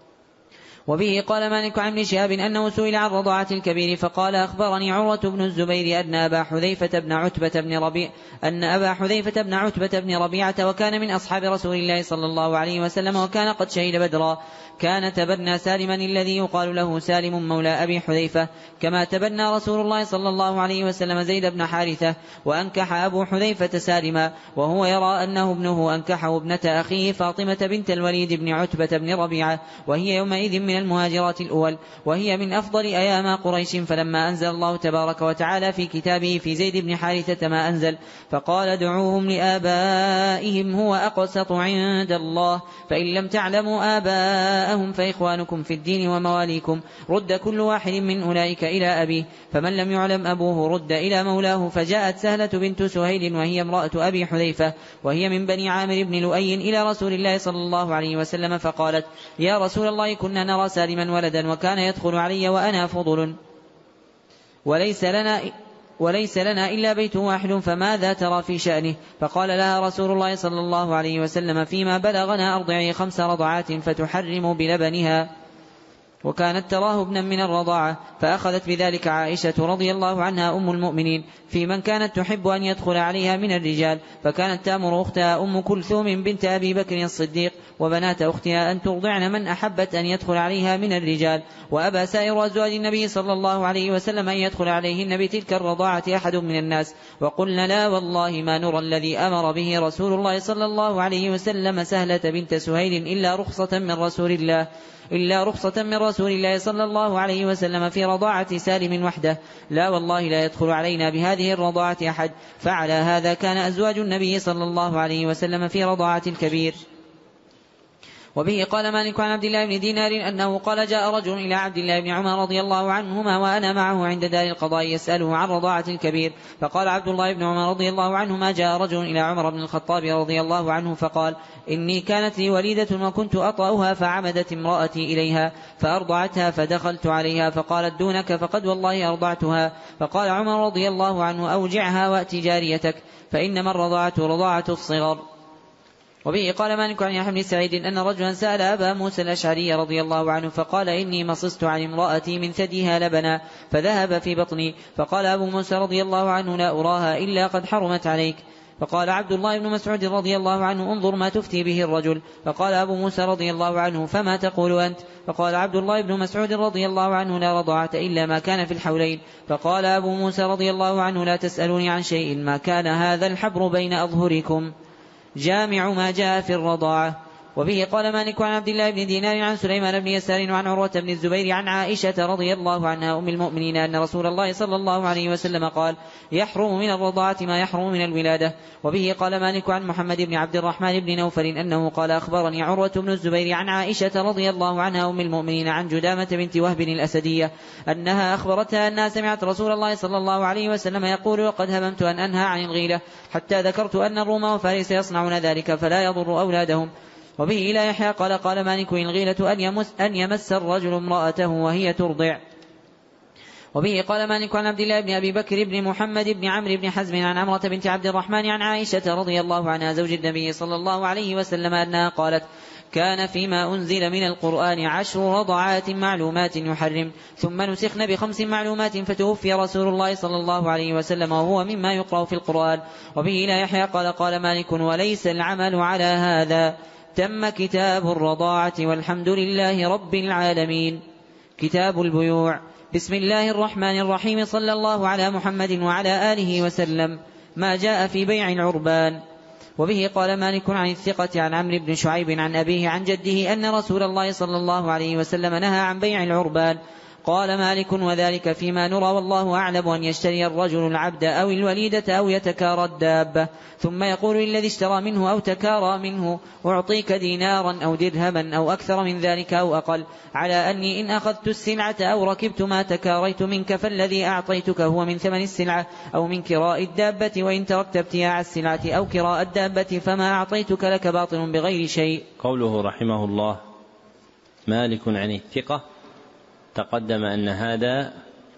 [SPEAKER 3] وبه قال مالك عن ابن شهاب أنه سئل عن رضاعة الكبير فقال أخبرني عروة بن الزبير أن أبا حذيفة بن عتبة بن ربيع أن أبا حذيفة بن عتبة بن ربيعة وكان من أصحاب رسول الله صلى الله عليه وسلم وكان قد شهد بدرا كان تبنى سالما الذي يقال له سالم مولى أبي حذيفة كما تبنى رسول الله صلى الله عليه وسلم زيد بن حارثة وأنكح أبو حذيفة سالما وهو يرى أنه ابنه أنكحه ابنة أخيه فاطمة بنت الوليد بن عتبة بن ربيعة وهي يومئذ من المهاجرات الأول وهي من أفضل أيام قريش. فلما أنزل الله تبارك وتعالى في كتابه في زيد بن حارثة ما أنزل فقال ادعوهم لآبائهم هو أقسط عند الله فإن لم تعلموا آباءهم فإخوانكم في الدين ومواليكم رد كل واحد من أولئك إلى أبيه فمن لم يعلم أبوه رد إلى مولاه. فجاءت سهلة بنت سهيل وهي امرأة أبي حذيفة وهي من بني عامر بن لؤي إلى رسول الله صلى الله عليه وسلم فقالت يا رسول الله كنا نرى سالما ولدا وكان يدخل علي وأنا فضل وليس لنا وليس لنا إلا بيت واحد فماذا ترى في شأنه؟ فقال لها رسول الله صلى الله عليه وسلم فيما بلغنا أرضعي خمس رضعات فتحرم بلبنها وكانت تراه ابنا من الرضاعة. فأخذت بذلك عائشة رضي الله عنها أم المؤمنين في من كانت تحب أن يدخل عليها من الرجال فكانت تأمر أختها أم كلثوم بنت أبي بكر الصديق وبنات أختها أن ترضعن من أحبت أن يدخل عليها من الرجال. وأبى سائر أزواج النبي صلى الله عليه وسلم أن يدخل عليهن بتلك الرضاعة أحد من الناس وقلنا لا والله ما نرى الذي أمر به رسول الله صلى الله عليه وسلم سهلة بنت سهيل إلا رخصة من رسول الله إلا رخصة من رسول الله صلى الله عليه وسلم في رضاعة سالم وحده لا والله لا يدخل علينا بهذه الرضاعة أحد. فعلى هذا كان أزواج النبي صلى الله عليه وسلم في رضاعة الكبير. وبه قال مالك عن عبد الله بن دينار أنه قال جاء رجل إلى عبد الله بن عمر رضي الله عنهما وأنا معه عند دار القضاء يسأله عن رضاعة الكبير فقال عبد الله بن عمر رضي الله عنهما جاء رجل إلى عمر بن الخطاب رضي الله عنه فقال إني كانت لي وليدة وكنت أطأها فعمدت امرأتي إليها فأرضعتها فدخلت عليها فقالت دونك فقد والله أرضعتها. فقال عمر رضي الله عنه أوجعها وأت جاريتك فإنما الرضاعة رضاعة الصغر. وبه قال مالك عن يحيى بن سعيد أن رجلا سأل أبا موسى الأشعري رضي الله عنه فقال إني مصصت عن امرأتي من ثديها لبنا فذهب في بطني فقال أبو موسى رضي الله عنه لا أراها إلا قد حرمت عليك. فقال عبد الله بن مسعود رضي الله عنه انظر ما تفتي به الرجل. فقال أبو موسى رضي الله عنه فما تقول أنت؟ فقال عبد الله بن مسعود رضي الله عنه لا رضاعة إلا ما كان في الحولين. فقال أبو موسى رضي الله عنه لا تسألوني عن شيء ما كان هذا الحبر بين أظهركم. جامع ما جاء في الرضاعة. وبه قال مالك عن عبد الله بن دينار عن سليمان بن يسار وعن عروة بن الزبير عن عائشة رضي الله عنها أم المؤمنين أن رسول الله صلى الله عليه وسلم قال يحرم من الرضاعة ما يحرم من الولادة. وبه قال مالك عن محمد بن عبد الرحمن بن نوفل أنه قال أخبرني عروة بن الزبير عن عائشة رضي الله عنها أم المؤمنين عن جدامة بنت وهب الأسدية أنها أخبرتها أنها سمعت رسول الله صلى الله عليه وسلم يقول وقد هممت أن أنهى عن الغيلة حتى ذكرت أن الروم وفارس يصنعون ذلك فلا يضر أولادهم. وبه إلى يحيى قال قال مالك الغيلة أن يمس, أن يمس الرجل امرأته وهي ترضع. وبه قال مالك عن عبد الله بن أبي بكر بن محمد بن عمرو بن حزم عن عمرة بنت عبد الرحمن عن عائشة رضي الله عنها زوج النبي صلى الله عليه وسلم أنها قالت كان فيما أنزل من القرآن عشر رضعات معلومات يحرم ثم نسخن بخمس معلومات فتوفي رسول الله صلى الله عليه وسلم وهو مما يقرأ في القرآن. وبه إلى يحيى قال قال مالك وليس العمل على هذا. تم كتاب الرضاعة والحمد لله رب العالمين. كتاب البيوع. بسم الله الرحمن الرحيم صلى الله على محمد وعلى آله وسلم. ما جاء في بيع العربان. وبه قال مالك عن الثقة عن عمرو بن شعيب عن أبيه عن جده أن رسول الله صلى الله عليه وسلم نهى عن بيع العربان. قال مالك وذلك فيما نرى والله أعلم أن يشتري الرجل العبد أو الوليدة أو يتكارى الدابة ثم يقول الذي اشترى منه أو تكارى منه أعطيك دينارا أو درهما أو أكثر من ذلك أو أقل على أني إن أخذت السلعة أو ركبت ما تكاريت منك فالذي أعطيتك هو من ثمن السلعة أو من كراء الدابة وإن تركت ابتياع السلعة أو كراء الدابة فما أعطيتك لك باطل بغير شيء.
[SPEAKER 1] قوله رحمه الله مالك عن الثقة تقدم أن هذا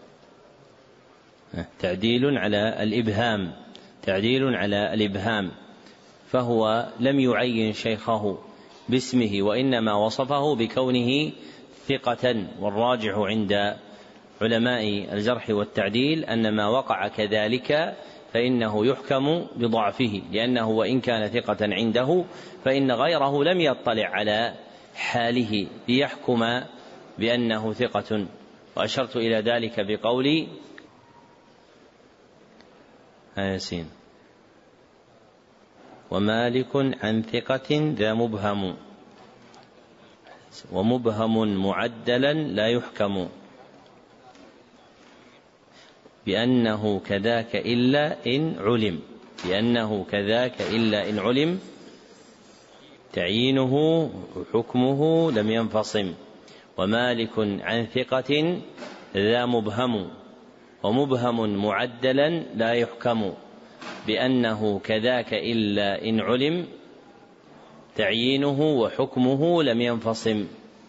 [SPEAKER 1] تعديل على الإبهام تعديل على الإبهام فهو لم يعين شيخه باسمه وإنما وصفه بكونه ثقة، والراجح عند علماء الجرح والتعديل أن ما وقع كذلك فإنه يحكم بضعفه، لأنه وإن كان ثقة عنده فإن غيره لم يطلع على حاله ليحكم بأنه ثقة. وأشرت إلى ذلك بقولي ياسين ومالك عن ثقة ذا مبهم ومبهم معدلا لا يحكم بأنه كذاك إلا إن علم بأنه كذاك إلا إن علم تعيينه وحكمه لم ينفصم. ومالك عن ثقة ذا مبهم ومبهم معدلا لا يحكم بأنه كذاك إلا إن علم تعيينه وحكمه لم ينفصم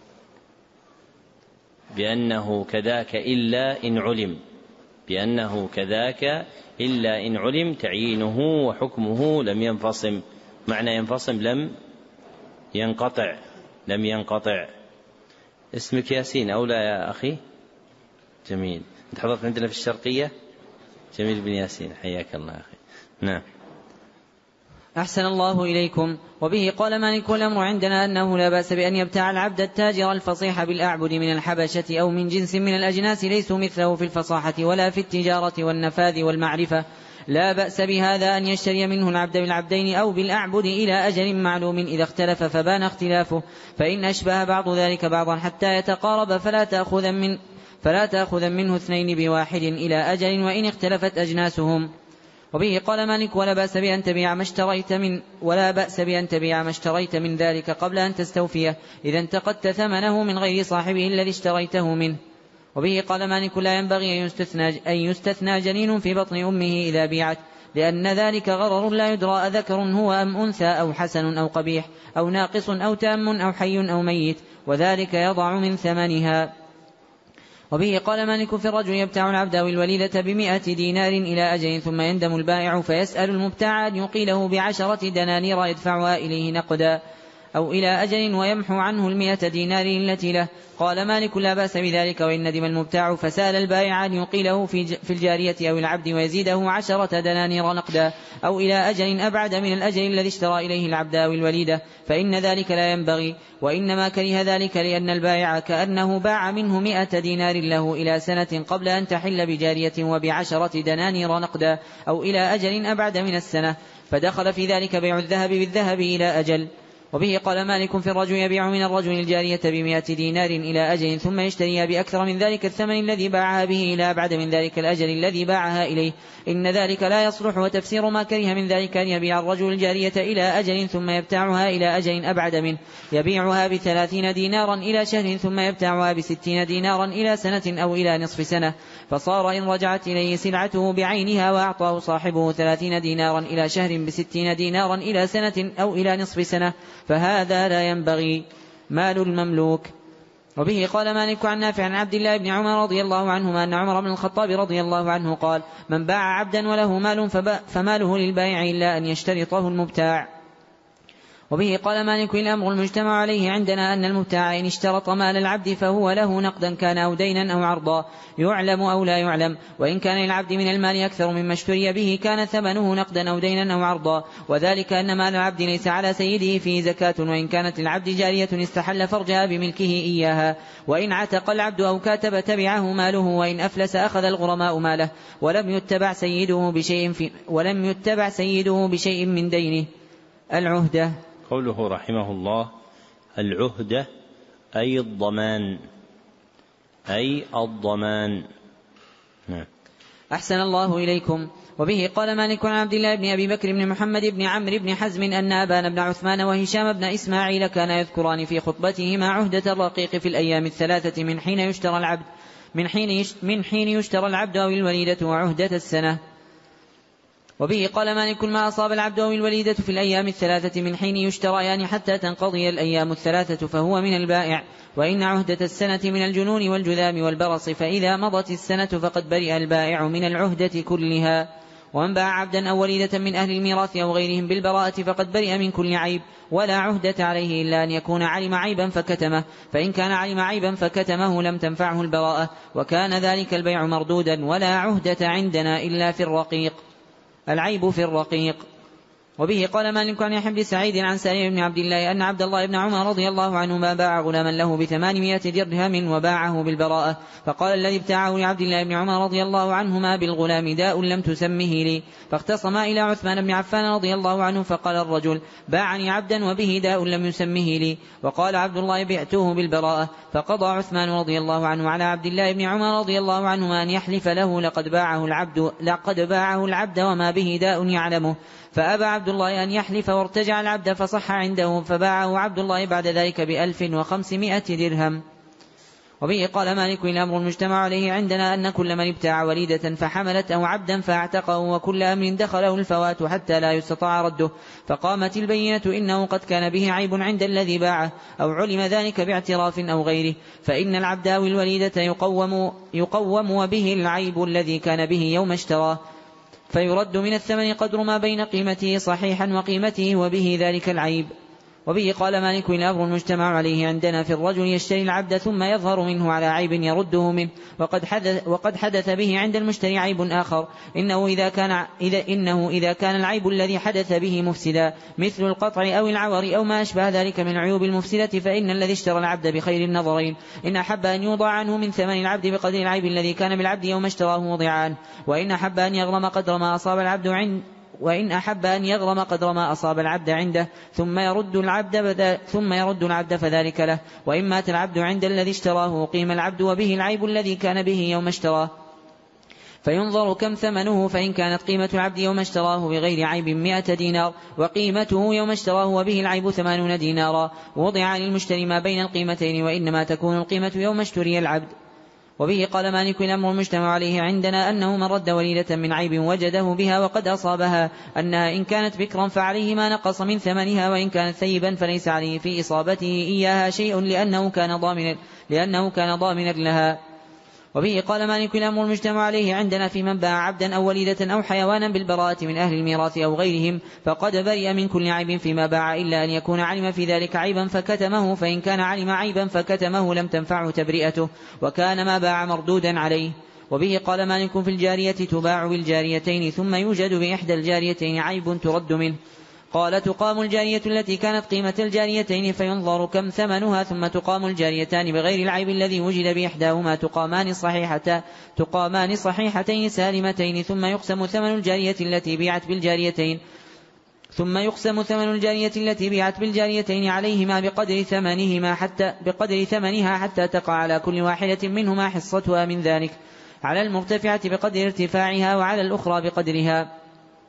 [SPEAKER 1] بأنه كذاك إلا إن علم بأنه كذاك إلا إن علم تعيينه وحكمه لم ينفصم. معنى ينفصم لم ينقطع لم ينقطع. اسمك ياسين أو لا يا أخي؟ جميل. أنت حضرت عندنا في الشرقية؟ جميل بن ياسين، حياك الله أخي. نعم.
[SPEAKER 3] أحسن الله إليكم. وبه قال مالك والأمر عندنا أنه لا بأس بأن يبتاع العبد التاجر الفصيح بالأعبد من الحبشة أو من جنس من الأجناس ليسوا مثله في الفصاحة ولا في التجارة والنفاذ والمعرفة. لا بأس بهذا أن يشتري منه العبد بالعبدين أو بالأعبد إلى أجل معلوم إذا اختلف فبان اختلافه، فإن أشبه بعض ذلك بعضا حتى يتقارب فلا تأخذ من فلا تأخذ منه اثنين بواحد إلى أجل وإن اختلفت أجناسهم. وبه قال مالك ولا بأس بأن تبيع ما اشتريت من ولا بأس بأن تبيع ما اشتريت من ذلك قبل أن تستوفيه إذا انتقدت ثمنه من غير صاحبه الذي اشتريته منه. وبه قال مالك لا ينبغي أن يستثنى, أن يستثنى جنين في بطن أمه إذا بيعت، لأن ذلك غرر لا يدرى أذكر هو أم أنثى أو حسن أو قبيح أو ناقص أو تام أو حي أو ميت، وذلك يضع من ثمنها. وبه قال مالك في الرجل يبتاع العبد أو الوليدة بمئة دينار إلى أجل ثم يندم البائع فيسأل المبتاع أن يقيله بعشرة دنانير يدفعها إليه نقدا أو إلى أجل ويمحو عنه المئة دينار التي له. قال مالك لا بأس بذلك وإن ندم المبتاع فسأل البائع أن يقيله في الجارية أو العبد ويزيده عشرة دنانير نقدا أو إلى أجل أبعد من الأجل الذي اشترى إليه العبد أو الوليدة، فإن ذلك لا ينبغي، وإنما كره ذلك لأن البائع كأنه باع منه مئة دينار له إلى سنة قبل أن تحل بجارية وبعشرة دنانير نقدا أو إلى أجل أبعد من السنة، فدخل في ذلك بيع الذهب بالذهب إلى أجل. وبه قال مالك في الرجل يبيع من الرجل الجارية بمئة دينار إلى أجل ثم يشتريها بأكثر من ذلك الثمن الذي باعها به إلى أبعد من ذلك الأجل الذي باعها إليه، إن ذلك لا يصلح. وتفسير ما كره من ذلك أن يبيع الرجل الجارية إلى أجل ثم يبتاعها إلى أجل أبعد منه، يبيعها بثلاثين دينارا إلى شهر ثم يبتاعها بستين دينارا إلى سنة أو إلى نصف سنة، فصار إن رجعت إليه سلعته بعينها وأعطاه صاحبه ثلاثين دينارا إلى شهر بستين دينارا إلى سنة أو إلى نصف سنة، فهذا لا ينبغي. مال المملوك. وبه قال مالك عن نافع عن عبد الله بن عمر رضي الله عنهما أن عمر بن الخطاب رضي الله عنه قال من باع عبدا وله مال فماله للبائع إلا أن يشترطه المبتاع. وبه قال مالك الأمر المجتمع عليه عندنا أن المبتاع إن اشترط مال العبد فهو له نقدا كان أو دينا أو عرضا يعلم أو لا يعلم، وإن كان للعبد من المال أكثر مما اشتري به كان ثمنه نقدا أو دينا أو عرضا، وذلك أن مال العبد ليس على سيده فيه زكاة، وإن كانت للعبد جارية استحل فرجها بملكه إياها، وإن عتق العبد أو كاتب تبعه ماله، وإن أفلس أخذ الغرماء ماله ولم يتبع سيده بشيء في ولم يتبع سيده بشيء من دينه. العهدة.
[SPEAKER 1] قوله رحمه الله العهدة أي الضمان أي الضمان. نعم.
[SPEAKER 3] أحسن الله إليكم. وبه قال مالك عن عبد الله بن أبي بكر بن محمد بن عمرو بن حزم أن أبان بن عثمان وهشام بن إسماعيل كان يذكران في خطبتهما عهدة الرقيق في الأيام الثلاثة من حين يشترى العبد من حين من حين يشترى العبد أو الوليدة وعهدة السنة. وبه قال مالك ما أصاب العبد أو الوليدة في الأيام الثلاثة من حين يشتريان حتى تنقضي الأيام الثلاثة فهو من البائع. وإن عهدة السنة من الجنون والجذام والبرص فإذا مضت السنة فقد برئ البائع من العهدة كلها. ومن باع عبدا أو وليدة من أهل الميراث أو غيرهم بالبراءة فقد برئ من كل عيب ولا عهدة عليه إلا أن يكون علم عيبا فكتمه، فإن كان علم عيبا فكتمه لم تنفعه البراءة، وكان ذلك البيع مردودا. ولا عهدة عندنا إلا في الرقيق. العيب في الرقيق. وبه قال مالك عن يحيى بن سعيد عن سالم بن عبد الله أن عبد الله بن عمر رضي الله عنهما باع غلاما له بثمانمائة درهم وباعه بالبراءة، فقال الذي ابتاعه لعبد الله بن عمر رضي الله عنهما بالغلام داء لم تسمه لي، فاختصما إلى عثمان بن عفان رضي الله عنه فقال الرجل باعني عبدا وبه داء لم يسمه لي، وقال عبد الله بعته بالبراءة، فقضى عثمان رضي الله عنه على عبد الله بن عمر رضي الله عنهما أن يحلف له لقد باعه العبد لقد باعه العبد وما به داء يعلمه، فأبى عبد الله أن يحلف وارتجع العبد فصح عنده، فباعه عبد الله بعد ذلك بألف وخمسمائة درهم. وبه قال مالك الأمر المجتمع عليه عندنا أن كل من ابتاع وليدة فحملت أو عبدا فاعتقه وكل أمر دخله الفوات حتى لا يستطاع رده، فقامت البينة إنه قد كان به عيب عند الذي باعه أو علم ذلك باعتراف أو غيره، فإن العبد أو الوليدة يقوم, يقوم وبه العيب الذي كان به يوم اشتراه، فيرد من الثمن قدر ما بين قيمته صحيحا وقيمته وبه ذلك العيب. وبه قال مالك الأمر المجتمع عليه عندنا في الرجل يشتري العبد ثم يظهر منه على عيب يرده منه، وقد حدث, وقد حدث به عند المشتري عيب آخر، إنه إذا كان, إذا إنه إذا كان العيب الذي حدث به مفسدا مثل القطع أو العور أو ما أشبه ذلك من العيوب المفسدة، فإن الذي اشترى العبد بخير النظرين إن أحب أن يوضع عنه من ثمن العبد بقدر العيب الذي كان بالعبد يوم اشتراه وضع عنه، وإن أحب أن يغرم قدر ما أصاب العبد عند وإن أحب أن يغرم قدر ما أصاب العبد عنده ثم يرد العبد ثم يرد العبد فذلك له. وإن مات العبد عند الذي اشتراه قيم العبد وبه العيب الذي كان به يوم اشتراه، فينظر كم ثمنه، فإن كانت قيمة العبد يوم اشتراه بغير عيب مئة دينار وقيمته يوم اشتراه وبه العيب ثمانون دينارا وضع للمشتري ما بين القيمتين، وإنما تكون القيمة يوم اشتري العبد. وبه قال مالك الأمر المجتمع عليه عندنا أنه من رد وليدة من عيب وجده بها وقد أصابها أنها إن كانت بكرا فعليه ما نقص من ثمنها، وإن كانت ثيبا فليس عليه في إصابته إياها شيء لأنه كان ضامنا لأنه كان ضامنا لها. وبه قال مالك الأمر المجتمع عليه عندنا في من باع عبدا أو وليدة أو حيوانا بالبراءة من أهل الميراث أو غيرهم فقد برئ من كل عيب فيما باع إلا أن يكون علم في ذلك عيبا فكتمه، فإن كان علم عيبا فكتمه لم تنفعه تبرئته وكان ما باع مردودا عليه. وبه قال مالك في الجارية تباع بالجاريتين ثم يوجد بإحدى الجاريتين عيب ترد منه، قال تقام الجارية التي كانت قيمة الجاريتين فينظر كم ثمنها، ثم تقام الجاريتان بغير العيب الذي وجد بإحداهما تقامان صحيحتان تقامان صحيحتين سالمتين، ثم يقسم ثمن الجارية التي بيعت بالجاريتين ثم يقسم ثمن الجارية التي بيعت بالجاريتين عليهما بقدر ثمنهما حتى بقدر ثمنها حتى تقع على كل واحدة منهما حصتها من ذلك، على المرتفعة بقدر ارتفاعها وعلى الأخرى بقدرها،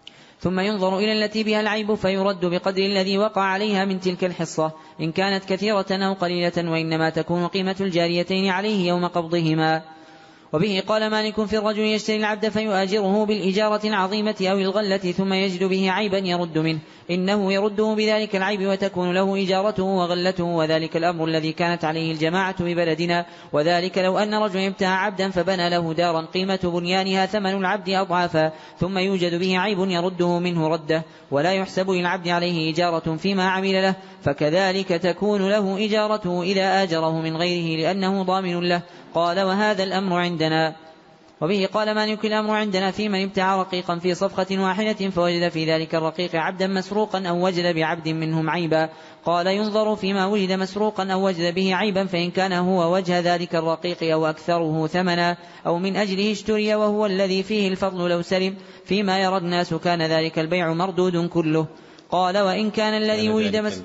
[SPEAKER 3] ثم ينظر إلى التي بها العيب فيرد بقدر الذي وقع عليها من تلك الحصة إن كانت كثيرة أو قليلة، وإنما تكون قيمة الجاريتين عليه يوم قبضهما. وبه قال مالك في الرجل يشتري العبد فيؤاجره بالإجارة العظيمة أو الغلة ثم يجد به عيبا يرد منه، إنه يرده بذلك العيب وتكون له إجارته وغلته، وذلك الأمر الذي كانت عليه الجماعة ببلدنا، وذلك لو أن رجلا ابتاع عبدا فبنى له دارا قيمة بنيانها ثمن العبد أضعافا ثم يوجد به عيب يرده منه رده، ولا يحسب للعبد عليه إجارة فيما عمل له، فكذلك تكون له إجارته إذا آجره من غيره لأنه ضامن له. قال وهذا الأمر عندنا. وبه قال مالك الأمر عندنا في من ابتاع رقيقا في صفقة واحدة فوجد في ذلك الرقيق عبدا مسروقا أو وجد بعبد منهم عيبا، قال ينظر فيما وجد مسروقا أو وجد به عيبا، فإن كان هو وجه ذلك الرقيق أو أكثره ثمنا أو من أجله اشتري وهو الذي فيه الفضل لو سلم فيما يرى الناس كان ذلك البيع مردود كله. قال وإن كان الذي وجد مس...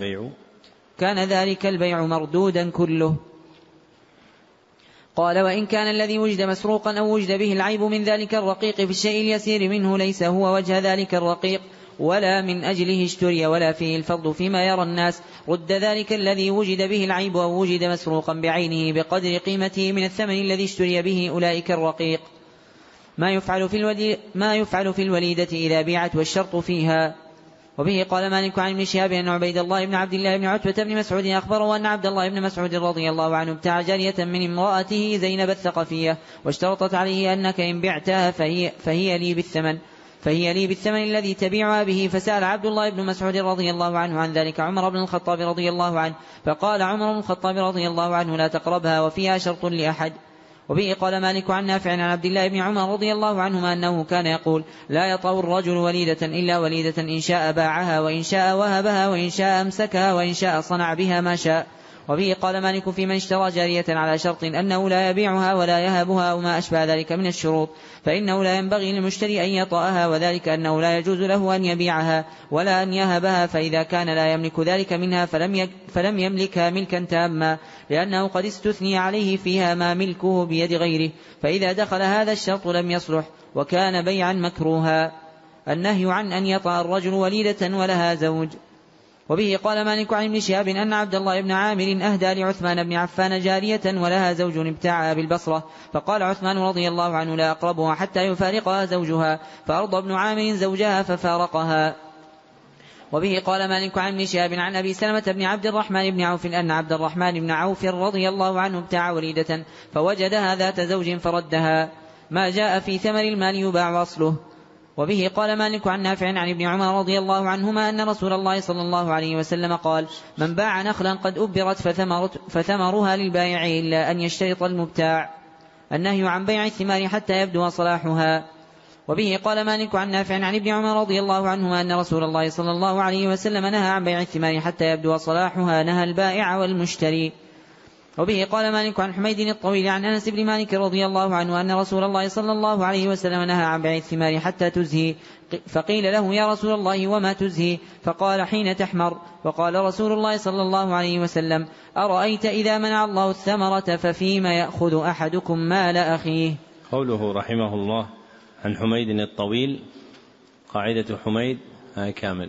[SPEAKER 3] كان ذلك البيع مردودا كله. قال وإن كان الذي وجد مسروقا أو وجد به العيب من ذلك الرقيق في الشيء اليسير منه ليس هو وجه ذلك الرقيق ولا من أجله اشتري ولا فيه الفضل فيما يرى الناس، رد ذلك الذي وجد به العيب أو وجد مسروقا بعينه بقدر قيمته من الثمن الذي اشتري به أولئك الرقيق. ما يفعل في الوليدة, ما يفعل في الوليدة إذا بيعت والشرط فيها. وبه قال مالك عن ابن شهاب أن عبيد الله بن عبد الله بن عتبة بن مسعود أخبره أن عبد الله بن مسعود رضي الله عنه ابتاع جارية من امرأته زينب الثقفية، واشترطت عليه أنك إن بعتها فهي, فهي لي بالثمن فهي لي بالثمن الذي تبيعها به. فسأل عبد الله بن مسعود رضي الله عنه عن ذلك عمر بن الخطاب رضي الله عنه، فقال عمر بن الخطاب رضي الله عنه لا تقربها وفيها شرط لأحد. وبه قال مالك عن نافع عن عبد الله بن عمر رضي الله عنهما أنه كان يقول لا يطأ الرجل وليدة إلا وليدة إن شاء باعها وإن شاء وهبها وإن شاء أمسكها وإن شاء صنع بها ما شاء. وبه قال مالك في من اشترى جارية على شرط أنه لا يبيعها ولا يهبها وما أشبه ذلك من الشروط، فإنه لا ينبغي للمشتري أن يطأها، وذلك أنه لا يجوز له أن يبيعها ولا أن يهبها، فإذا كان لا يملك ذلك منها فلم, فلم يملكها ملكا تاما، لأنه قد استثني عليه فيها ما ملكه بيد غيره، فإذا دخل هذا الشرط لم يصلح وكان بيعا مكروها. النهي عن أن يطأ الرجل وليدة ولها زوج. وبه قال مالك عن ابن شهاب أن عبد الله بن عامر أهدى لعثمان بن عفان جارية ولها زوج ابتاعها بالبصرة، فقال عثمان رضي الله عنه لا أقربها حتى يفارقها زوجها، فأرضى ابن عامر زوجها ففارقها. وبه قال مالك عن ابن شهاب عن أبي سلمة بن عبد الرحمن بن عوف أن عبد الرحمن بن عوف رضي الله عنه ابتاع وليدة فوجدها ذات زوج فردها، ما جاء في ثمر المال يباع أصله. وبه قال مالك عن نافع عن ابن عمر رضي الله عنهما أن رسول الله صلى الله عليه وسلم قال من باع نخلا قد أبرت فثمرها للبائع إلا أن يشترط المبتاع. النهي عن بيع الثمار حتى يبدو صلاحها. وبه قال مالك عن نافع عن ابن عمر رضي الله عنهما أن رسول الله صلى الله عليه وسلم نهى عن بيع الثمار حتى يبدو صلاحها، نهى البائع والمشتري. وبه قال مالك عن حميد الطويل عن أنس بن مالك رضي الله عنه أن رسول الله صلى الله عليه وسلم نهى عن بيع الثمار حتى تزهي، فقيل له يا رسول الله وما تزهي؟ فقال حين تحمر. وقال رسول الله صلى الله عليه وسلم أرأيت إذا منع الله الثمرة ففيما يأخذ أحدكم مال أخيه.
[SPEAKER 1] قوله رحمه الله عن حميد الطويل، قاعدة حميد هاي كامل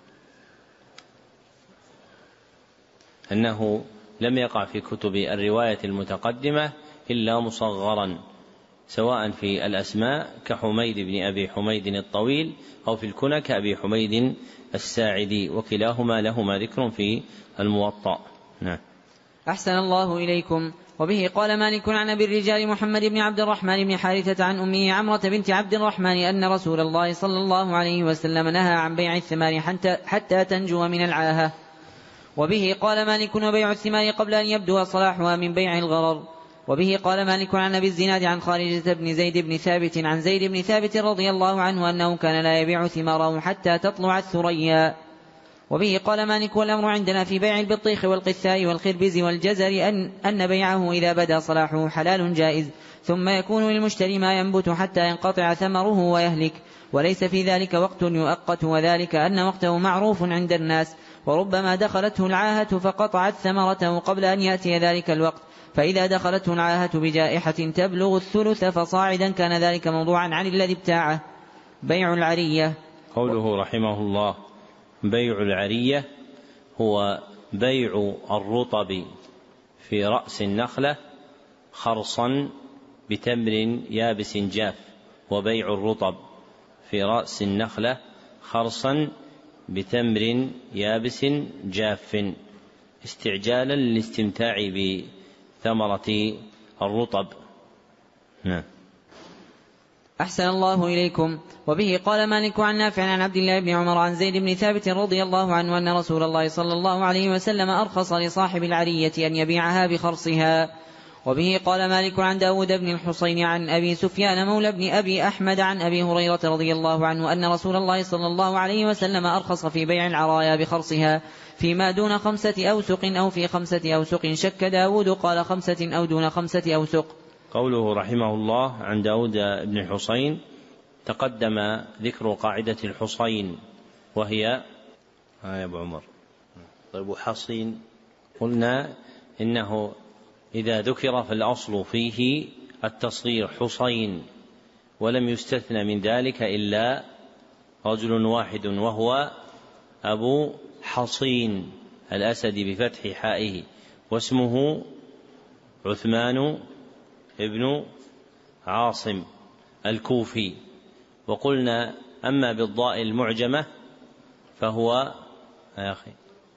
[SPEAKER 1] أنه لم يقع في كتب الرواية المتقدمة إلا مصغرا، سواء في الأسماء كحميد بن أبي حميد الطويل أو في الكنى كأبي حميد الساعدي، وكلاهما لهما ذكر في الموطأ. نعم.
[SPEAKER 3] أحسن الله إليكم. وبه قال مالك عن أبي الرجال محمد بن عبد الرحمن بن حارثة عن أمه عمرة بنت عبد الرحمن أن رسول الله صلى الله عليه وسلم نهى عن بيع الثمار حتى تنجو من العاهة. وبه قال مالك وبيع الثمار قبل أن يبدو صلاحها من بيع الغرر. وبه قال مالك عن أبي الزناد عن خارجة بن زيد بن ثابت عن زيد بن ثابت رضي الله عنه أنه كان لا يبيع ثماره حتى تطلع الثريا. وبه قال مالك والأمر عندنا في بيع البطيخ والقثاء والخربز والجزر أن, أن بيعه إذا بدا صلاحه حلال جائز، ثم يكون للمشتري ما ينبت حتى ينقطع ثمره ويهلك، وليس في ذلك وقت يؤقت، وذلك أن وقته معروف عند الناس، وربما دخلته العاهة فقطعت ثمرته قبل أن يأتي ذلك الوقت، فإذا دخلته العاهة بجائحة تبلغ الثلث فصاعدا كان ذلك موضوعا عن الذي ابتاعه. بيع العرية.
[SPEAKER 1] قوله رحمه الله بيع العرية هو بيع الرطب في رأس النخلة خرصا بتمر يابس جاف، وبيع الرطب في رأس النخلة خرصا بتمر يابس جاف استعجالا للاستمتاع بثمرة الرطب. نعم.
[SPEAKER 3] أحسن الله إليكم. وبه قال مالك عن نافع عن عبد الله بن عمر عن زيد بن ثابت رضي الله عنه أن رسول الله صلى الله عليه وسلم أرخص لصاحب العرية أن يبيعها بخرصها. وبه قال مالك عن داود بن الحصين عن أبي سفيان مولى بن أبي أحمد عن أبي هريرة رضي الله عنه أن رسول الله صلى الله عليه وسلم أرخص في بيع العرايا بخرصها فيما دون خمسة أوسق أو في خمسة أوسق، شك داود قال خمسة أو دون خمسة أوسق.
[SPEAKER 1] قوله رحمه الله عن داود بن الحصين تقدم ذكر قاعدة الحصين وهي ها يا أبو عمر. طيب حصين قلنا إنه إذا ذكر فالأصل فيه التصغير حصين، ولم يستثنى من ذلك إلا رجل واحد وهو أبو حصين الأسد بفتح حائه، واسمه عثمان ابن عاصم الكوفي. وقلنا أما بالضاء المعجمة فهو يا أخي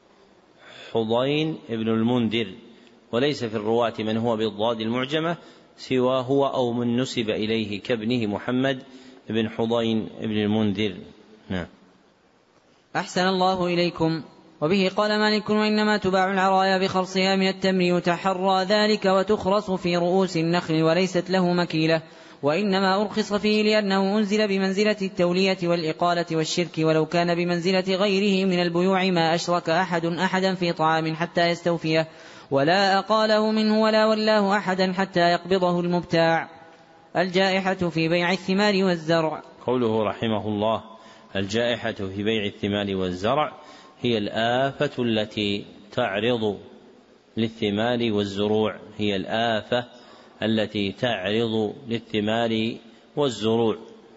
[SPEAKER 1] حضين ابن المنذر، وليس في الرواة من هو بالضاد المعجمة سوى هو أو من نسب إليه كابنه محمد بن حضين ابن المنذر. نعم.
[SPEAKER 3] أحسن الله إليكم. وبه قال مالك: وإنما تباع العرايا بخرصها من التمر يتحرى ذلك وتخرص في رؤوس النخل وليست له مكيلة، وإنما أرخص فيه لأنه أنزل بمنزلة التولية والإقالة والشرك، ولو كان بمنزلة غيره من البيوع ما أشرك أحد أحدا في طعام حتى يستوفيه، ولا أقاله منه ولا ولاه أحدا حتى يقبضه المبتاع. الجائحة في بيع الثمار والزرع.
[SPEAKER 1] قوله رحمه الله: الجائحة في بيع الثمار والزرع هي الآفة التي تعرض للثمار والزروع هي الآفة التي تعرض للثمار والزروع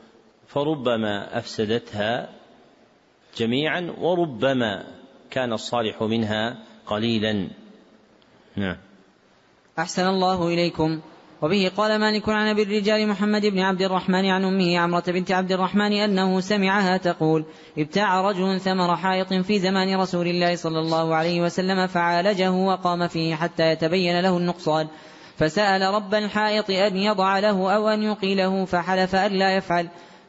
[SPEAKER 1] فربما أفسدتها جميعا وربما كان الصالح منها قليلا. نعم.
[SPEAKER 3] أحسن الله إليكم. وبه قال مالك عن أبي الرجال محمد بن عبد الرحمن عن أمه عمرة بنت عبد الرحمن أنه سمعها تقول: ابتاع رجل ثمر حائط في زمان رسول الله صلى الله عليه وسلم فعالجه وقام فيه حتى يتبين له النقصان، فسأل رب الحائط أن يضع له أو أن يقيله فحلف أن لا يفعل،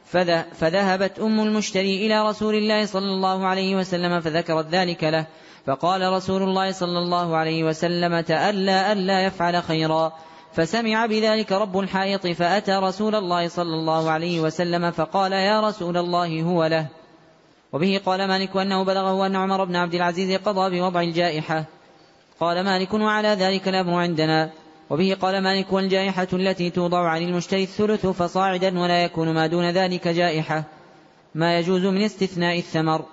[SPEAKER 3] فذهبت أم المشتري إلى رسول الله صلى الله عليه وسلم فذكرت ذلك له، فقال رسول الله صلى الله عليه وسلم: تألى أن لا يفعل خيرا. فسمع بذلك رب الحائط فأتى رسول الله صلى الله عليه وسلم فقال: يا رسول الله هو له. وبه قال مالك أنه بلغه أن عمر بن عبد العزيز قضى بوضع الجائحة. قال مالك: وعلى ذلك الأمر عندنا. وبه قال مالك: والجائحة التي توضع عن المشتري الثلث فصاعدا ولا يكون ما دون ذلك جائحة، ما يجوز من استثناء الثمر.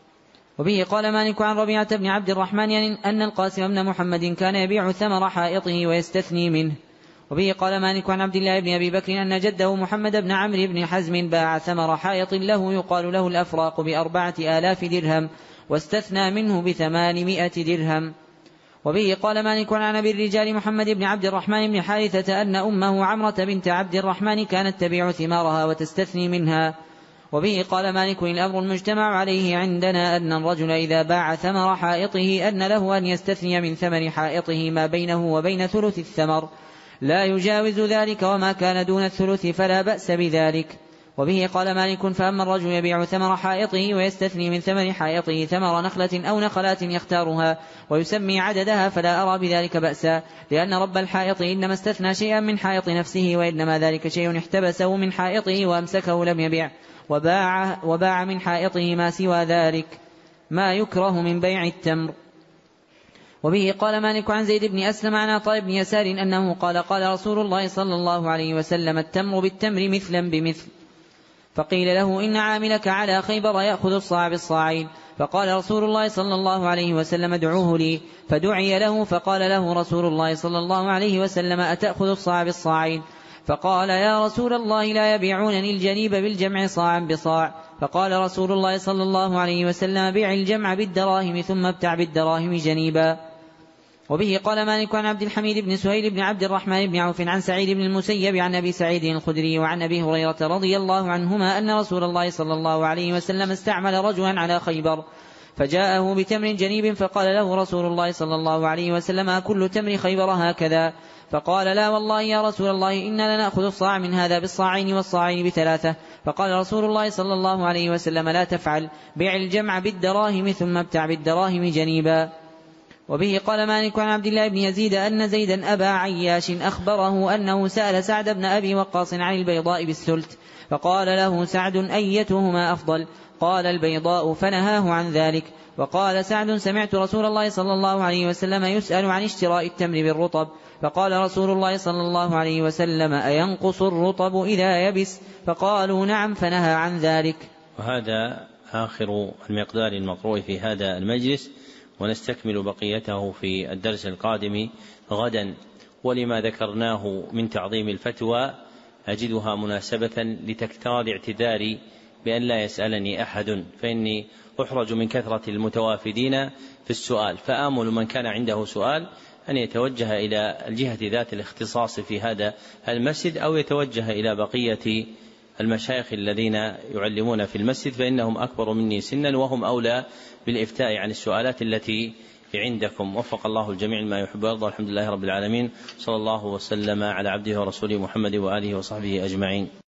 [SPEAKER 3] وبه قال مالك عن ربيعة بن عبد الرحمن أن القاسم بن محمد كان يبيع ثمر حائطه ويستثني منه. وبه قال مالك عن عبد الله بن أبي بكر أن جده محمد بن عمرو بن حزم باع ثمر حائط له يقال له الأفراق بأربعة آلاف درهم واستثنى منه بثمانمائة درهم. وبه قال مالك عن أبي الرجال محمد بن عبد الرحمن بن حارثة أن أمه عمرة بنت عبد الرحمن كانت تبيع ثمارها وتستثني منها. وبه قال مالك: الأمر المجتمع عليه عندنا أن الرجل إذا باع ثمر حائطه أن له أن يستثني من ثمر حائطه ما بينه وبين ثلث الثمر لا يجاوز ذلك، وما كان دون الثلث فلا بأس بذلك. وبه قال مالك: فأما الرجل يبيع ثمر حائطه ويستثني من ثمر حائطه ثمر نخلة أو نخلات يختارها ويسمي عددها فلا أرى بذلك بأسا، لأن رب الحائط إنما استثنى شيئا من حائط نفسه، وإنما ذلك شيء احتبسه من حائطه وأمسكه لم يبيع، وباع, وباع من حائطه ما سوى ذلك، ما يكره من بيع التمر. وبه قال مالك عن زيد بن أسلم عن عطاء بن يسار أنه قال: قال رسول الله صلى الله عليه وسلم: التمر بالتمر مثلا بمثل. فقيل له: إن عاملك على خيبر يأخذ الصاع بالصاعين. فقال رسول الله صلى الله عليه وسلم: ادعوه لي. فدعي له فقال له رسول الله صلى الله عليه وسلم: أتأخذ الصاع بالصاعين؟ فقال: يا رسول الله لا يبيعونني الجنيب بالجمع صاعا بصاع. فقال رسول الله صلى الله عليه وسلم: بيع الجمع بالدراهم ثم ابتع بالدراهم جنيبا. وبه قال مالك عن عبد الحميد بن سهيل بن عبد الرحمن بن عوف عن سعيد بن المسيب عن أبي سعيد الخدري وعن أبي هريرة رضي الله عنهما أن رسول الله صلى الله عليه وسلم استعمل رجلا على خيبر فجاءه بتمر جنيب فقال له رسول الله صلى الله عليه وسلم: أكل تمر خيبر هكذا؟ فقال: لا والله يا رسول الله، إنا لنأخذ الصاع من هذا بالصاعين والصاعين بثلاثة. فقال رسول الله صلى الله عليه وسلم: لا تفعل، بيع الجمع بالدراهم ثم ابتع بالدراهم جنيبا. وبه قال مالك عن عبد الله بن يزيد أن زيدا أبا عياش أخبره أنه سأل سعد بن أبي وقاص عن البيضاء بالسلت، فقال له سعد: أيتهما أفضل؟ قال: البيضاء، فنهاه عن ذلك. وقال سعد: سمعت رسول الله صلى الله عليه وسلم يسأل عن اشتراء التمر بالرطب، فقال رسول الله صلى الله عليه وسلم: أينقص الرطب إذا يبس؟ فقالوا: نعم، فنهى عن ذلك.
[SPEAKER 1] وهذا آخر المقدار المقروء في هذا المجلس، ونستكمل بقيته في الدرس القادم غدا. ولما ذكرناه من تعظيم الفتوى أجدها مناسبة لتكتار اعتذاري بأن لا يسألني أحد، فإني أحرج من كثرة المتوافدين في السؤال، فآمل من كان عنده سؤال أن يتوجه إلى الجهة ذات الاختصاص في هذا المسجد أو يتوجه إلى بقية المشايخ الذين يعلمون في المسجد، فإنهم أكبر مني سنا وهم أولى بالإفتاء عن السؤالات التي عندكم. وفق الله الجميع ما يحب ويرضى، الحمد لله رب العالمين، صلى الله وسلم على عبده ورسوله محمد وآله وصحبه أجمعين.